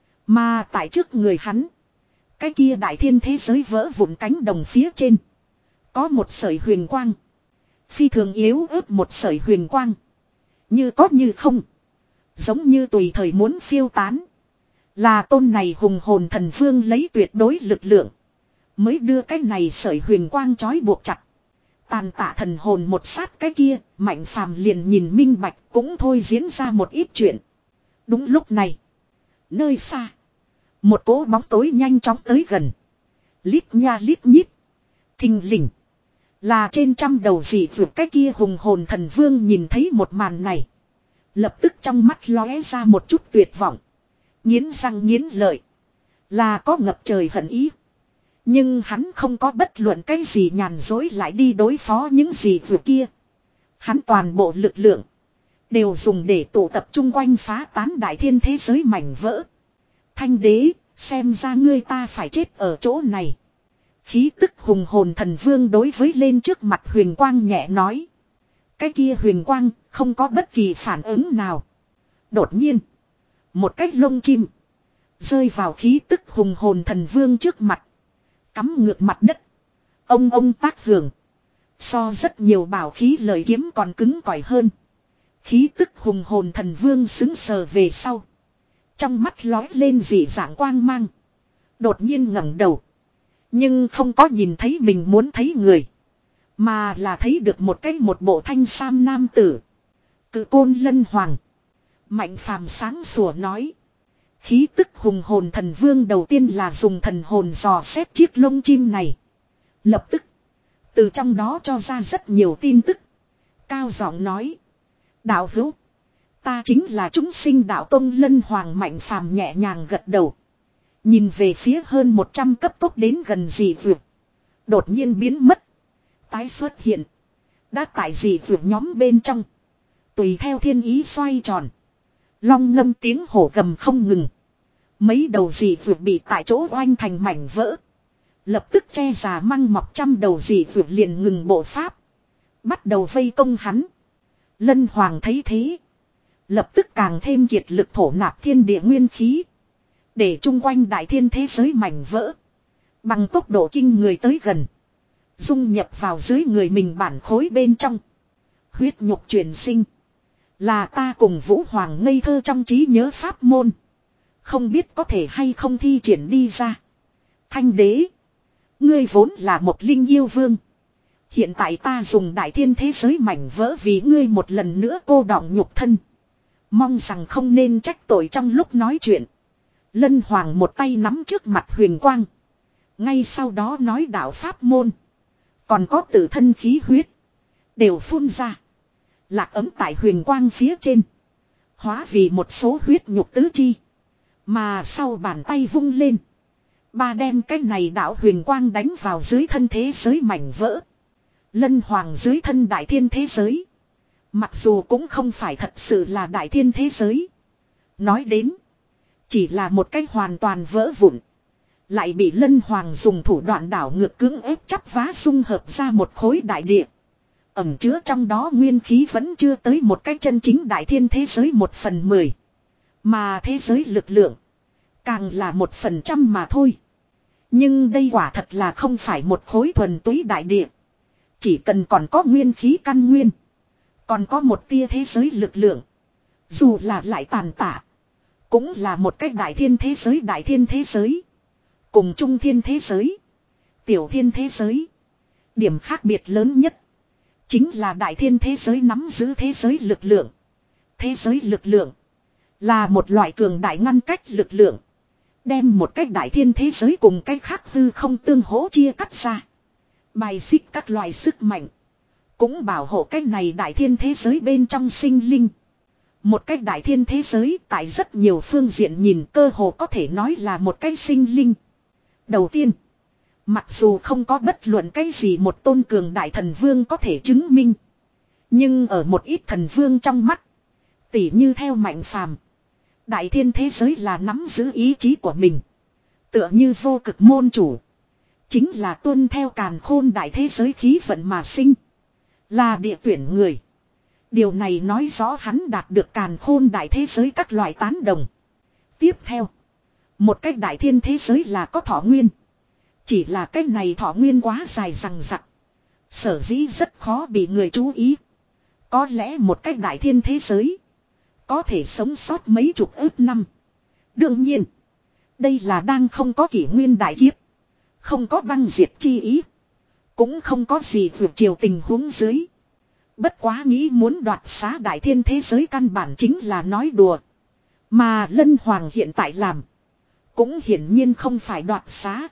Mà tại trước người hắn. Cái kia đại thiên thế giới vỡ vụn cánh đồng phía trên. Có một sợi huyền quang. Phi thường yếu ớt một sợi huyền quang. Như có như không. Giống như tùy thời muốn phiêu tán. Là tôn này hùng hồn thần vương lấy tuyệt đối lực lượng. Mới đưa cái này sợi huyền quang trói buộc chặt. Tàn tạ thần hồn một sát cái kia. Mạnh phàm liền nhìn minh bạch cũng thôi diễn ra một ít chuyện. Đúng lúc này. Nơi xa. Một cỗ bóng tối nhanh chóng tới gần. Lít nha lít nhít. Thình lình. Là trên trăm đầu dị vượt cái kia hùng hồn thần vương nhìn thấy một màn này. Lập tức trong mắt lóe ra một chút tuyệt vọng. Nghiến răng nghiến lợi. Là có ngập trời hận ý. Nhưng hắn không có bất luận cái gì nhàn dối lại đi đối phó những gì vừa kia. Hắn toàn bộ lực lượng. Đều dùng để tụ tập trung quanh phá tán đại thiên thế giới mảnh vỡ. Thanh đế, xem ra ngươi ta phải chết ở chỗ này. Khí tức hùng hồn thần vương đối với lên trước mặt huyền quang nhẹ nói. Cái kia huyền quang không có bất kỳ phản ứng nào. Đột nhiên. Một cái lông chim. Rơi vào khí tức hùng hồn thần vương trước mặt. Cắm ngược mặt đất. Ông ông tác hưởng. So rất nhiều bảo khí lời kiếm còn cứng cỏi hơn. Khí tức hùng hồn thần vương xứng sờ về sau. Trong mắt lói lên dị dạng quang mang. Đột nhiên ngẩng đầu. Nhưng không có nhìn thấy mình muốn thấy người. Mà là thấy được một cái một bộ thanh sam nam tử. Cự côn lân hoàng. Mạnh phàm sáng sủa nói. Khí tức hùng hồn thần vương đầu tiên là dùng thần hồn dò xét chiếc lông chim này. Lập tức. Từ trong đó cho ra rất nhiều tin tức. Cao giọng nói. Đạo hữu. Ta chính là chúng sinh đạo tông lân hoàng mạnh phàm nhẹ nhàng gật đầu. Nhìn về phía hơn một trăm cấp tốc đến gần dị vượt. Đột nhiên biến mất. Tái xuất hiện. Đã tại dị vượt nhóm bên trong. Tùy theo thiên ý xoay tròn. Long ngâm tiếng hổ gầm không ngừng. Mấy đầu dị vượt bị tại chỗ oanh thành mảnh vỡ. Lập tức che già măng mọc trăm đầu dị vượt liền ngừng bộ pháp. Bắt đầu vây công hắn. Lân hoàng thấy thế. Lập tức càng thêm kiệt lực thổ nạp thiên địa nguyên khí. Để chung quanh đại thiên thế giới mảnh vỡ. Bằng tốc độ kinh người tới gần. Dung nhập vào dưới người mình bản khối bên trong. Huyết nhục chuyển sinh. Là ta cùng Vũ Hoàng ngây thơ trong trí nhớ pháp môn. Không biết có thể hay không thi triển đi ra. Thanh đế. Ngươi vốn là một linh yêu vương. Hiện tại ta dùng đại thiên thế giới mảnh vỡ vì ngươi một lần nữa cô đọng nhục thân. Mong rằng không nên trách tội trong lúc nói chuyện. Lân Hoàng một tay nắm trước mặt huyền quang. Ngay sau đó nói đạo pháp môn. Còn có tự thân khí huyết. Đều phun ra. Lạc ấm tại huyền quang phía trên. Hóa vì một số huyết nhục tứ chi. Mà sau bàn tay vung lên. Ba đem cái này đạo huyền quang đánh vào dưới thân thế giới mảnh vỡ. Lân hoàng dưới thân đại thiên thế giới. Mặc dù cũng không phải thật sự là đại thiên thế giới. Nói đến. Chỉ là một cách hoàn toàn vỡ vụn. Lại bị lân hoàng dùng thủ đoạn đảo ngược cưỡng ép chắp vá dung hợp ra một khối đại địa. Ẩm chứa trong đó nguyên khí vẫn chưa tới một cách chân chính đại thiên thế giới một phần mười. Mà thế giới lực lượng. Càng là một phần trăm mà thôi. Nhưng đây quả thật là không phải một khối thuần túy đại địa. Chỉ cần còn có nguyên khí căn nguyên. Còn có một tia thế giới lực lượng. Dù là lại tàn tạ. Cũng là một cách đại thiên thế giới đại thiên thế giới. Cùng trung thiên thế giới. Tiểu thiên thế giới. Điểm khác biệt lớn nhất. Chính là đại thiên thế giới nắm giữ thế giới lực lượng. Thế giới lực lượng. Là một loại cường đại ngăn cách lực lượng. Đem một cách đại thiên thế giới cùng cách khác hư không tương hỗ chia cắt ra. Bài xích các loại sức mạnh. Cũng bảo hộ cách này đại thiên thế giới bên trong sinh linh. Một cách đại thiên thế giới tại rất nhiều phương diện nhìn cơ hồ có thể nói là một cái sinh linh. Đầu tiên. Mặc dù không có bất luận cái gì một tôn cường đại thần vương có thể chứng minh. Nhưng ở một ít thần vương trong mắt. Tỉ như theo Mạnh Phàm. Đại thiên thế giới là nắm giữ ý chí của mình. Tựa như vô cực môn chủ. Chính là tuân theo càn khôn đại thế giới khí vận mà sinh. Là địa tuyển người. Điều này nói rõ hắn đạt được càn khôn đại thế giới các loại tán đồng. Tiếp theo. Một cách đại thiên thế giới là có thọ nguyên. Chỉ là cách này thọ nguyên quá dài rằng rặc. Sở dĩ rất khó bị người chú ý. Có lẽ một cách đại thiên thế giới. Có thể sống sót mấy chục ước năm. Đương nhiên. Đây là đang không có kỷ nguyên đại kiếp. Không có băng diệt chi ý. Cũng không có gì vượt chiều tình huống dưới. Bất quá nghĩ muốn đoạt xá đại thiên thế giới căn bản chính là nói đùa. Mà Lân Hoàng hiện tại làm. Cũng hiển nhiên không phải đoạt xá.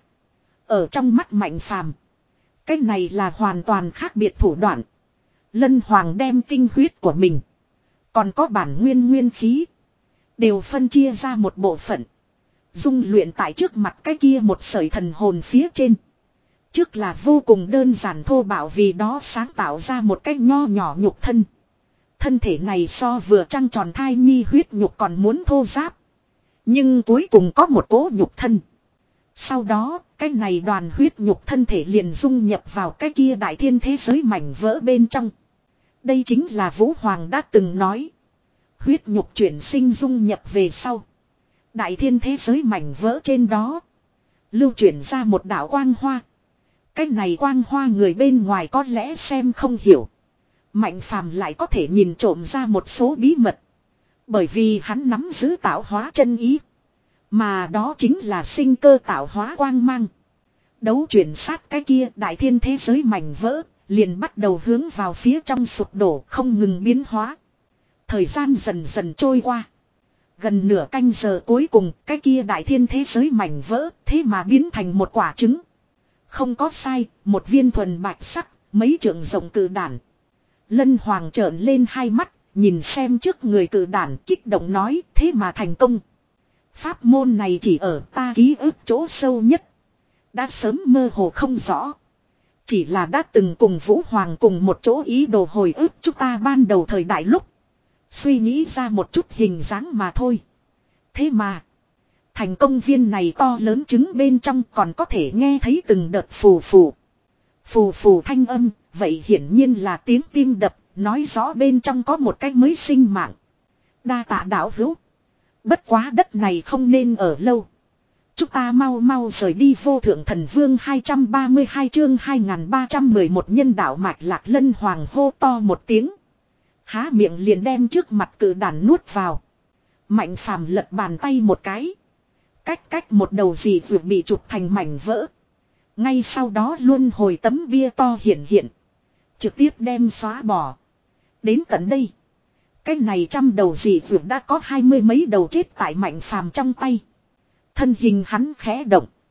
Ở trong mắt Mạnh Phàm, cái này là hoàn toàn khác biệt thủ đoạn. Lân Hoàng đem tinh huyết của mình. Còn có bản nguyên nguyên khí. Đều phân chia ra một bộ phận. Dung luyện tại trước mặt cái kia một sợi thần hồn phía trên. Trước là vô cùng đơn giản thô bạo vì đó sáng tạo ra một cái nho nhỏ nhục thân. Thân thể này so vừa trăng tròn thai nhi huyết nhục còn muốn thô ráp. Nhưng cuối cùng có một cỗ nhục thân. Sau đó, cái này đoàn huyết nhục thân thể liền dung nhập vào cái kia đại thiên thế giới mảnh vỡ bên trong. Đây chính là Vũ Hoàng đã từng nói. Huyết nhục chuyển sinh dung nhập về sau. Đại thiên thế giới mảnh vỡ trên đó. Lưu chuyển ra một đạo quang hoa. Cái này quang hoa người bên ngoài có lẽ xem không hiểu. Mạnh Phàm lại có thể nhìn trộm ra một số bí mật. Bởi vì hắn nắm giữ tạo hóa chân ý. Mà đó chính là sinh cơ tạo hóa quang mang. Đấu chuyển sát cái kia đại thiên thế giới mảnh vỡ. Liền bắt đầu hướng vào phía trong sụp đổ không ngừng biến hóa. Thời gian dần dần trôi qua. Gần nửa canh giờ cuối cùng cái kia đại thiên thế giới mảnh vỡ thế mà biến thành một quả trứng. Không có sai, một viên thuần bạch sắc, mấy trượng rộng cự đản. Lân Hoàng trợn lên hai mắt, nhìn xem trước người cự đản kích động nói thế mà thành công. Pháp môn này chỉ ở ta ký ức chỗ sâu nhất. Đã sớm mơ hồ không rõ. Chỉ là đã từng cùng Vũ Hoàng cùng một chỗ ý đồ hồi ức chúng ta ban đầu thời đại lúc. Suy nghĩ ra một chút hình dáng mà thôi. Thế mà. Thành công viên này to lớn trứng bên trong còn có thể nghe thấy từng đợt phù phù. Phù phù thanh âm. Vậy hiển nhiên là tiếng tim đập. Nói rõ bên trong có một cái mới sinh mạng. Đa tạ đạo hữu. Bất quá đất này không nên ở lâu. Chúng ta mau mau rời đi. Vô thượng thần vương hai trăm ba mươi hai chương hai nghìn ba trăm mười một nhân đạo mạch lạc. Lân Hoàng hô to một tiếng. Há miệng liền đem trước mặt cự đản nuốt vào. Mạnh Phàm lật bàn tay một cái. Cách cách một đầu gì vừa bị chụp thành mảnh vỡ. Ngay sau đó luôn hồi tấm bia to hiện hiện. Trực tiếp đem xóa bỏ. Đến tận đây. Cái này trăm đầu gì vừa đã có hai mươi mấy đầu chết tại Mạnh Phàm trong tay. Thân hình hắn khẽ động.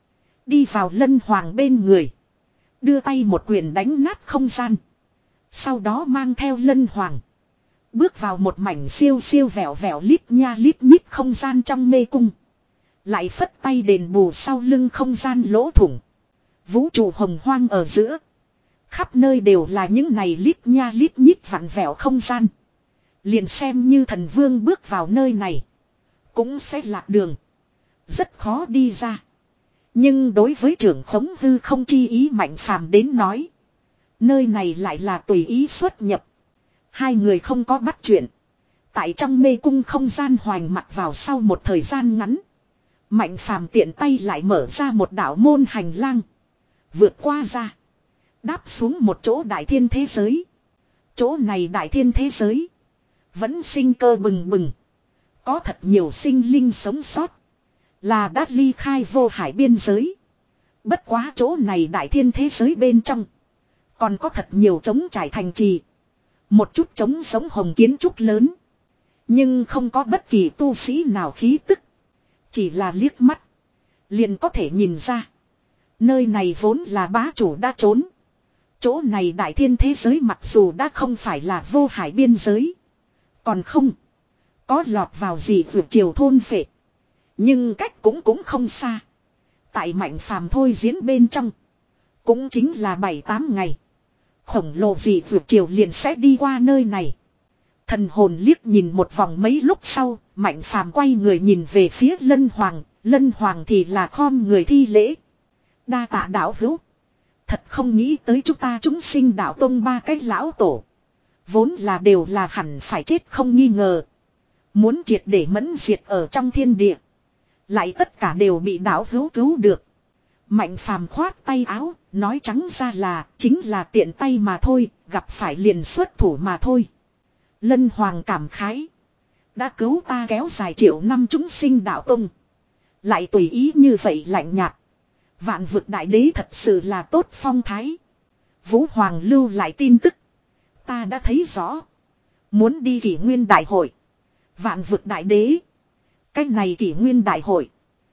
Đi vào Lân Hoàng bên người. Đưa tay một quyền đánh nát không gian. Sau đó mang theo Lân Hoàng. Bước vào một mảnh siêu siêu vẹo vẹo lít nha lít nhít không gian trong mê cung. Lại phất tay đền bù sau lưng không gian lỗ thủng. Vũ trụ hồng hoang ở giữa. Khắp nơi đều là những này lít nha lít nhít vặn vẹo không gian. Liền xem như thần vương bước vào nơi này. Cũng sẽ lạc đường. Rất khó đi ra. Nhưng đối với trưởng khống hư không chi ý Mạnh Phàm đến nói. Nơi này lại là tùy ý xuất nhập. Hai người không có bắt chuyện. Tại trong mê cung không gian hoành mặt vào sau một thời gian ngắn. Mạnh Phàm tiện tay lại mở ra một đạo môn hành lang. Vượt qua ra. Đáp xuống một chỗ đại thiên thế giới. Chỗ này đại thiên thế giới. Vẫn sinh cơ bừng bừng. Có thật nhiều sinh linh sống sót. Là đã ly khai vô hải biên giới. Bất quá chỗ này đại thiên thế giới bên trong. Còn có thật nhiều trống trải thành trì. Một chút trống sống hồng kiến trúc lớn. Nhưng không có bất kỳ tu sĩ nào khí tức. Chỉ là liếc mắt. Liền có thể nhìn ra. Nơi này vốn là bá chủ đã trốn. Chỗ này đại thiên thế giới mặc dù đã không phải là vô hải biên giới. Còn không. Có lọt vào gì vượt chiều thôn phệ. Nhưng cách cũng cũng không xa. Tại Mạnh Phàm thôi diễn bên trong. Cũng chính là bảy tám ngày. Khổng lồ gì vượt chiều liền sẽ đi qua nơi này. Thần hồn liếc nhìn một vòng mấy lúc sau. Mạnh Phàm quay người nhìn về phía Lân Hoàng. Lân Hoàng thì là khom người thi lễ. Đa tạ đạo hữu. Thật không nghĩ tới chúng ta chúng sinh đạo tông ba cái lão tổ. Vốn là đều là hẳn phải chết không nghi ngờ. Muốn triệt để mẫn diệt ở trong thiên địa. Lại tất cả đều bị đạo hữu cứu được. Mạnh Phàm khoát tay áo, nói trắng ra là chính là tiện tay mà thôi, gặp phải liền xuất thủ mà thôi. Lân Hoàng cảm khái. Đã cứu ta kéo dài triệu năm chúng sinh đạo tông. Lại tùy ý như vậy lạnh nhạt. Vạn vực đại đế thật sự là tốt phong thái. Vũ Hoàng lưu lại tin tức. Ta đã thấy rõ. Muốn đi kỷ nguyên đại hội. Vạn vực đại đế. Cách này kỷ nguyên đại hội.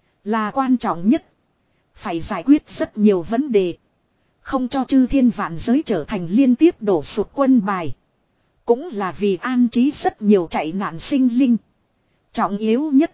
Là quan trọng nhất. Phải giải quyết rất nhiều vấn đề. Không cho chư thiên vạn giới trở thành liên tiếp đổ sụt quân bài. Cũng là vì an trí rất nhiều chạy nạn sinh linh. Trọng yếu nhất.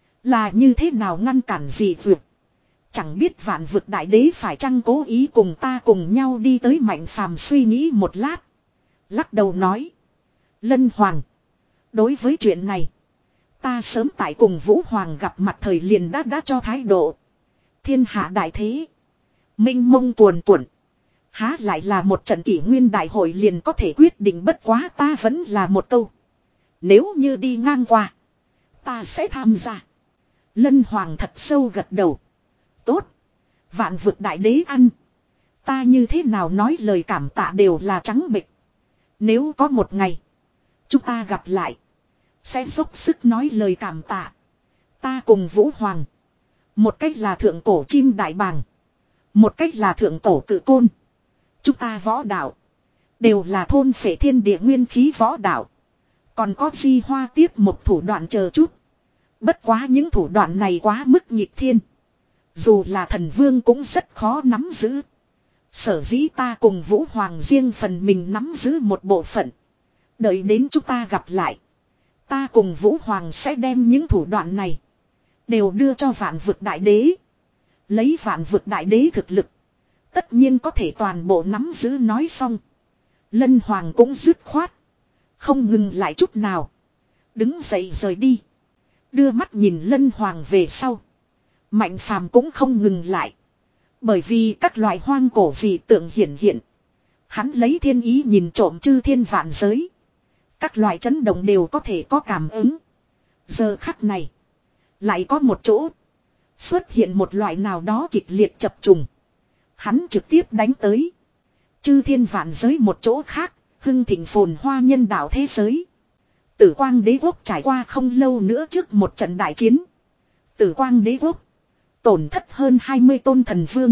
Là như thế nào ngăn cản gì vượt. Chẳng biết vạn vực đại đế phải chăng cố ý cùng ta cùng nhau đi tới Mạnh Phàm suy nghĩ một lát. Lắc đầu nói. Lân Hoàng. Đối với chuyện này. Ta sớm tại cùng Vũ Hoàng gặp mặt thời liền đã đã cho thái độ. Thiên hạ đại thế. Minh mông cuồn cuộn. Há lại là một trận kỷ nguyên đại hội liền có thể quyết định, bất quá ta vẫn là một câu. Nếu như đi ngang qua. Ta sẽ tham gia. Lân Hoàng thật sâu gật đầu. Tốt. Vạn vực đại đế ăn. Ta như thế nào nói lời cảm tạ đều là trắng bệch. Nếu có một ngày. Chúng ta gặp lại. Sẽ dốc sức nói lời cảm tạ. Ta cùng Vũ Hoàng. Một cách là thượng cổ chim đại bàng. Một cách là thượng cổ cự côn. Chúng ta võ đạo. Đều là thôn phệ thiên địa nguyên khí võ đạo. Còn có di hoa tiếp một thủ đoạn chờ chút. Bất quá những thủ đoạn này quá mức nghịch thiên. Dù là thần vương cũng rất khó nắm giữ. Sở dĩ ta cùng Vũ Hoàng riêng phần mình nắm giữ một bộ phận. Đợi đến chúng ta gặp lại. Ta cùng Vũ Hoàng sẽ đem những thủ đoạn này. Đều đưa cho vạn vực đại đế. Lấy vạn vực đại đế thực lực. Tất nhiên có thể toàn bộ nắm giữ nói xong. Lân Hoàng cũng dứt khoát. Không ngừng lại chút nào. Đứng dậy rời đi. Đưa mắt nhìn Lân Hoàng về sau. Mạnh Phàm cũng không ngừng lại. Bởi vì các loại hoang cổ dị tượng hiển hiện. Hắn lấy thiên ý nhìn trộm chư thiên vạn giới. Các loại chấn động đều có thể có cảm ứng. Giờ khắc này. Lại có một chỗ. Xuất hiện một loại nào đó kịch liệt chập trùng. Hắn trực tiếp đánh tới. Chư thiên vạn giới một chỗ khác. Hưng thịnh phồn hoa nhân đạo thế giới. Tử Quang Đế Quốc trải qua không lâu nữa trước một trận đại chiến. Tử Quang Đế Quốc. Tổn thất hơn hai mươi tôn thần vương.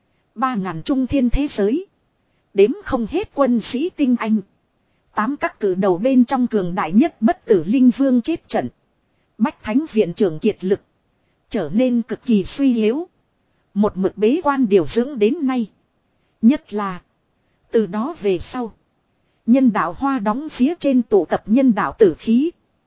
Ba ngàn trung thiên thế giới. Đếm không hết quân sĩ tinh anh. Tám các cử đầu bên trong cường đại nhất bất tử linh vương chết trận. Bách Thánh viện trưởng kiệt lực. Trở nên cực kỳ suy yếu. Một mực bế quan điều dưỡng đến nay. Nhất là. Từ đó về sau. Nhân đạo hoa đóng phía trên tụ tập nhân đạo tử khí.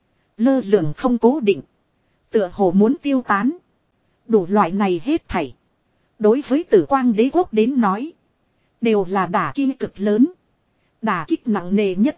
Lơ lửng không cố định. Tựa hồ muốn tiêu tán. Đủ loại này hết thảy. Đối với Tử Quang Đế Quốc đến nói. Đều là đả kích cực lớn. Đả kích nặng nề nhất.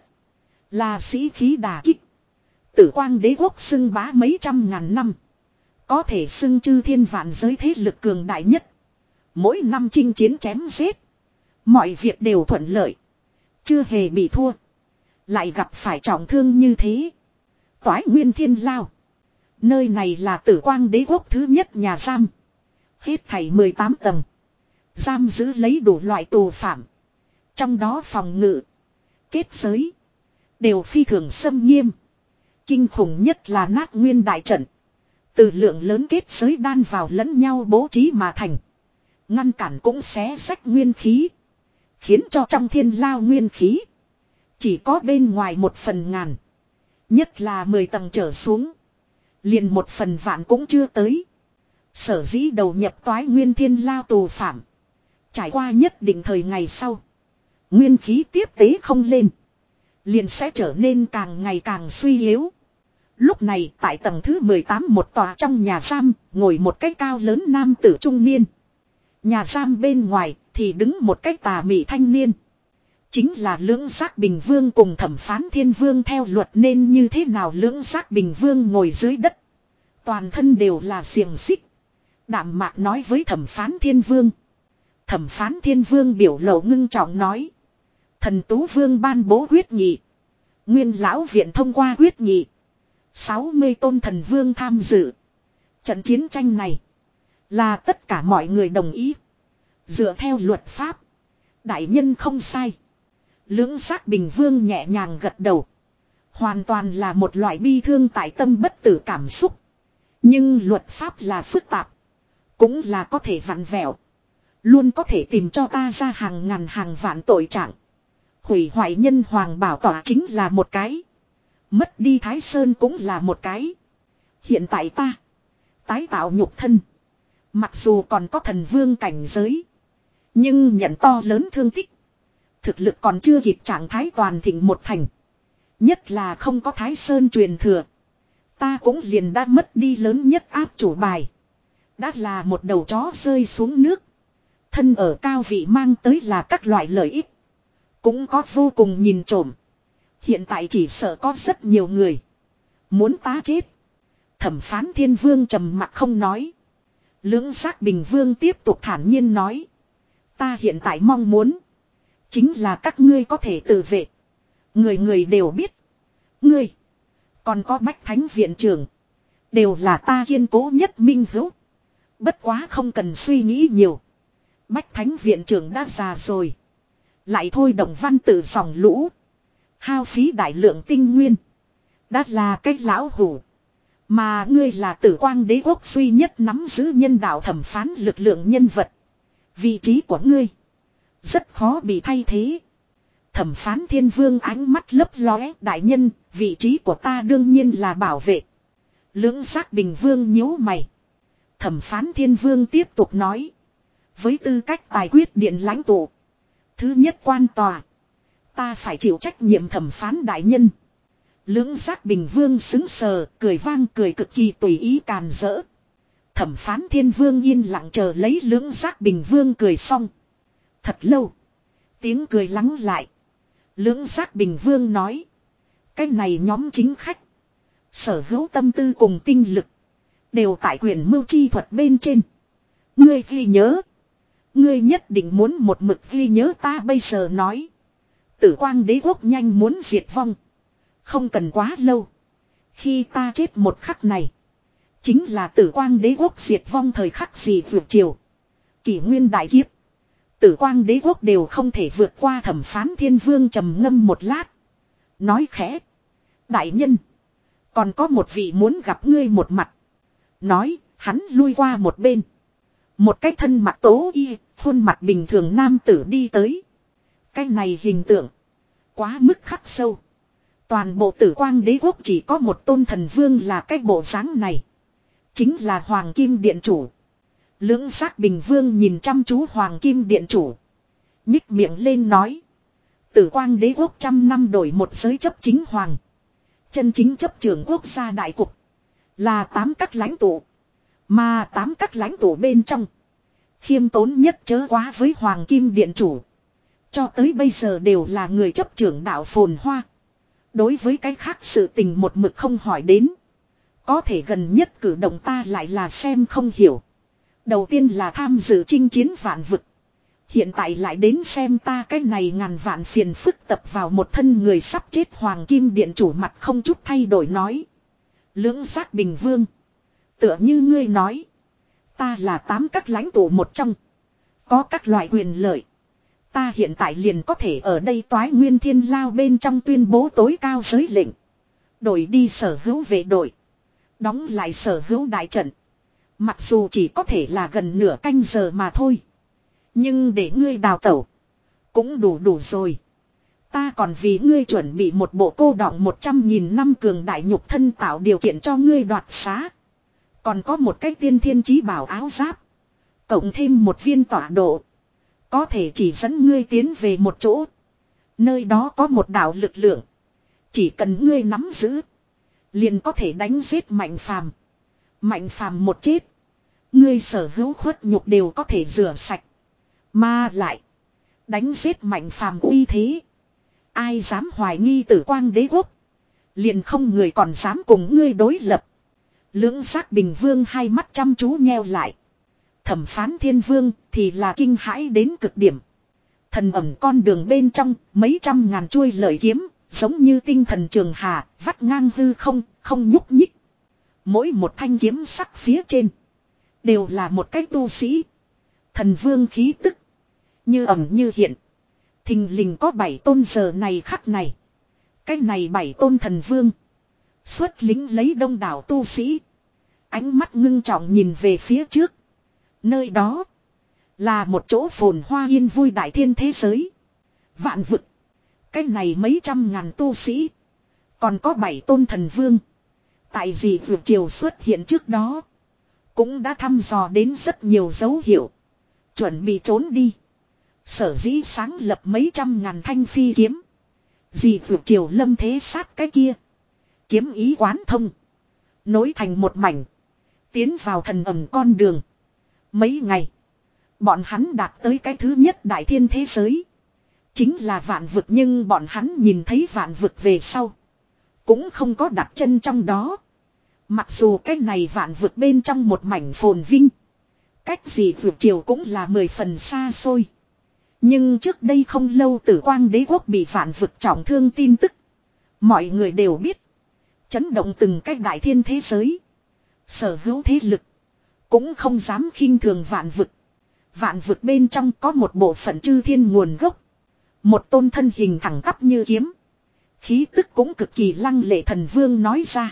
Là sĩ khí đả kích. Tử Quang Đế Quốc xưng bá mấy trăm ngàn năm. Có thể xưng chư thiên vạn giới thế lực cường đại nhất. Mỗi năm chinh chiến chém giết. Mọi việc đều thuận lợi. Chưa hề bị thua. Lại gặp phải trọng thương như thế. Toái Nguyên Thiên Lao. Nơi này là Tử Quang Đế Quốc thứ nhất nhà giam. Hết thảy mười tám tầng. Giam giữ lấy đủ loại tù phạm. Trong đó phòng ngự. Kết giới. Đều phi thường xâm nghiêm. Kinh khủng nhất là nát nguyên đại trận. Từ lượng lớn kết giới đan vào lẫn nhau bố trí mà thành. Ngăn cản cũng xé rách nguyên khí. Khiến cho trong thiên lao nguyên khí. Chỉ có bên ngoài một phần ngàn. Nhất là mười tầng trở xuống. Liền một phần vạn cũng chưa tới. Sở dĩ đầu nhập toái nguyên thiên lao tù phạm. Trải qua nhất định thời ngày sau. Nguyên khí tiếp tế không lên. Liền sẽ trở nên càng ngày càng suy yếu. Lúc này tại tầng thứ mười tám một tòa trong nhà giam. Ngồi một cái cao lớn nam tử trung niên. Nhà giam bên ngoài thì đứng một cái tà mị thanh niên. Chính là Lưỡng Giác Bình Vương cùng Thẩm Phán Thiên Vương. Theo luật nên như thế nào Lưỡng Giác Bình Vương ngồi dưới đất. Toàn thân đều là xiềng xích. Đạm mạc nói với Thẩm Phán Thiên Vương. Thẩm Phán Thiên Vương biểu lộ ngưng trọng nói. Thần Tú Vương ban bố quyết nghị. Nguyên Lão Viện thông qua quyết nghị. sáu mươi tôn thần vương tham dự. Trận chiến tranh này. Là tất cả mọi người đồng ý. Dựa theo luật pháp. Đại nhân không sai. Lưỡng Giác Bình Vương nhẹ nhàng gật đầu. Hoàn toàn là một loại bi thương tại tâm bất tử cảm xúc. Nhưng luật pháp là phức tạp. Cũng là có thể vặn vẹo. Luôn có thể tìm cho ta ra hàng ngàn hàng vạn tội trạng. Hủy hoại nhân hoàng bảo tỏa chính là một cái. Mất đi Thái Sơn cũng là một cái. Hiện tại ta. Tái tạo nhục thân. Mặc dù còn có thần vương cảnh giới. Nhưng nhận to lớn thương tích. Thực lực còn chưa kịp trạng thái toàn thịnh một thành. Nhất là không có Thái Sơn truyền thừa. Ta cũng liền đã mất đi lớn nhất áp chủ bài. Đã là một đầu chó rơi xuống nước. Thân ở cao vị mang tới là các loại lợi ích. Cũng có vô cùng nhìn trộm. Hiện tại chỉ sợ có rất nhiều người. Muốn ta chết. Thẩm Phán Thiên Vương trầm mặc không nói. Lưỡng Giác Bình Vương tiếp tục thản nhiên nói. Ta hiện tại mong muốn. Chính là các ngươi có thể tự vệ. Người người đều biết. Ngươi. Còn có Bách Thánh Viện trưởng. Đều là ta kiên cố nhất minh hữu. Bất quá không cần suy nghĩ nhiều. Bách Thánh Viện trưởng đã già rồi. Lại thôi động văn tự dòng lũ. Hao phí đại lượng tinh nguyên. Đã là cái lão hủ. Mà ngươi là Tử Quang Đế Quốc duy nhất nắm giữ nhân đạo thẩm phán lực lượng nhân vật. Vị trí của ngươi. Rất khó bị thay thế. Thẩm Phán Thiên Vương ánh mắt lấp lóe. Đại nhân, vị trí của ta đương nhiên là bảo vệ. Lưỡng Giác Bình Vương nhíu mày. Thẩm Phán Thiên Vương tiếp tục nói. Với tư cách tài quyết điện lãnh tụ. Thứ nhất quan tòa. Ta phải chịu trách nhiệm thẩm phán đại nhân. Lưỡng Giác Bình Vương xứng sờ, cười vang cười cực kỳ tùy ý càn rỡ. Thẩm Phán Thiên Vương yên lặng chờ lấy Lưỡng Giác Bình Vương cười xong. Thật lâu. Tiếng cười lắng lại. Lưỡng Giác Bình Vương nói. Cái này nhóm chính khách. Sở hữu tâm tư cùng tinh lực. Đều tại quyền mưu chi thuật bên trên. Ngươi ghi nhớ. Ngươi nhất định muốn một mực ghi nhớ ta bây giờ nói. Tử Quang Đế Quốc nhanh muốn diệt vong. Không cần quá lâu. Khi ta chết một khắc này. Chính là Tử Quang Đế Quốc diệt vong thời khắc gì vượt chiều. Kỷ nguyên đại kiếp. Tử Quang Đế Quốc đều không thể vượt qua. Thẩm Phán Thiên Vương trầm ngâm một lát. Nói khẽ. Đại nhân. Còn có một vị muốn gặp ngươi một mặt. Nói, hắn lui qua một bên. Một cái thân mặc tố y, khuôn mặt bình thường nam tử đi tới. Cái này hình tượng. Quá mức khắc sâu. Toàn bộ Tử Quang Đế Quốc chỉ có một tôn thần vương là cái bộ dáng này. Chính là Hoàng Kim Điện Chủ. Lưỡng giác bình vương nhìn chăm chú hoàng kim điện chủ. Nhích miệng lên nói. Tử quang đế quốc trăm năm đổi một giới chấp chính hoàng. Chân chính chấp trưởng quốc gia đại cục. Là tám các lãnh tụ. Mà tám các lãnh tụ bên trong. Khiêm tốn nhất chớ quá với hoàng kim điện chủ. Cho tới bây giờ đều là người chấp trưởng đạo phồn hoa. Đối với cái khác sự tình một mực không hỏi đến. Có thể gần nhất cử động ta lại là xem không hiểu. Đầu tiên là tham dự chinh chiến vạn vực. Hiện tại lại đến xem ta cái này ngàn vạn phiền phức tập vào một thân người sắp chết hoàng kim điện chủ mặt không chút thay đổi nói. Lưỡng giác bình vương. Tựa như ngươi nói. Ta là tám các lãnh tụ một trong. Có các loại quyền lợi. Ta hiện tại liền có thể ở đây toái nguyên thiên lao bên trong tuyên bố tối cao giới lệnh. Đổi đi sở hữu vệ đội. Đóng lại sở hữu đại trận. Mặc dù chỉ có thể là gần nửa canh giờ mà thôi. Nhưng để ngươi đào tẩu. Cũng đủ đủ rồi. Ta còn vì ngươi chuẩn bị một bộ cô đọng một trăm nghìn năm cường đại nhục thân tạo điều kiện cho ngươi đoạt xá. Còn có một cái tiên thiên chí bảo áo giáp. Cộng thêm một viên tọa độ. Có thể chỉ dẫn ngươi tiến về một chỗ. Nơi đó có một đạo lực lượng. Chỉ cần ngươi nắm giữ. Liền có thể đánh giết mạnh phàm. Mạnh phàm một chết. Ngươi sở hữu khuất nhục đều có thể rửa sạch. Mà lại. Đánh giết mạnh phàm uy thế. Ai dám hoài nghi tử quang đế quốc. Liền không người còn dám cùng ngươi đối lập. Lưỡng giác bình vương hai mắt chăm chú nheo lại. Thẩm phán thiên vương thì là kinh hãi đến cực điểm. Thần ẩm con đường bên trong mấy trăm ngàn chuôi lợi kiếm. Giống như tinh thần trường hà vắt ngang hư không, không nhúc nhích. Mỗi một thanh kiếm sắc phía trên. Đều là một cái tu sĩ. Thần vương khí tức. Như ẩm như hiện. Thình lình có bảy tôn giờ này khắc này. Cái này bảy tôn thần vương. Xuất lính lấy đông đảo tu sĩ. Ánh mắt ngưng trọng nhìn về phía trước. Nơi đó. Là một chỗ phồn hoa yên vui đại thiên thế giới. Vạn vực. Cái này mấy trăm ngàn tu sĩ. Còn có bảy tôn thần vương. Tại vì vượt triều xuất hiện trước đó. Cũng đã thăm dò đến rất nhiều dấu hiệu. Chuẩn bị trốn đi. Sở dĩ sáng lập mấy trăm ngàn thanh phi kiếm. Dì vượt triều lâm thế sát cái kia. Kiếm ý quán thông. Nối thành một mảnh. Tiến vào thần ẩm con đường. Mấy ngày. Bọn hắn đạt tới cái thứ nhất đại thiên thế giới. Chính là vạn vực nhưng bọn hắn nhìn thấy vạn vực về sau. Cũng không có đặt chân trong đó. Mặc dù cái này vạn vực bên trong một mảnh phồn vinh. Cách gì vượt triều cũng là mười phần xa xôi. Nhưng trước đây không lâu tử quang đế quốc bị vạn vực trọng thương tin tức. Mọi người đều biết. Chấn động từng cách đại thiên thế giới. Sở hữu thế lực. Cũng không dám khinh thường vạn vực. Vạn vực bên trong có một bộ phận chư thiên nguồn gốc. Một tôn thân hình thẳng tắp như kiếm. Khí tức cũng cực kỳ lăng lệ thần vương nói ra.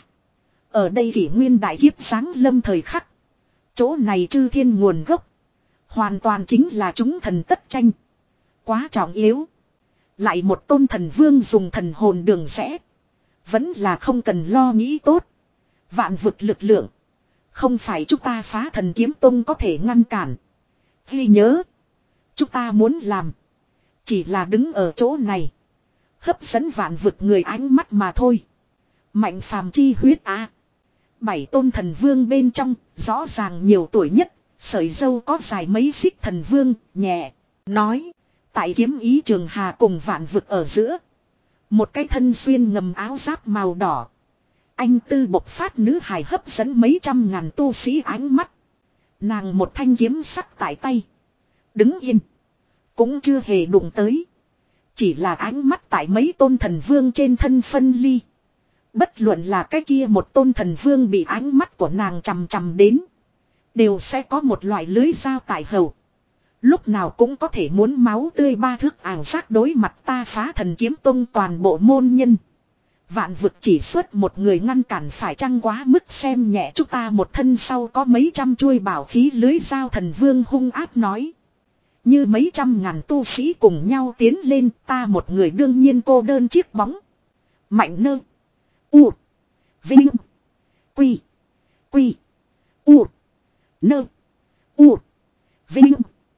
Ở đây kỷ nguyên đại kiếp sáng lâm thời khắc. Chỗ này chư thiên nguồn gốc. Hoàn toàn chính là chúng thần tất tranh. Quá trọng yếu. Lại một tôn thần vương dùng thần hồn đường rẽ. Vẫn là không cần lo nghĩ tốt. Vạn vực lực lượng. Không phải chúng ta phá thần kiếm tông có thể ngăn cản. Ghi nhớ. Chúng ta muốn làm. Chỉ là đứng ở chỗ này. Hấp dẫn vạn vực người ánh mắt mà thôi. Mạnh phàm chi huyết á. Bảy tôn thần vương bên trong. Rõ ràng nhiều tuổi nhất. Sợi dâu có dài mấy xích thần vương. Nhẹ. Nói. Tại kiếm ý trường hà cùng vạn vực ở giữa. Một cái thân xuyên ngầm áo giáp màu đỏ. Anh tư bộc phát nữ hài hấp dẫn mấy trăm ngàn tu sĩ ánh mắt. Nàng một thanh kiếm sắc tại tay. Đứng yên. Cũng chưa hề đụng tới. Chỉ là ánh mắt tại mấy tôn thần vương trên thân phân ly. Bất luận là cái kia một tôn thần vương bị ánh mắt của nàng chằm chằm đến. Đều sẽ có một loại lưới dao tại hầu. Lúc nào cũng có thể muốn máu tươi ba thước ảo giác đối mặt ta phá thần kiếm tông toàn bộ môn nhân. Vạn vực chỉ xuất một người ngăn cản phải chăng quá mức xem nhẹ chúng ta một thân sau có mấy trăm chuôi bảo khí lưới dao thần vương hung ác nói. Như mấy trăm ngàn tu sĩ cùng nhau tiến lên ta một người đương nhiên cô đơn chiếc bóng. Mạnh nơ. U. Vinh. Quy. Quy. U. Nơ. U. Vinh.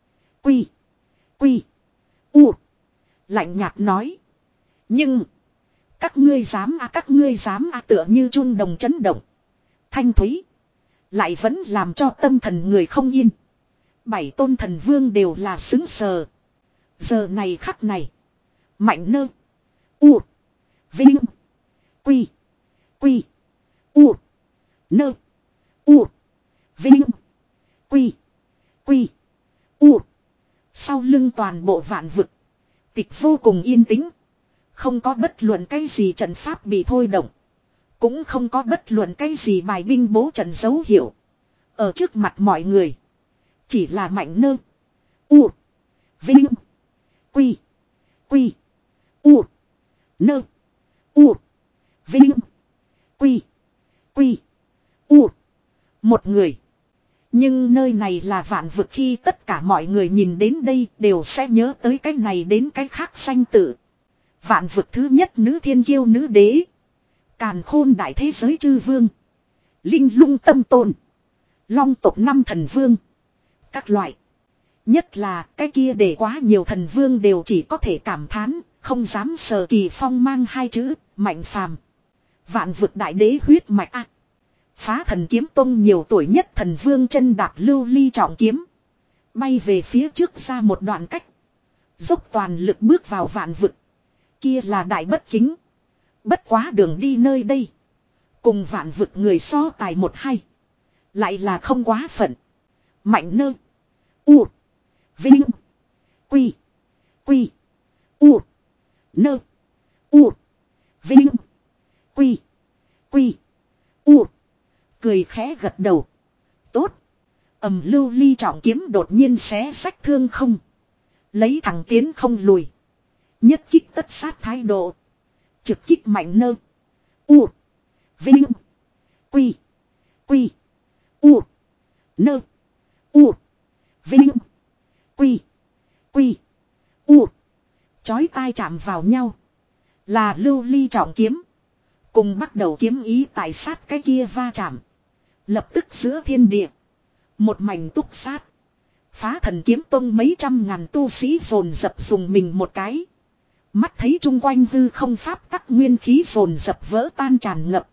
Quy. Quy. U. Lạnh nhạt nói. Nhưng. Các ngươi dám à các ngươi dám à tựa như chuông đồng chấn động. Thanh thúy. Lại vẫn làm cho tâm thần người không yên. Bảy tôn thần vương đều là xứng sờ. Giờ này khắc này. Mạnh nơ. U. Vinh. Quy. Quy. U. Nơ. U. Vinh. Quy. Quy. U. Sau lưng toàn bộ vạn vực. Tịch vô cùng yên tĩnh. Không có bất luận cái gì trận pháp bị thôi động. Cũng không có bất luận cái gì bài binh bố trận dấu hiệu. Ở trước mặt mọi người. Chỉ là mạnh nơ. U. Vinh. Quy. Quy. U. Nơ. U. Vinh. Quy. Quy. U. Một người. Nhưng nơi này là vạn vực, khi tất cả mọi người nhìn đến đây đều sẽ nhớ tới cái này đến cái khác danh tự. Vạn vực thứ nhất nữ thiên kiêu nữ đế. Càn khôn đại thế giới chư vương. Linh lung tâm tôn. Long tộc năm thần vương. Các loại. Nhất là cái kia để quá nhiều thần vương đều chỉ có thể cảm thán. Không dám sờ kỳ phong mang hai chữ. Mạnh phàm. Vạn vực đại đế huyết mạch a. Phá thần kiếm tông nhiều tuổi nhất thần vương chân đạp lưu ly trọng kiếm. Bay về phía trước ra một đoạn cách. Dốc toàn lực bước vào vạn vực. Kia là đại bất kính. Bất quá đường đi nơi đây. Cùng vạn vực người so tài một hay. Lại là không quá phận. Mạnh nơ. U. Vinh. Quy. Quy. U. Nơ. U. Vinh. Quy. Quy. U. Cười khẽ gật đầu. Tốt. Ầm lưu ly trọng kiếm đột nhiên xé sách thương không. Lấy thẳng tiến không lùi. Nhất kích tất sát thái độ. Trực kích mạnh nơ. U. Vinh. Quy. Quy. U. Nơ. U. Vinh. Quy. Quy. U. Chói tai chạm vào nhau. Là lưu ly trọng kiếm. Cùng bắt đầu kiếm ý tại sát cái kia va chạm. Lập tức giữa thiên địa. Một mảnh túc sát. Phá thần kiếm tông mấy trăm ngàn tu sĩ dồn dập dùng mình một cái. Mắt thấy chung quanh hư không pháp tắc nguyên khí dồn dập vỡ tan tràn ngập.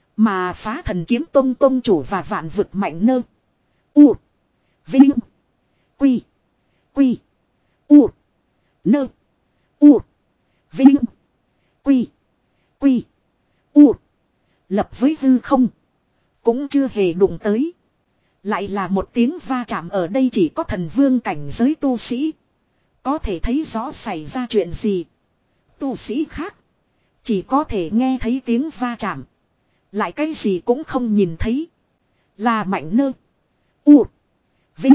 Mà phá thần kiếm tông tông chủ và vạn vực mạnh nơ. U. Vinh. Quy. Quy. U. Nơ. U. Vinh. Quy. Quy. U. Lập với hư không. Cũng chưa hề đụng tới. Lại là một tiếng va chạm, ở đây chỉ có thần vương cảnh giới tu sĩ. Có thể thấy rõ xảy ra chuyện gì. Tu sĩ khác. Chỉ có thể nghe thấy tiếng va chạm. Lại cái gì cũng không nhìn thấy. Là mạnh nơ. U. Vinh.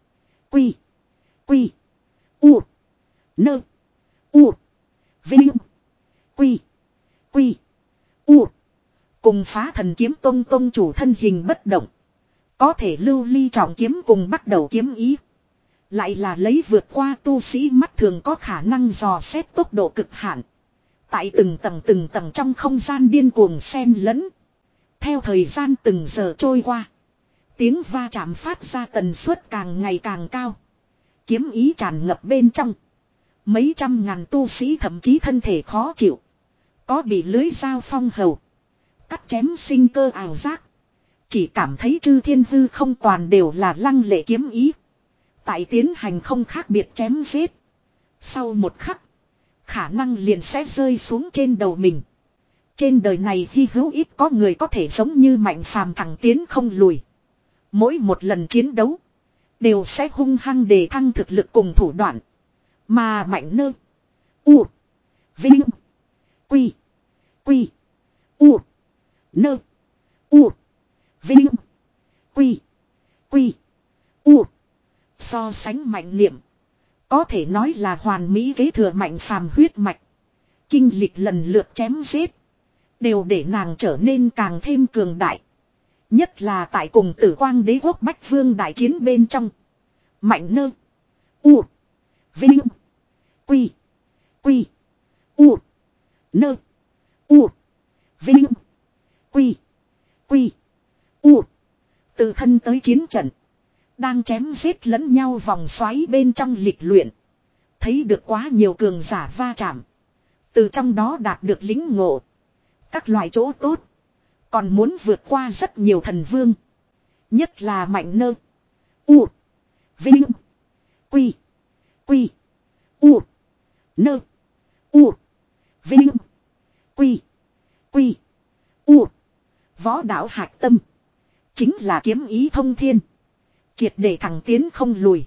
Quy. Quy. U. Nơ. U. Vinh. Quy. Quy. U. Cùng phá thần kiếm tông tông chủ thân hình bất động. Có thể lưu ly trọng kiếm cùng bắt đầu kiếm ý. Lại là lấy vượt qua tu sĩ mắt thường có khả năng dò xét tốc độ cực hạn. Tại từng tầng từng tầng trong không gian điên cuồng xen lẫn. Theo thời gian từng giờ trôi qua. Tiếng va chạm phát ra tần suất càng ngày càng cao. Kiếm ý tràn ngập bên trong. Mấy trăm ngàn tu sĩ thậm chí thân thể khó chịu. Có bị lưới dao phong hầu. Cắt chém sinh cơ ảo giác. Chỉ cảm thấy chư thiên hư không toàn đều là lăng lệ kiếm ý. Tại tiến hành không khác biệt chém giết. Sau một khắc. Khả năng liền sẽ rơi xuống trên đầu mình. Trên đời này hy hữu ít có người có thể giống như Mạnh Phàm thẳng tiến không lùi. Mỗi một lần chiến đấu. Đều sẽ hung hăng đề thăng thực lực cùng thủ đoạn. Mà Mạnh nơ. U. Vinh. Quy. Quy. U. Nơ. U. Vinh. Quy. Quy. U. So sánh Mạnh Niệm. Có thể nói là hoàn mỹ kế thừa Mạnh Phàm huyết mạch. Kinh lịch lần lượt chém giết. Đều để nàng trở nên càng thêm cường đại. Nhất là tại cùng Tử Quang Đế quốc Bách Vương đại chiến bên trong. Mạnh nơ. U. Vinh. Quy. Quy. U. Nơ. U. Vinh. Quy. Quy. U. Tự thân tới chiến trận. Đang chém giết lẫn nhau vòng xoáy bên trong lịch luyện. Thấy được quá nhiều cường giả va chạm. Từ trong đó đạt được lính ngộ. Các loại chỗ tốt. Còn muốn vượt qua rất nhiều thần vương. Nhất là Mạnh Nơ. U. Vinh. Quy. Quy. U. Nơ. U. Vinh. Quy. Quy. U. Võ đạo hạch tâm. Chính là kiếm ý thông thiên. Triệt để thẳng tiến không lùi.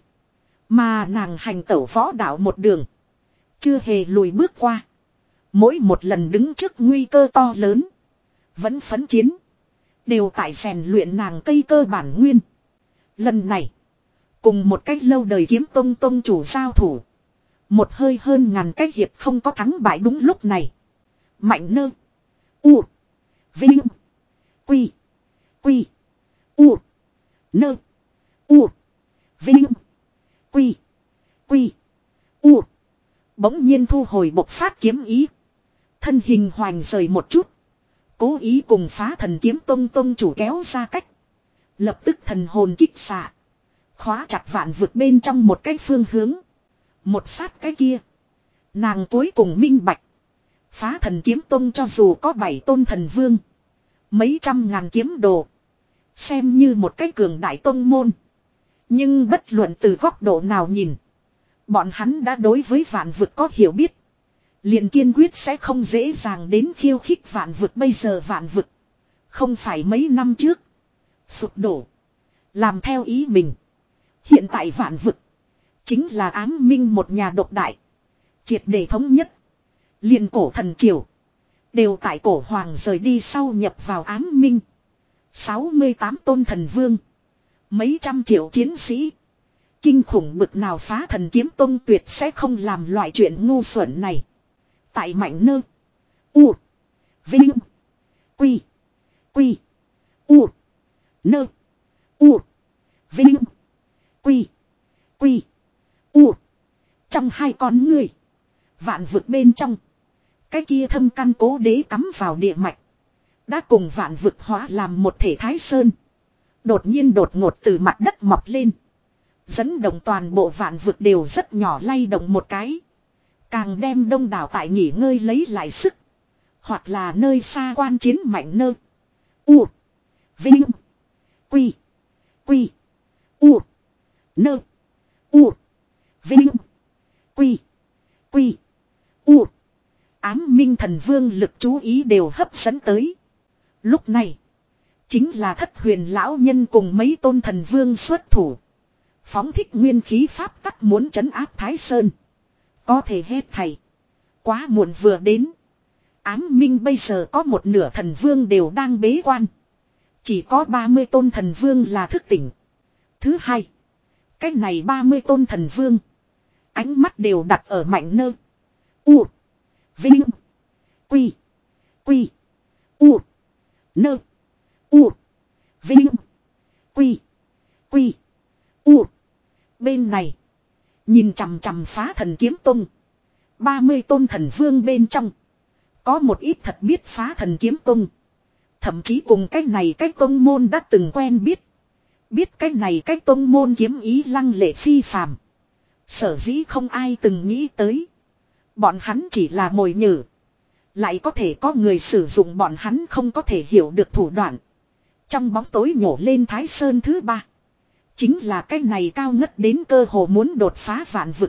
Mà nàng hành tẩu võ đạo một đường. Chưa hề lùi bước qua. Mỗi một lần đứng trước nguy cơ to lớn. Vẫn phấn chiến. Đều tại rèn luyện nàng cây cơ bản nguyên. Lần này. Cùng một cách lâu đời kiếm tông tông chủ giao thủ. Một hơi hơn ngàn cách hiệp không có thắng bại đúng lúc này. Mạnh Nơ. U. Vinh. Quy. Quy. U. Nơ. U. Vinh. Quy. Quy. U. Bỗng nhiên thu hồi bộc phát kiếm ý. Thân hình hoành rời một chút. Cố ý cùng Phá Thần Kiếm Tông tông chủ kéo ra cách. Lập tức thần hồn kích xạ. Khóa chặt vạn vực bên trong một cái phương hướng. Một sát cái kia. Nàng cuối cùng minh bạch. Phá Thần Kiếm Tông cho dù có bảy tôn thần vương. Mấy trăm ngàn kiếm đồ. Xem như một cái cường đại tông môn. Nhưng bất luận từ góc độ nào nhìn. Bọn hắn đã đối với vạn vực có hiểu biết. Liền kiên quyết sẽ không dễ dàng đến khiêu khích vạn vực bây giờ vạn vực. Không phải mấy năm trước. Sụp đổ. Làm theo ý mình. Hiện tại vạn vực. Chính là ám minh một nhà độc đại. Triệt để thống nhất. Liền cổ thần triều. Đều tại cổ hoàng rời đi sau nhập vào ám minh. sáu mươi tám tôn thần vương. Mấy trăm triệu chiến sĩ. Kinh khủng bực nào Phá Thần Kiếm Tông tuyệt sẽ không làm loại chuyện ngu xuẩn này. Tại Mạnh Nơ. U. Vinh. Quy. Quy. U. Nơ. U. Vinh. Quy. Quy. U. Trong hai con người. Vạn vực bên trong. Cái kia thâm căn cố đế cắm vào địa mạch. Đã cùng vạn vực hóa làm một thể Thái Sơn. Đột nhiên đột ngột từ mặt đất mọc lên. Dẫn động toàn bộ vạn vực đều rất nhỏ lay động một cái. Càng đem đông đảo tại nghỉ ngơi lấy lại sức. Hoặc là nơi xa quan chiến Mạnh Nơ. U. Vinh. Quy. Quy. U. Nơ. U. Vinh. Quy. Quy. U. Ám minh thần vương lực chú ý đều hấp dẫn tới. Lúc này. Chính là Thất Huyền lão nhân cùng mấy tôn thần vương xuất thủ. Phóng thích nguyên khí pháp tắc muốn trấn áp Thái Sơn. Có thể hết thầy. Quá muộn vừa đến. Ám minh bây giờ có một nửa thần vương đều đang bế quan. Chỉ có ba mươi tôn thần vương là thức tỉnh. Thứ hai. Cái này ba mươi tôn thần vương. Ánh mắt đều đặt ở Mạnh Nơ. U. Vinh. Quy. Quy. U. Nơ. U. Vinh. Quy. Quy. U. Bên này. Nhìn chằm chằm Phá Thần Kiếm Tông. ba mươi tôn thần vương bên trong. Có một ít thật biết Phá Thần Kiếm Tông. Thậm chí cùng cái này cái tông môn đã từng quen biết. Biết cái này cái tông môn kiếm ý lăng lệ phi phàm. Sở dĩ không ai từng nghĩ tới. Bọn hắn chỉ là mồi nhử. Lại có thể có người sử dụng bọn hắn không có thể hiểu được thủ đoạn. Trong bóng tối nhổ lên Thái Sơn thứ ba. Chính là cái này cao ngất đến cơ hồ muốn đột phá vạn vực.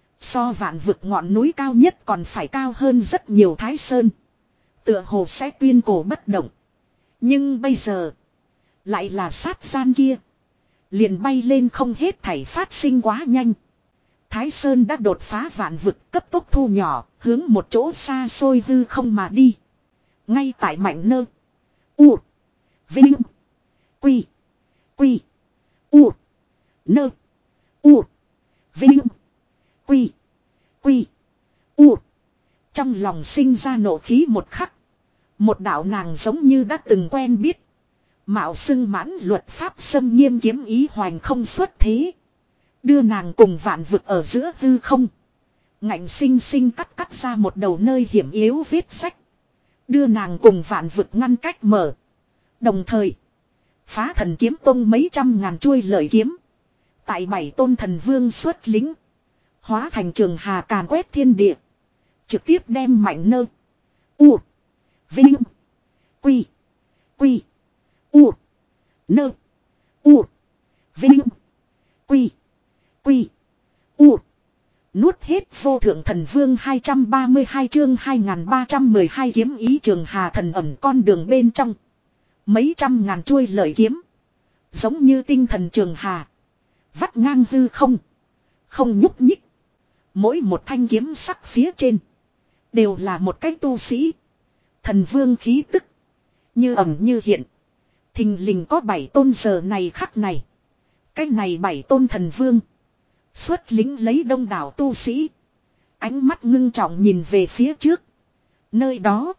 So vạn vực ngọn núi cao nhất còn phải cao hơn rất nhiều Thái Sơn. Tựa hồ sẽ tuyên cổ bất động. Nhưng bây giờ. Lại là sát gian kia. Liền bay lên không hết thảy phát sinh quá nhanh. Thái Sơn đã đột phá vạn vực cấp tốc thu nhỏ. Hướng một chỗ xa xôi hư không mà đi. Ngay tại Mạnh Nơ. U. Vinh. Quy. Quy. U. Nơ. U. Vinh. Quy. Quy. U. Trong lòng sinh ra nộ khí một khắc. Một đạo nàng giống như đã từng quen biết. Mạo xưng mãn luật pháp xâm nghiêm kiếm ý hoành không xuất thế. Đưa nàng cùng vạn vực ở giữa hư không. Ngạnh sinh sinh cắt cắt ra một đầu nơi hiểm yếu vết sách. Đưa nàng cùng vạn vực ngăn cách mở. Đồng thời. Phá Thần Kiếm Tông mấy trăm ngàn chuôi lợi kiếm. Tại bảy tôn thần vương xuất lính. Hóa thành trường hà càn quét thiên địa. Trực tiếp đem Mạnh Nơ. U. Vinh. Quy. Quy. U. Nơ. U. Vinh. Quy. Quy. U. Nuốt hết vô thượng thần vương hai trăm ba mươi hai chương hai nghìn ba trăm mười hai kiếm ý trường hà thần ẩm con đường bên trong. Mấy trăm ngàn chuôi lợi kiếm. Giống như tinh thần trường hà. Vắt ngang hư không. Không nhúc nhích. Mỗi một thanh kiếm sắc phía trên. Đều là một cái tu sĩ. Thần vương khí tức. Như ẩm như hiện. Thình lình có bảy tôn giờ này khắc này. Cái này bảy tôn thần vương. Xuất lính lấy đông đảo tu sĩ. Ánh mắt ngưng trọng nhìn về phía trước. Nơi đó.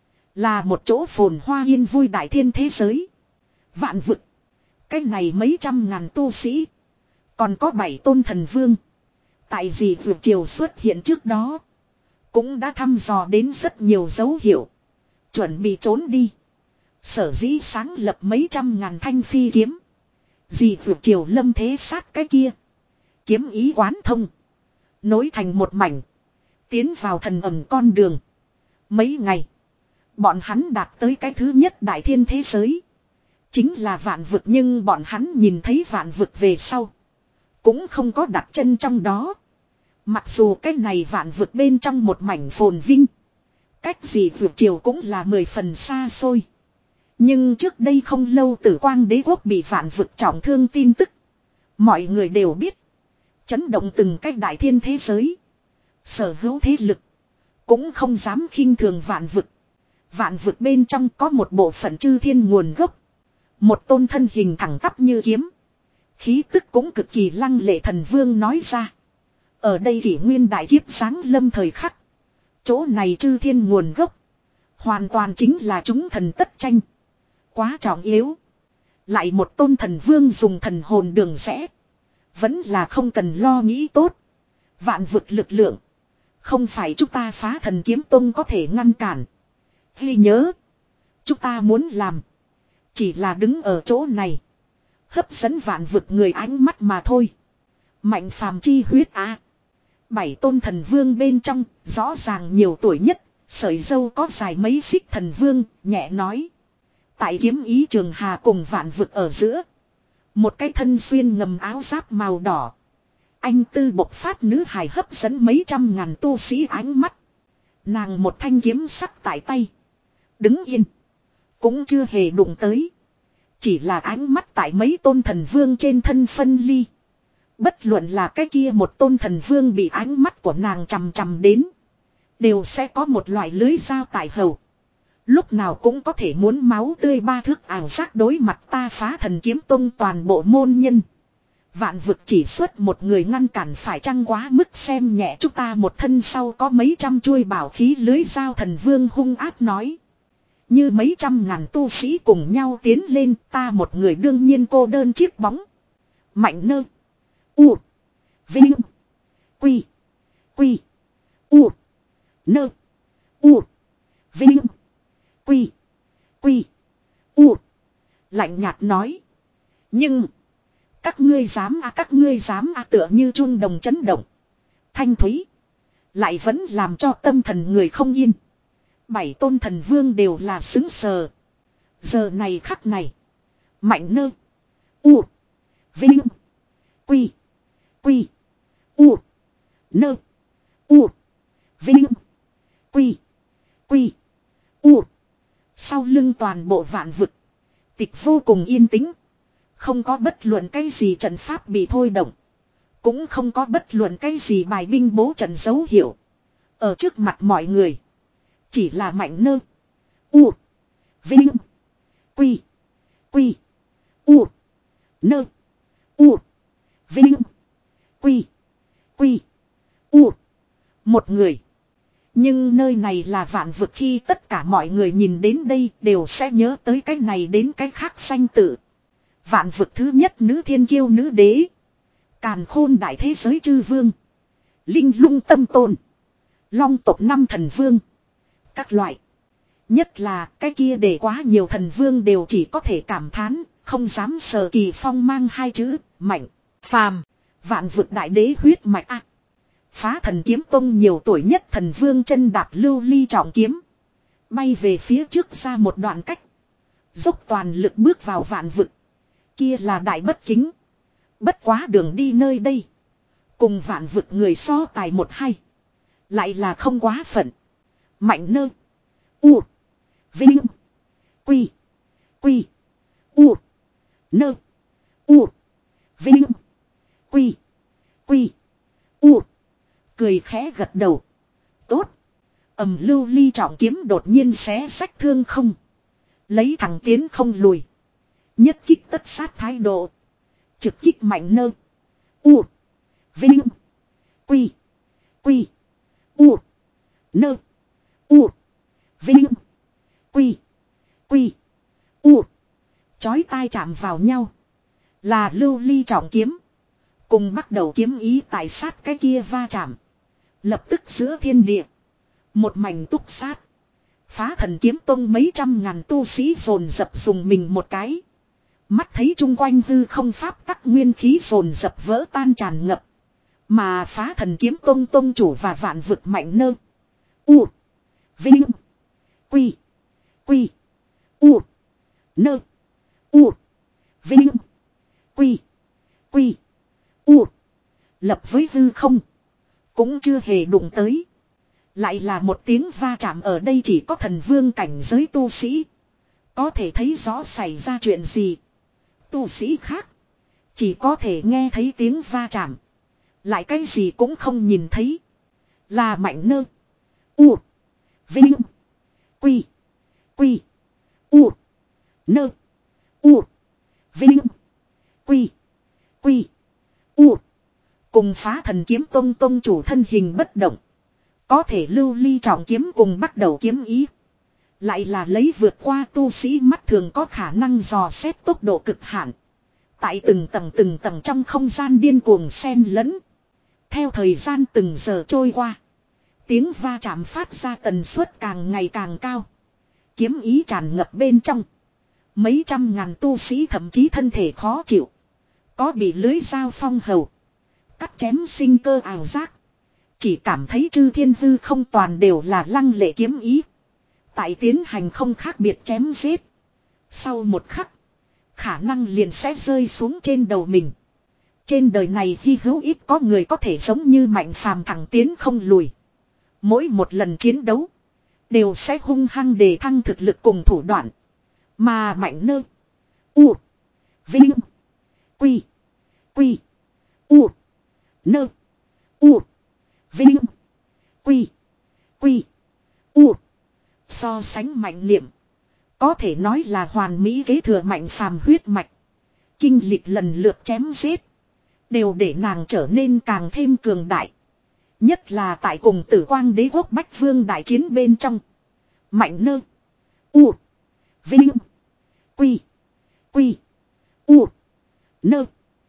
Là một chỗ phồn hoa yên vui đại thiên thế giới. Vạn vực. Cái này mấy trăm ngàn tu sĩ. Còn có bảy tôn thần vương. Tại vì vượt triều xuất hiện trước đó. Cũng đã thăm dò đến rất nhiều dấu hiệu. Chuẩn bị trốn đi. Sở dĩ sáng lập mấy trăm ngàn thanh phi kiếm. Vì vượt triều lâm thế sát cái kia. Kiếm ý quán thông. Nối thành một mảnh. Tiến vào thần ẩm con đường. Mấy ngày. Bọn hắn đạt tới cái thứ nhất đại thiên thế giới. Chính là vạn vực, nhưng bọn hắn nhìn thấy vạn vực về sau. Cũng không có đặt chân trong đó. Mặc dù cái này vạn vực bên trong một mảnh phồn vinh. Cách gì vượt triều cũng là mười phần xa xôi. Nhưng trước đây không lâu Tử Quang Đế quốc bị vạn vực trọng thương tin tức. Mọi người đều biết. Chấn động từng cách đại thiên thế giới. Sở hữu thế lực. Cũng không dám khinh thường vạn vực. Vạn vực bên trong có một bộ phận chư thiên nguồn gốc. Một tôn thân hình thẳng tắp như kiếm. Khí tức cũng cực kỳ lăng lệ thần vương nói ra. Ở đây kỷ nguyên đại kiếp sáng lâm thời khắc. Chỗ này chư thiên nguồn gốc. Hoàn toàn chính là chúng thần tất tranh. Quá trọng yếu. Lại một tôn thần vương dùng thần hồn đường rẽ. Vẫn là không cần lo nghĩ tốt. Vạn vực lực lượng. Không phải chúng ta phá thần kiếm tông có thể ngăn cản. Ghi nhớ. Chúng ta muốn làm. Chỉ là đứng ở chỗ này. Hấp dẫn vạn vực người ánh mắt mà thôi. Mạnh phàm chi huyết á. Bảy tôn thần vương bên trong. Rõ ràng nhiều tuổi nhất. Sợi dâu có dài mấy xích thần vương. Nhẹ nói. Tại kiếm ý trường hà cùng vạn vực ở giữa. Một cái thân xuyên ngầm áo giáp màu đỏ. Anh tư bộc phát nữ hài hấp dẫn mấy trăm ngàn tu sĩ ánh mắt. Nàng một thanh kiếm sắc tại tay. Đứng yên. Cũng chưa hề đụng tới. Chỉ là ánh mắt tại mấy tôn thần vương trên thân phân ly. Bất luận là cái kia một tôn thần vương bị ánh mắt của nàng chằm chằm đến. Đều sẽ có một loại lưới dao tại hầu. Lúc nào cũng có thể muốn máu tươi ba thước ảo giác đối mặt ta phá thần kiếm tông toàn bộ môn nhân. Vạn vực chỉ xuất một người ngăn cản phải chăng quá mức xem nhẹ chúng ta một thân sau có mấy trăm chuôi bảo khí lưới dao thần vương hung ác nói. Như mấy trăm ngàn tu sĩ cùng nhau tiến lên ta một người đương nhiên cô đơn chiếc bóng. Mạnh Nơ. U. Vinh. Quy. Quy. U. Nơ. U. Vinh. Quy. Quy. U. Lạnh nhạt nói. Nhưng. Các ngươi dám à các ngươi dám à tựa như chuông đồng chấn động. Thanh thúy. Lại vẫn làm cho tâm thần người không yên. Bảy tôn thần vương đều là xứng sờ. Giờ này khắc này. Mạnh Nơ. U. Vinh. Quy. Quy. U. Nơ. U. Vinh. Quy. Quy. U. Sau lưng toàn bộ vạn vực. Tịch vô cùng yên tĩnh. Không có bất luận cái gì trận pháp bị thôi động. Cũng không có bất luận cái gì bài binh bố trận dấu hiệu. Ở trước mặt mọi người. Chỉ là Mạnh Nơ. U. Vinh. Quy. Quy. U. Nơ. U. Vinh. Quy. Quy. U. Một người. Nhưng nơi này là vạn vực, khi tất cả mọi người nhìn đến đây đều sẽ nhớ tới cái này đến cái khác danh tự. Vạn vực thứ nhất nữ thiên kiêu nữ đế. Càn khôn đại thế giới chư vương. Linh lung tâm tôn. Long tộc năm thần vương. Các loại. Nhất là cái kia để quá nhiều thần vương đều chỉ có thể cảm thán. Không dám sờ kỳ phong mang hai chữ mạnh. Phàm. Vạn vực đại đế huyết mạch a. Phá thần kiếm tông nhiều tuổi nhất thần vương chân đạp lưu ly trọng kiếm. Bay về phía trước ra một đoạn cách. Dốc toàn lực bước vào vạn vực. Kia là đại bất kính. Bất quá đường đi nơi đây. Cùng vạn vực người so tài một hay. Lại là không quá phận. Mạnh nơ. U. Vinh. Quy. Quy. U. Nơ. U. Vinh. Quy. Quy. U. Cười khẽ gật đầu. Tốt. Ầm lưu ly trọng kiếm đột nhiên xé sách thương không. Lấy thẳng tiến không lùi. Nhất kích tất sát thái độ. Trực kích mạnh nơ. U. Vinh. Quy. Quy. U. Nơ. U. Vinh. Quy. Quy. U. Chói tai chạm vào nhau. Là lưu ly trọng kiếm. Cùng bắt đầu kiếm ý tại sát cái kia va chạm. Lập tức giữa thiên địa. Một mảnh túc sát. Phá thần kiếm tông mấy trăm ngàn tu sĩ dồn dập dùng mình một cái. Mắt thấy chung quanh hư không pháp tắc nguyên khí dồn dập vỡ tan tràn ngập. Mà phá thần kiếm tông tông chủ và vạn vực mạnh nơ. U. Vinh. Quy. Quy. U. Nơ. U. Vinh. Quy. Quy. U. Lập với hư không. Cũng chưa hề đụng tới. Lại là một tiếng va chạm ở đây chỉ có thần vương cảnh giới tu sĩ. Có thể thấy rõ xảy ra chuyện gì. Tu sĩ khác. Chỉ có thể nghe thấy tiếng va chạm. Lại cái gì cũng không nhìn thấy. Là mạnh nơ. U. Vinh. Quy. Quy. U. Nơ. U. Vinh. Quy. Quy. U. Cùng phá thần kiếm tông tông chủ thân hình bất động. Có thể lưu ly trọng kiếm cùng bắt đầu kiếm ý. Lại là lấy vượt qua tu sĩ mắt thường có khả năng dò xét tốc độ cực hạn. Tại từng tầng từng tầng trong không gian điên cuồng xen lẫn. Theo thời gian từng giờ trôi qua. Tiếng va chạm phát ra tần suất càng ngày càng cao. Kiếm ý tràn ngập bên trong. Mấy trăm ngàn tu sĩ thậm chí thân thể khó chịu. Có bị lưới dao phong hầu. Cắt chém sinh cơ ảo giác. Chỉ cảm thấy chư thiên hư không toàn đều là lăng lệ kiếm ý. Tại tiến hành không khác biệt chém giết. Sau một khắc. Khả năng liền sẽ rơi xuống trên đầu mình. Trên đời này hy hữu ít có người có thể giống như Mạnh Phàm thẳng tiến không lùi. Mỗi một lần chiến đấu. Đều sẽ hung hăng đề thăng thực lực cùng thủ đoạn. Mà Mạnh nơ. U. Vinh. Quy. Quy. U. Nơ. U. Vinh. Quy. Quy. U. So sánh mạnh niệm. Có thể nói là hoàn mỹ kế thừa Mạnh Phàm huyết mạch. Kinh lịch lần lượt chém giết. Đều để nàng trở nên càng thêm cường đại. Nhất là tại cùng Tử Quang Đế quốc Bách Vương đại chiến bên trong. Mạnh nơ. U. Vinh. Quy. Quy. U. Nơ.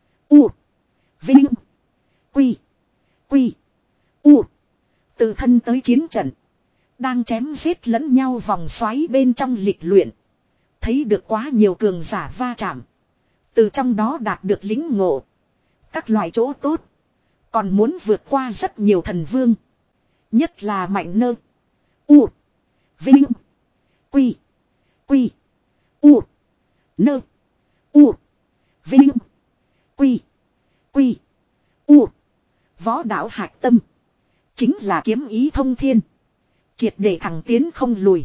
U. Vinh. Quy. Quy. U. Từ thân tới chiến trận. Đang chém giết lẫn nhau vòng xoáy bên trong lịch luyện. Thấy được quá nhiều cường giả va chạm. Từ trong đó đạt được lính ngộ. Các loại chỗ tốt. Còn muốn vượt qua rất nhiều thần vương. Nhất là mạnh nơ. U. Vinh. Quy. Quy. U. Nơ. U. Vinh. Quy. Quy. U. Võ đạo hạch tâm. Chính là kiếm ý thông thiên. Triệt để thẳng tiến không lùi.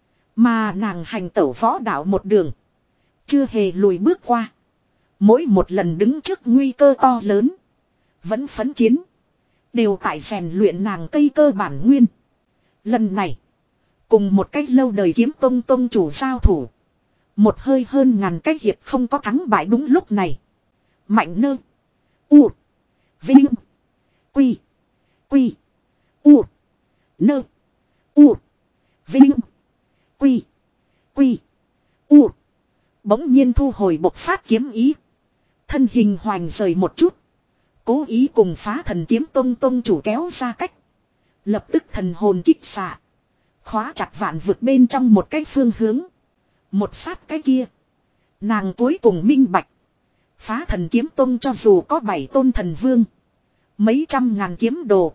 Mà nàng hành tẩu võ đạo một đường. Chưa hề lùi bước qua. Mỗi một lần đứng trước nguy cơ to lớn. Vẫn phấn chiến. Đều tại rèn luyện nàng cây cơ bản nguyên. Lần này. Cùng một cách lâu đời kiếm tông tông chủ giao thủ. Một hơi hơn ngàn cách hiệp không có thắng bại đúng lúc này. Mạnh nơ. U. Vinh. Quy. Quy. U. Nơ. U. Vinh. Quy. Quy. U. Bỗng nhiên thu hồi bộc phát kiếm ý. Thân hình hoành rời một chút. Cố ý cùng phá thần kiếm tông tông chủ kéo ra cách. Lập tức thần hồn kích xạ. Khóa chặt vạn vực bên trong một cái phương hướng. Một sát cái kia. Nàng cuối cùng minh bạch. Phá thần kiếm tông cho dù có bảy tôn thần vương. Mấy trăm ngàn kiếm đồ.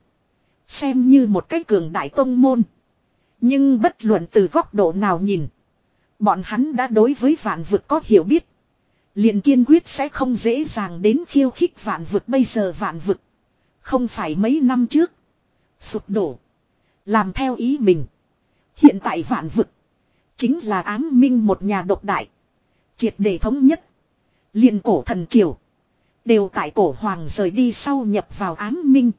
Xem như một cái cường đại tông môn. Nhưng bất luận từ góc độ nào nhìn. Bọn hắn đã đối với vạn vực có hiểu biết. Liền kiên quyết sẽ không dễ dàng đến khiêu khích vạn vực. Bây giờ vạn vực. Không phải mấy năm trước. Sụp đổ. Làm theo ý mình. Hiện tại vạn vực. Chính là ám minh một nhà độc đại. Triệt để thống nhất. Liền cổ thần triều. Đều tại cổ hoàng rời đi sau nhập vào ám minh.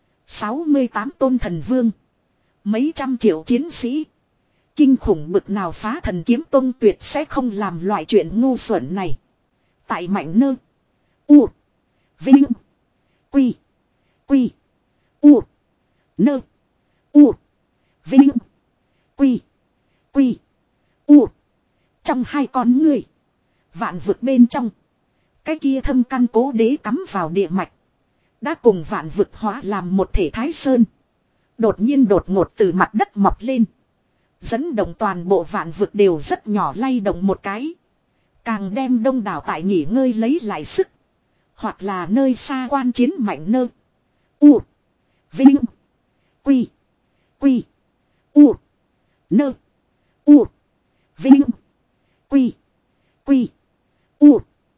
sáu mươi tám tôn thần vương. Mấy trăm triệu chiến sĩ. Kinh khủng bực nào phá thần kiếm tông tuyệt sẽ không làm loại chuyện ngu xuẩn này. Tại mạnh nơ. U. Vinh. Quy. Quy. U. Nơ. U. Vinh. Quy. Quy. U. Trong hai con người. Vạn vực bên trong. Cái kia thâm căn cố đế cắm vào địa mạch. Đã cùng vạn vực hóa làm một thể thái sơn. Đột nhiên đột ngột từ mặt đất mọc lên. Dẫn động toàn bộ vạn vực đều rất nhỏ lay động một cái. Càng đem đông đảo tại nghỉ ngơi lấy lại sức. Hoặc là nơi xa quan chiến mạnh nơ. U. Vinh. Quy. Quy. U. Nơ. U. Vinh. Quy. Quy. U.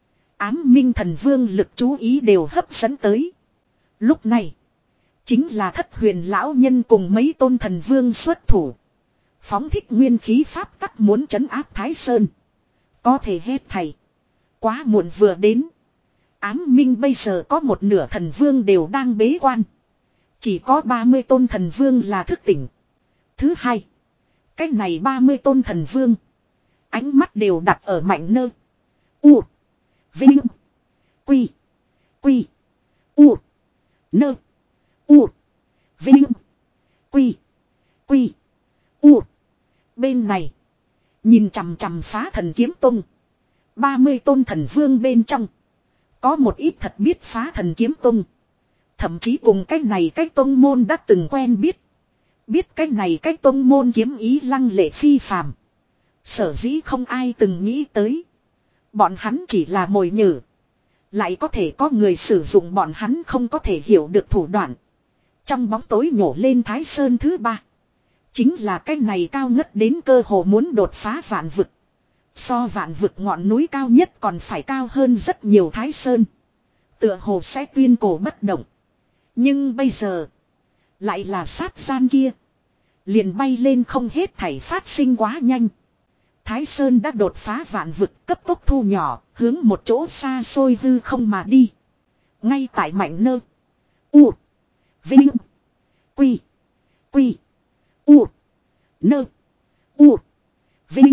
Ám minh thần vương lực chú ý đều hấp dẫn tới. Lúc này. Chính là thất huyền lão nhân cùng mấy tôn thần vương xuất thủ. Phóng thích nguyên khí pháp tắc muốn trấn áp Thái Sơn. Có thể hết thầy. Quá muộn vừa đến. Ám minh bây giờ có một nửa thần vương đều đang bế quan. Chỉ có ba mươi tôn thần vương là thức tỉnh. Thứ hai. Cách này ba mươi tôn thần vương. Ánh mắt đều đặt ở mạnh nơ. U. Vinh. Quy. Quy. U. Nơ. U. Vinh. Quy. Quy. U. Bên này. Nhìn chằm chằm phá thần kiếm tông. ba mươi tôn thần vương bên trong. Có một ít thật biết phá thần kiếm tông. Thậm chí cùng cái này cái tông môn đã từng quen biết. Biết cái này cái tông môn kiếm ý lăng lệ phi phàm. Sở dĩ không ai từng nghĩ tới. Bọn hắn chỉ là mồi nhử. Lại có thể có người sử dụng bọn hắn không có thể hiểu được thủ đoạn. Trong bóng tối nhổ lên Thái Sơn thứ ba. Chính là cái này cao ngất đến cơ hồ muốn đột phá vạn vực. So vạn vực ngọn núi cao nhất còn phải cao hơn rất nhiều Thái Sơn. Tựa hồ sẽ tuyên cổ bất động. Nhưng bây giờ. Lại là sát gian kia. Liền bay lên không hết thảy phát sinh quá nhanh. Thái Sơn đã đột phá vạn vực cấp tốc thu nhỏ. Hướng một chỗ xa xôi hư không mà đi. Ngay tại mạnh nơ. U. Vinh. Quy. Quy. U. Nơ. U. Vinh.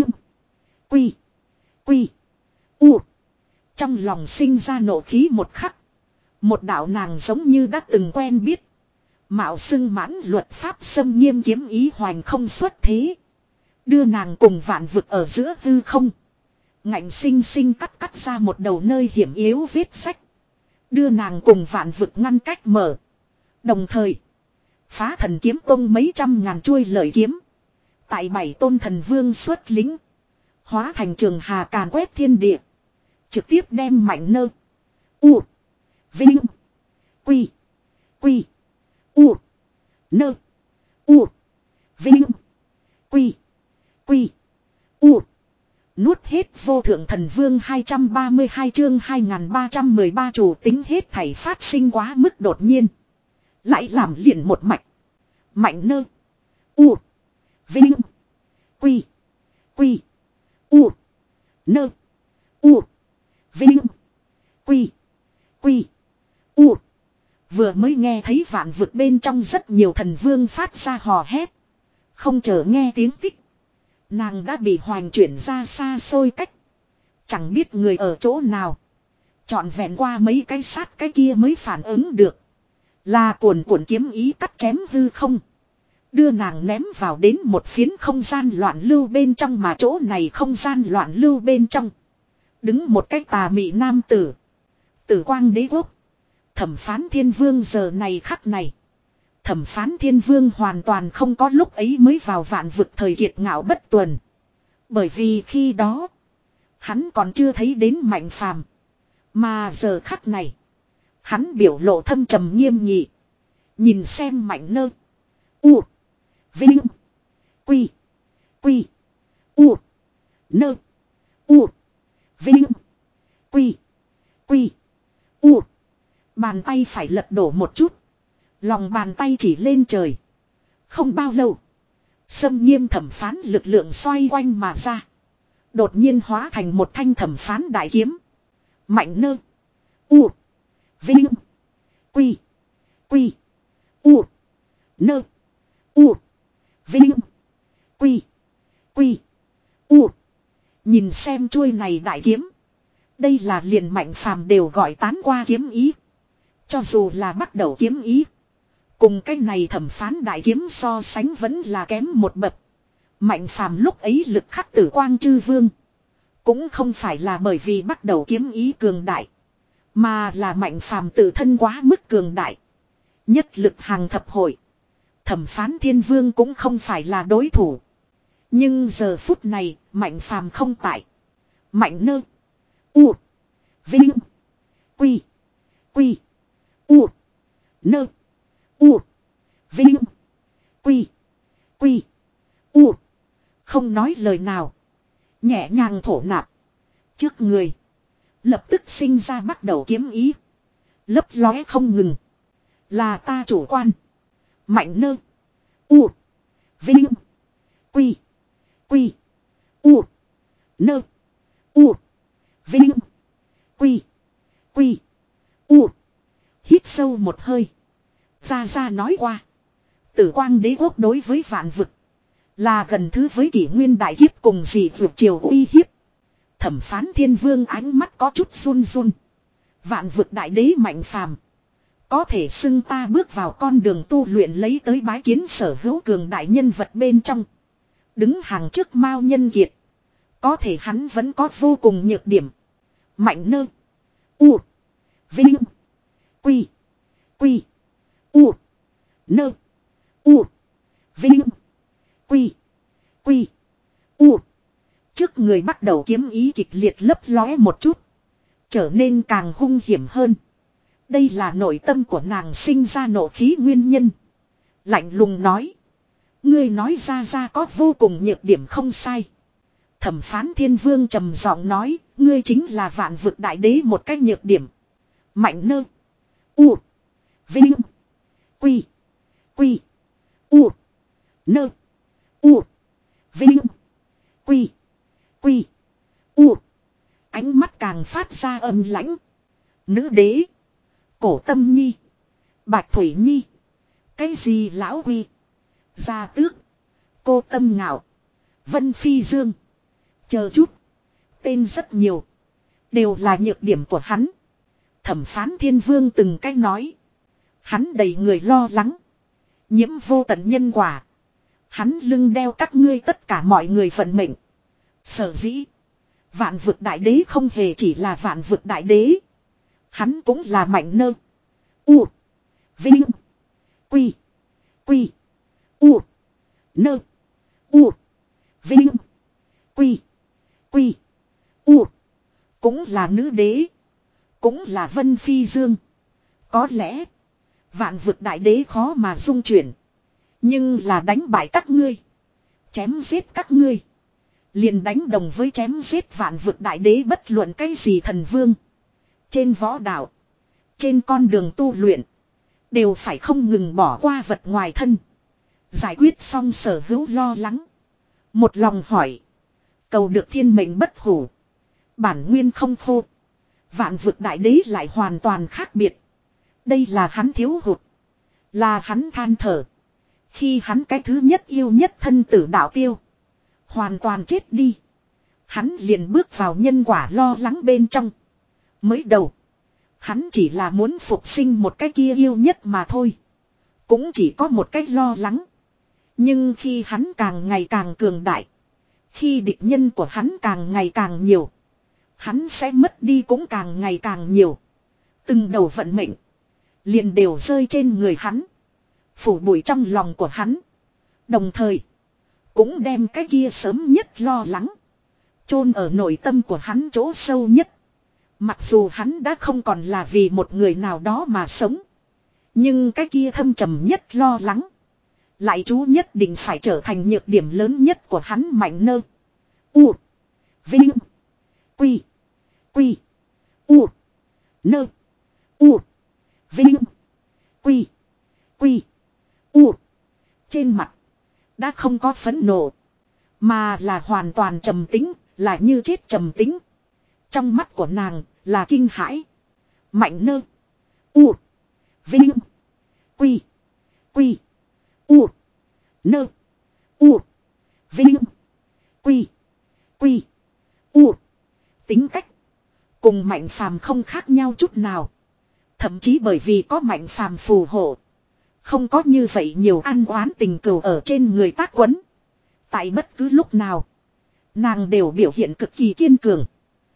Quy. Quy. U. Trong lòng sinh ra nộ khí một khắc. Một đạo nàng giống như đã từng quen biết. Mạo xưng mãn luật pháp xâm nghiêm kiếm ý hoành không xuất thế. Đưa nàng cùng vạn vực ở giữa hư không. Ngạnh sinh sinh cắt cắt ra một đầu nơi hiểm yếu vết sách. Đưa nàng cùng vạn vực ngăn cách mở. Đồng thời. Phá thần kiếm tông mấy trăm ngàn chuôi lợi kiếm. Tại bảy tôn thần vương xuất lính. Hóa thành trường hà càn quét thiên địa. Trực tiếp đem mạnh nơ. U. Vinh. Quy. Quy. U. Nơ. U. Vinh. Quy. Quy. U. Nuốt hết vô thượng thần vương hai trăm ba mươi hai chương hai nghìn ba trăm mười ba chủ tính hết thảy phát sinh quá mức đột nhiên. Lại làm liền một mạch. Mạnh nơ. U. Vinh. Quy. Quy. U. Nơ. U. Vinh. Quy. Quy. U. Vừa mới nghe thấy vạn vực bên trong rất nhiều thần vương phát ra hò hét. Không chờ nghe tiếng tích. Nàng đã bị hoành chuyển ra xa xôi cách. Chẳng biết người ở chỗ nào. Chọn vẹn qua mấy cái sát cái kia mới phản ứng được. Là cuồn cuộn kiếm ý cắt chém hư không. Đưa nàng ném vào đến một phiến không gian loạn lưu bên trong mà chỗ này không gian loạn lưu bên trong. Đứng một cái tà mị nam tử. Tử quang đế quốc. Thẩm phán thiên vương giờ này khắc này. Thẩm phán thiên vương hoàn toàn không có lúc ấy mới vào vạn vực thời kiệt ngạo bất tuần. Bởi vì khi đó. Hắn còn chưa thấy đến mạnh phàm. Mà giờ khắc này. Hắn biểu lộ thâm trầm nghiêm nghị. Nhìn xem Mạnh Nơ. U. Vinh. Quy. Quy. U. Nơ. U. Vinh. Quy. Quy. U. Bàn tay phải lật đổ một chút. Lòng bàn tay chỉ lên trời. Không bao lâu. Xâm nghiêm thẩm phán lực lượng xoay quanh mà ra. Đột nhiên hóa thành một thanh thẩm phán đại kiếm. Mạnh Nơ. U. Vinh. Quy. Quy. U. Nơ. U. Vinh. Quy. Quy. U. Nhìn xem chuôi này đại kiếm. Đây là liền Mạnh Phàm đều gọi tán qua kiếm ý. Cho dù là bắt đầu kiếm ý. Cùng cái này thẩm phán đại kiếm so sánh vẫn là kém một bậc. Mạnh Phàm lúc ấy lực khắc tử quang chư vương. Cũng không phải là bởi vì bắt đầu kiếm ý cường đại. Mà là Mạnh Phàm tự thân quá mức cường đại. Nhất lực hàng thập hội. Thẩm phán thiên vương cũng không phải là đối thủ. Nhưng giờ phút này Mạnh Phàm không tại. Mạnh Nơ. U. Vinh. Quy. Quy. U. Nơ. U. Vinh. Quy. Quy. U. Không nói lời nào. Nhẹ nhàng thổ nạp. Trước người. Lập tức sinh ra bắt đầu kiếm ý. Lấp lóe không ngừng. Là ta chủ quan. Mạnh Nơ. U. Vinh. Quy. Quy. U. Nơ. U. Vinh. Quy. Quy. U. Hít sâu một hơi. Ra Ra nói qua. Tử quang đế quốc đối với vạn vực. Là gần thứ với kỷ nguyên đại kiếp cùng dị vượt triều uy hiếp. Thẩm phán thiên vương ánh mắt có chút run run. Vạn vực đại đế Mạnh Phàm. Có thể xưng ta bước vào con đường tu luyện lấy tới bái kiến sở hữu cường đại nhân vật bên trong. Đứng hàng trước Mao Nhân Kiệt. Có thể hắn vẫn có vô cùng nhược điểm. Mạnh Nơ. U. Vinh. Quy. Quy. U. Nơ. U. Vinh. Quy. Quy. U. Trước người bắt đầu kiếm ý kịch liệt lấp lóe một chút. Trở nên càng hung hiểm hơn. Đây là nội tâm của nàng sinh ra nộ khí nguyên nhân. Lạnh lùng nói. Ngươi nói Ra Ra có vô cùng nhược điểm không sai. Thẩm phán thiên vương trầm giọng nói. Ngươi chính là vạn vực đại đế một cách nhược điểm. Mạnh Nơ. U. Vinh. Quy. Quy. U. Nơ. U. Vinh. Quy. Quy. U. Ánh mắt càng phát ra âm lãnh. Nữ đế. Cổ Tâm Nhi. Bạch Thủy Nhi. Cái gì lão quy. Gia Tước. Cô Tâm Ngạo. Vân Phi Dương. Chờ chút. Tên rất nhiều. Đều là nhược điểm của hắn. Thẩm phán thiên vương từng cách nói. Hắn đầy người lo lắng. Nhiễm vô tận nhân quả. Hắn lưng đeo các ngươi tất cả mọi người vận mệnh. Sở dĩ. Vạn vực đại đế không hề chỉ là vạn vực đại đế. Hắn cũng là Mạnh Nơ. U. Vinh. Quy. Quy. U. Nơ. U. Vinh. Quy. Quy. U. Cũng là nữ đế. Cũng là Vân Phi Dương. Có lẽ. Vạn vực đại đế khó mà dung chuyển. Nhưng là đánh bại các ngươi. Chém giết các ngươi. Liền đánh đồng với chém giết vạn vực đại đế bất luận cái gì thần vương. Trên võ đạo. Trên con đường tu luyện. Đều phải không ngừng bỏ qua vật ngoài thân. Giải quyết xong sở hữu lo lắng. Một lòng hỏi. Cầu được thiên mệnh bất hủ. Bản nguyên không khô. Vạn vực đại đế lại hoàn toàn khác biệt. Đây là hắn thiếu hụt. Là hắn than thở. Khi hắn cái thứ nhất yêu nhất thân tử đạo tiêu. Hoàn toàn chết đi. Hắn liền bước vào nhân quả lo lắng bên trong. Mới đầu. Hắn chỉ là muốn phục sinh một cái kia yêu nhất mà thôi. Cũng chỉ có một cái lo lắng. Nhưng khi hắn càng ngày càng cường đại. Khi địch nhân của hắn càng ngày càng nhiều. Hắn sẽ mất đi cũng càng ngày càng nhiều. Từng đầu vận mệnh. Liền đều rơi trên người hắn. Phủ bụi trong lòng của hắn. Đồng thời. Cũng đem cái kia sớm nhất lo lắng. Chôn ở nội tâm của hắn chỗ sâu nhất. Mặc dù hắn đã không còn là vì một người nào đó mà sống. Nhưng cái kia thâm trầm nhất lo lắng. Lại chú nhất định phải trở thành nhược điểm lớn nhất của hắn Mạnh Nơ. U. Vinh. Quy. Quy. U. Nơ. U. Vinh. Quy. Quy. U. Trên mặt. Đã không có phẫn nộ. Mà là hoàn toàn trầm tính. Là như chết trầm tính. Trong mắt của nàng là kinh hãi. Mạnh Nơ. U. Vinh. Quy. Quy. U. Nơ. U. Vinh. Quy. Quy. U. Tính cách. Cùng Mạnh Phàm không khác nhau chút nào. Thậm chí bởi vì có Mạnh Phàm phù hộ. Không có như vậy nhiều ăn oán tình cừu ở trên người tác quấn. Tại bất cứ lúc nào. Nàng đều biểu hiện cực kỳ kiên cường.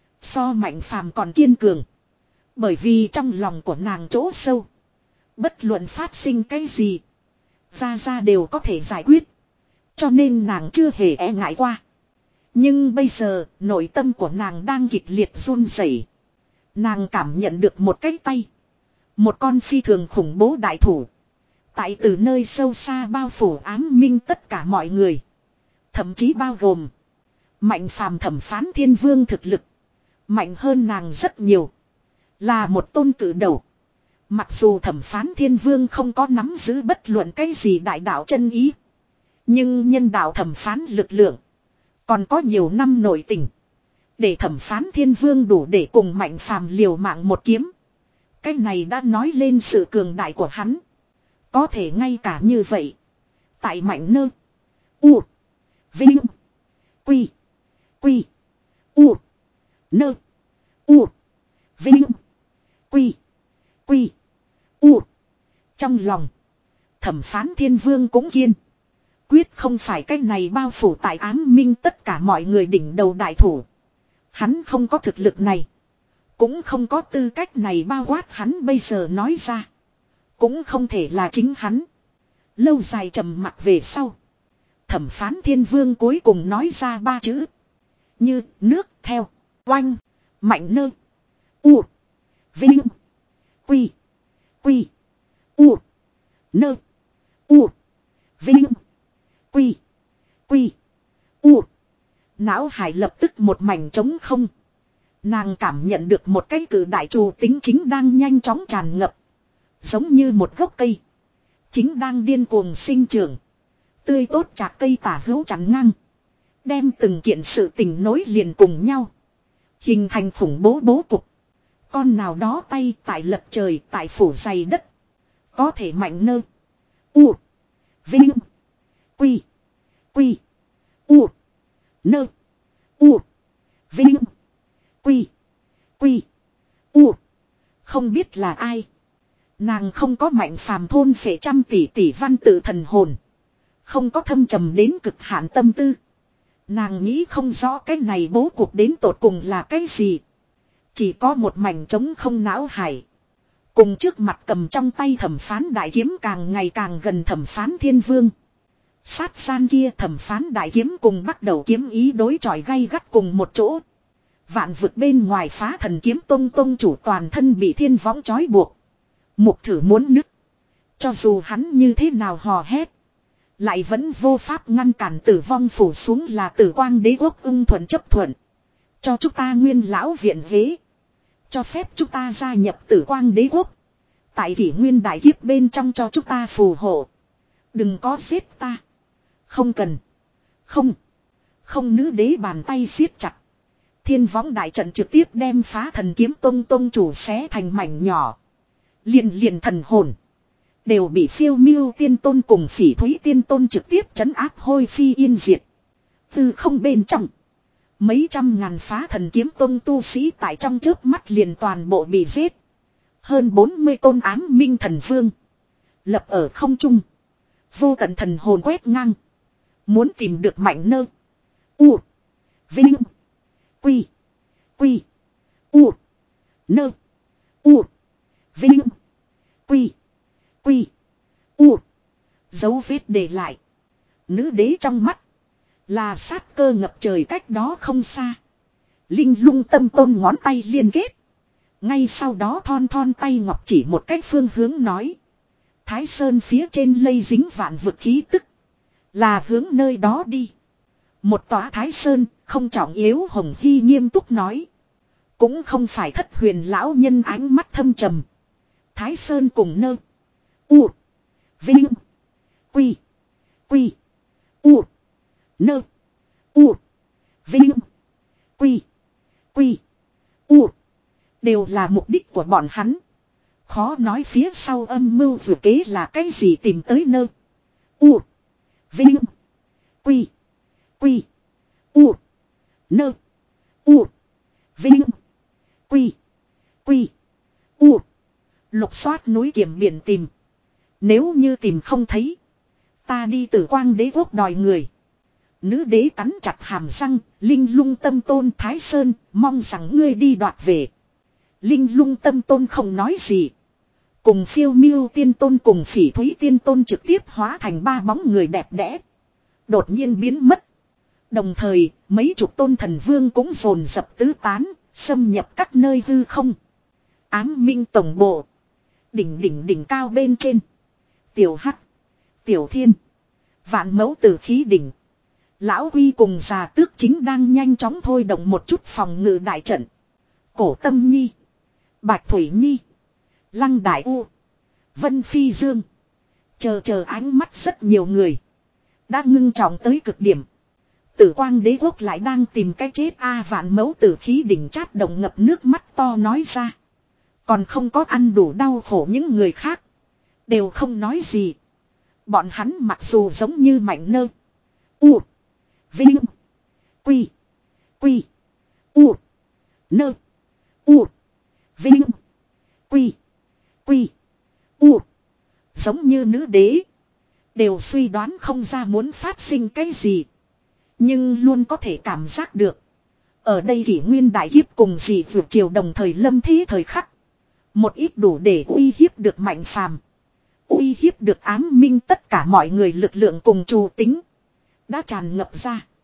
So Mạnh Phàm còn kiên cường. Bởi vì trong lòng của nàng chỗ sâu. Bất luận phát sinh cái gì. Ra ra đều có thể giải quyết. Cho nên nàng chưa hề e ngại qua. Nhưng bây giờ nội tâm của nàng đang kịch liệt run rẩy. Nàng cảm nhận được một cái tay. Một con phi thường khủng bố đại thủ. Tại từ nơi sâu xa bao phủ ám minh tất cả mọi người. Thậm chí bao gồm. Mạnh Phàm thẩm phán thiên vương thực lực. Mạnh hơn nàng rất nhiều. Là một tôn cử đầu. Mặc dù thẩm phán thiên vương không có nắm giữ bất luận cái gì đại đạo chân ý. Nhưng nhân đạo thẩm phán lực lượng. Còn có nhiều năm nội tình. Để thẩm phán thiên vương đủ để cùng Mạnh Phàm liều mạng một kiếm. Cái này đã nói lên sự cường đại của hắn. Có thể ngay cả như vậy. Tại Mạnh Nơ. U. Vinh. Quy. Quy. U. Nơ. U. Vinh. Quy. Quy. U. Trong lòng. Thẩm phán thiên vương cũng kiên. Quyết không phải cái này bao phủ tại ám minh tất cả mọi người đỉnh đầu đại thủ. Hắn không có thực lực này. Cũng không có tư cách này bao quát hắn bây giờ nói ra. Cũng không thể là chính hắn. Lâu dài trầm mặc về sau. Thẩm phán thiên vương cuối cùng nói ra ba chữ. Như nước theo. Oanh. Mạnh Nơ. U. Vinh. Quy. Quy. U. Nơ. U. Vinh. Quy. Quy. U. Não hải lập tức một mảnh trống không. Nàng cảm nhận được một cái cử đại trù tính chính đang nhanh chóng tràn ngập. Giống như một gốc cây. Chính đang điên cuồng sinh trưởng. Tươi tốt chạc cây tả hữu chắn ngang. Đem từng kiện sự tình nối liền cùng nhau. Hình thành khủng bố bố cục. Con nào đó tay tại lật trời tại phủ dày đất. Có thể Mạnh Nơ. U. Vinh. Quy. Quy. U. Nơ. U. Vinh. Quy. Quy. U. Không biết là ai. Nàng không có Mạnh Phàm thôn phệ trăm tỷ tỷ văn tự thần hồn. Không có thâm trầm đến cực hạn tâm tư. Nàng nghĩ không rõ cái này bố cục đến tột cùng là cái gì. Chỉ có một mảnh trống không não hải. Cùng trước mặt cầm trong tay thẩm phán đại kiếm càng ngày càng gần thẩm phán thiên vương. Sát san kia thẩm phán đại kiếm cùng bắt đầu kiếm ý đối chọi gay gắt cùng một chỗ. Vạn vực bên ngoài phá thần kiếm tông tông chủ toàn thân bị thiên võng trói buộc. Mục thử muốn nứt. Cho dù hắn như thế nào hò hét. Lại vẫn vô pháp ngăn cản tử vong phủ xuống là tử quang đế quốc ưng thuận chấp thuận. Cho chúng ta nguyên lão viện ghế. Cho phép chúng ta gia nhập tử quang đế quốc. Tại kỷ nguyên đại kiếp bên trong cho chúng ta phù hộ. Đừng có giết ta. Không cần. Không. Không nữ đế bàn tay siết chặt. Thiên võng đại trận trực tiếp đem phá thần kiếm tông tông chủ xé thành mảnh nhỏ. Liền liền thần hồn. Đều bị phiêu miêu tiên tôn cùng phỉ thúy tiên tôn trực tiếp trấn áp hôi phi yên diệt. Từ không bên trong. Mấy trăm ngàn phá thần kiếm tông tu sĩ tại trong chớp mắt liền toàn bộ bị giết. Hơn bốn mươi tôn ám minh thần vương. Lập ở không trung. Vô tận thần hồn quét ngang. Muốn tìm được Mạnh Nơ. U. Vinh. Quy. Quy. U. Nơ. U. Vinh. Quy. Quy. U. Dấu vết để lại. Nữ đế trong mắt. Là sát cơ ngập trời cách đó không xa. Linh lung tâm tôn ngón tay liên kết. Ngay sau đó thon thon tay ngọc chỉ một cách phương hướng nói. Thái Sơn phía trên lây dính vạn vực khí tức. Là hướng nơi đó đi. Một tòa Thái Sơn không trọng yếu Hồng Hy nghiêm túc nói. Cũng không phải Thất Huyền lão nhân ánh mắt thâm trầm. Thái Sơn cùng nơ. U. Vinh. Quy. Quy. U. Nơ. U. Vinh. Quy. Quy. U. Đều là mục đích của bọn hắn. Khó nói phía sau âm mưu vừa kế là cái gì tìm tới nơ. U. Vinh. Quy. Quy. U. Nơ. U. Vinh. Quy. Quy. U. Lục soát núi kiểm biển tìm. Nếu như tìm không thấy. Ta đi Tử Quang Đế quốc đòi người. Nữ đế cắn chặt hàm răng. Linh Lung Tâm Tôn Thái Sơn. Mong rằng ngươi đi đoạt về. Linh Lung Tâm Tôn không nói gì. Cùng Phiêu Miêu Tiên Tôn cùng Phỉ Thúy Tiên Tôn trực tiếp hóa thành ba bóng người đẹp đẽ. Đột nhiên biến mất. Đồng thời mấy chục tôn thần vương cũng dồn dập tứ tán. Xâm nhập các nơi hư không. Ám minh tổng bộ. Đỉnh đỉnh đỉnh cao bên trên. Tiểu Hắc. Tiểu Thiên. Vạn mẫu tử khí đỉnh. Lão Huy cùng già tước chính đang nhanh chóng thôi động một chút phòng ngự đại trận. Cổ Tâm Nhi. Bạch Thủy Nhi. Lăng Đại U. Vân Phi Dương. Chờ chờ ánh mắt rất nhiều người. Đã ngưng trọng tới cực điểm. Tử Quang Đế quốc lại đang tìm cái chết a vạn mẫu tử khí đỉnh chát động ngập nước mắt to nói ra. Còn không có ăn đủ đau khổ những người khác. Đều không nói gì. Bọn hắn mặc dù giống như mạnh nơ. U. Vinh. Quy. Quy. U. Nơ. U. Vinh. Quy. Quy. U. Giống như nữ đế. Đều suy đoán không ra muốn phát sinh cái gì. Nhưng luôn có thể cảm giác được. Ở đây kỷ nguyên đại hiếp cùng dị vượt triều đồng thời lâm thế thời khắc. Một ít đủ để uy hiếp được mạnh phàm. Uy hiếp được ám minh tất cả mọi người lực lượng cùng trù tính. Đã tràn ngập ra.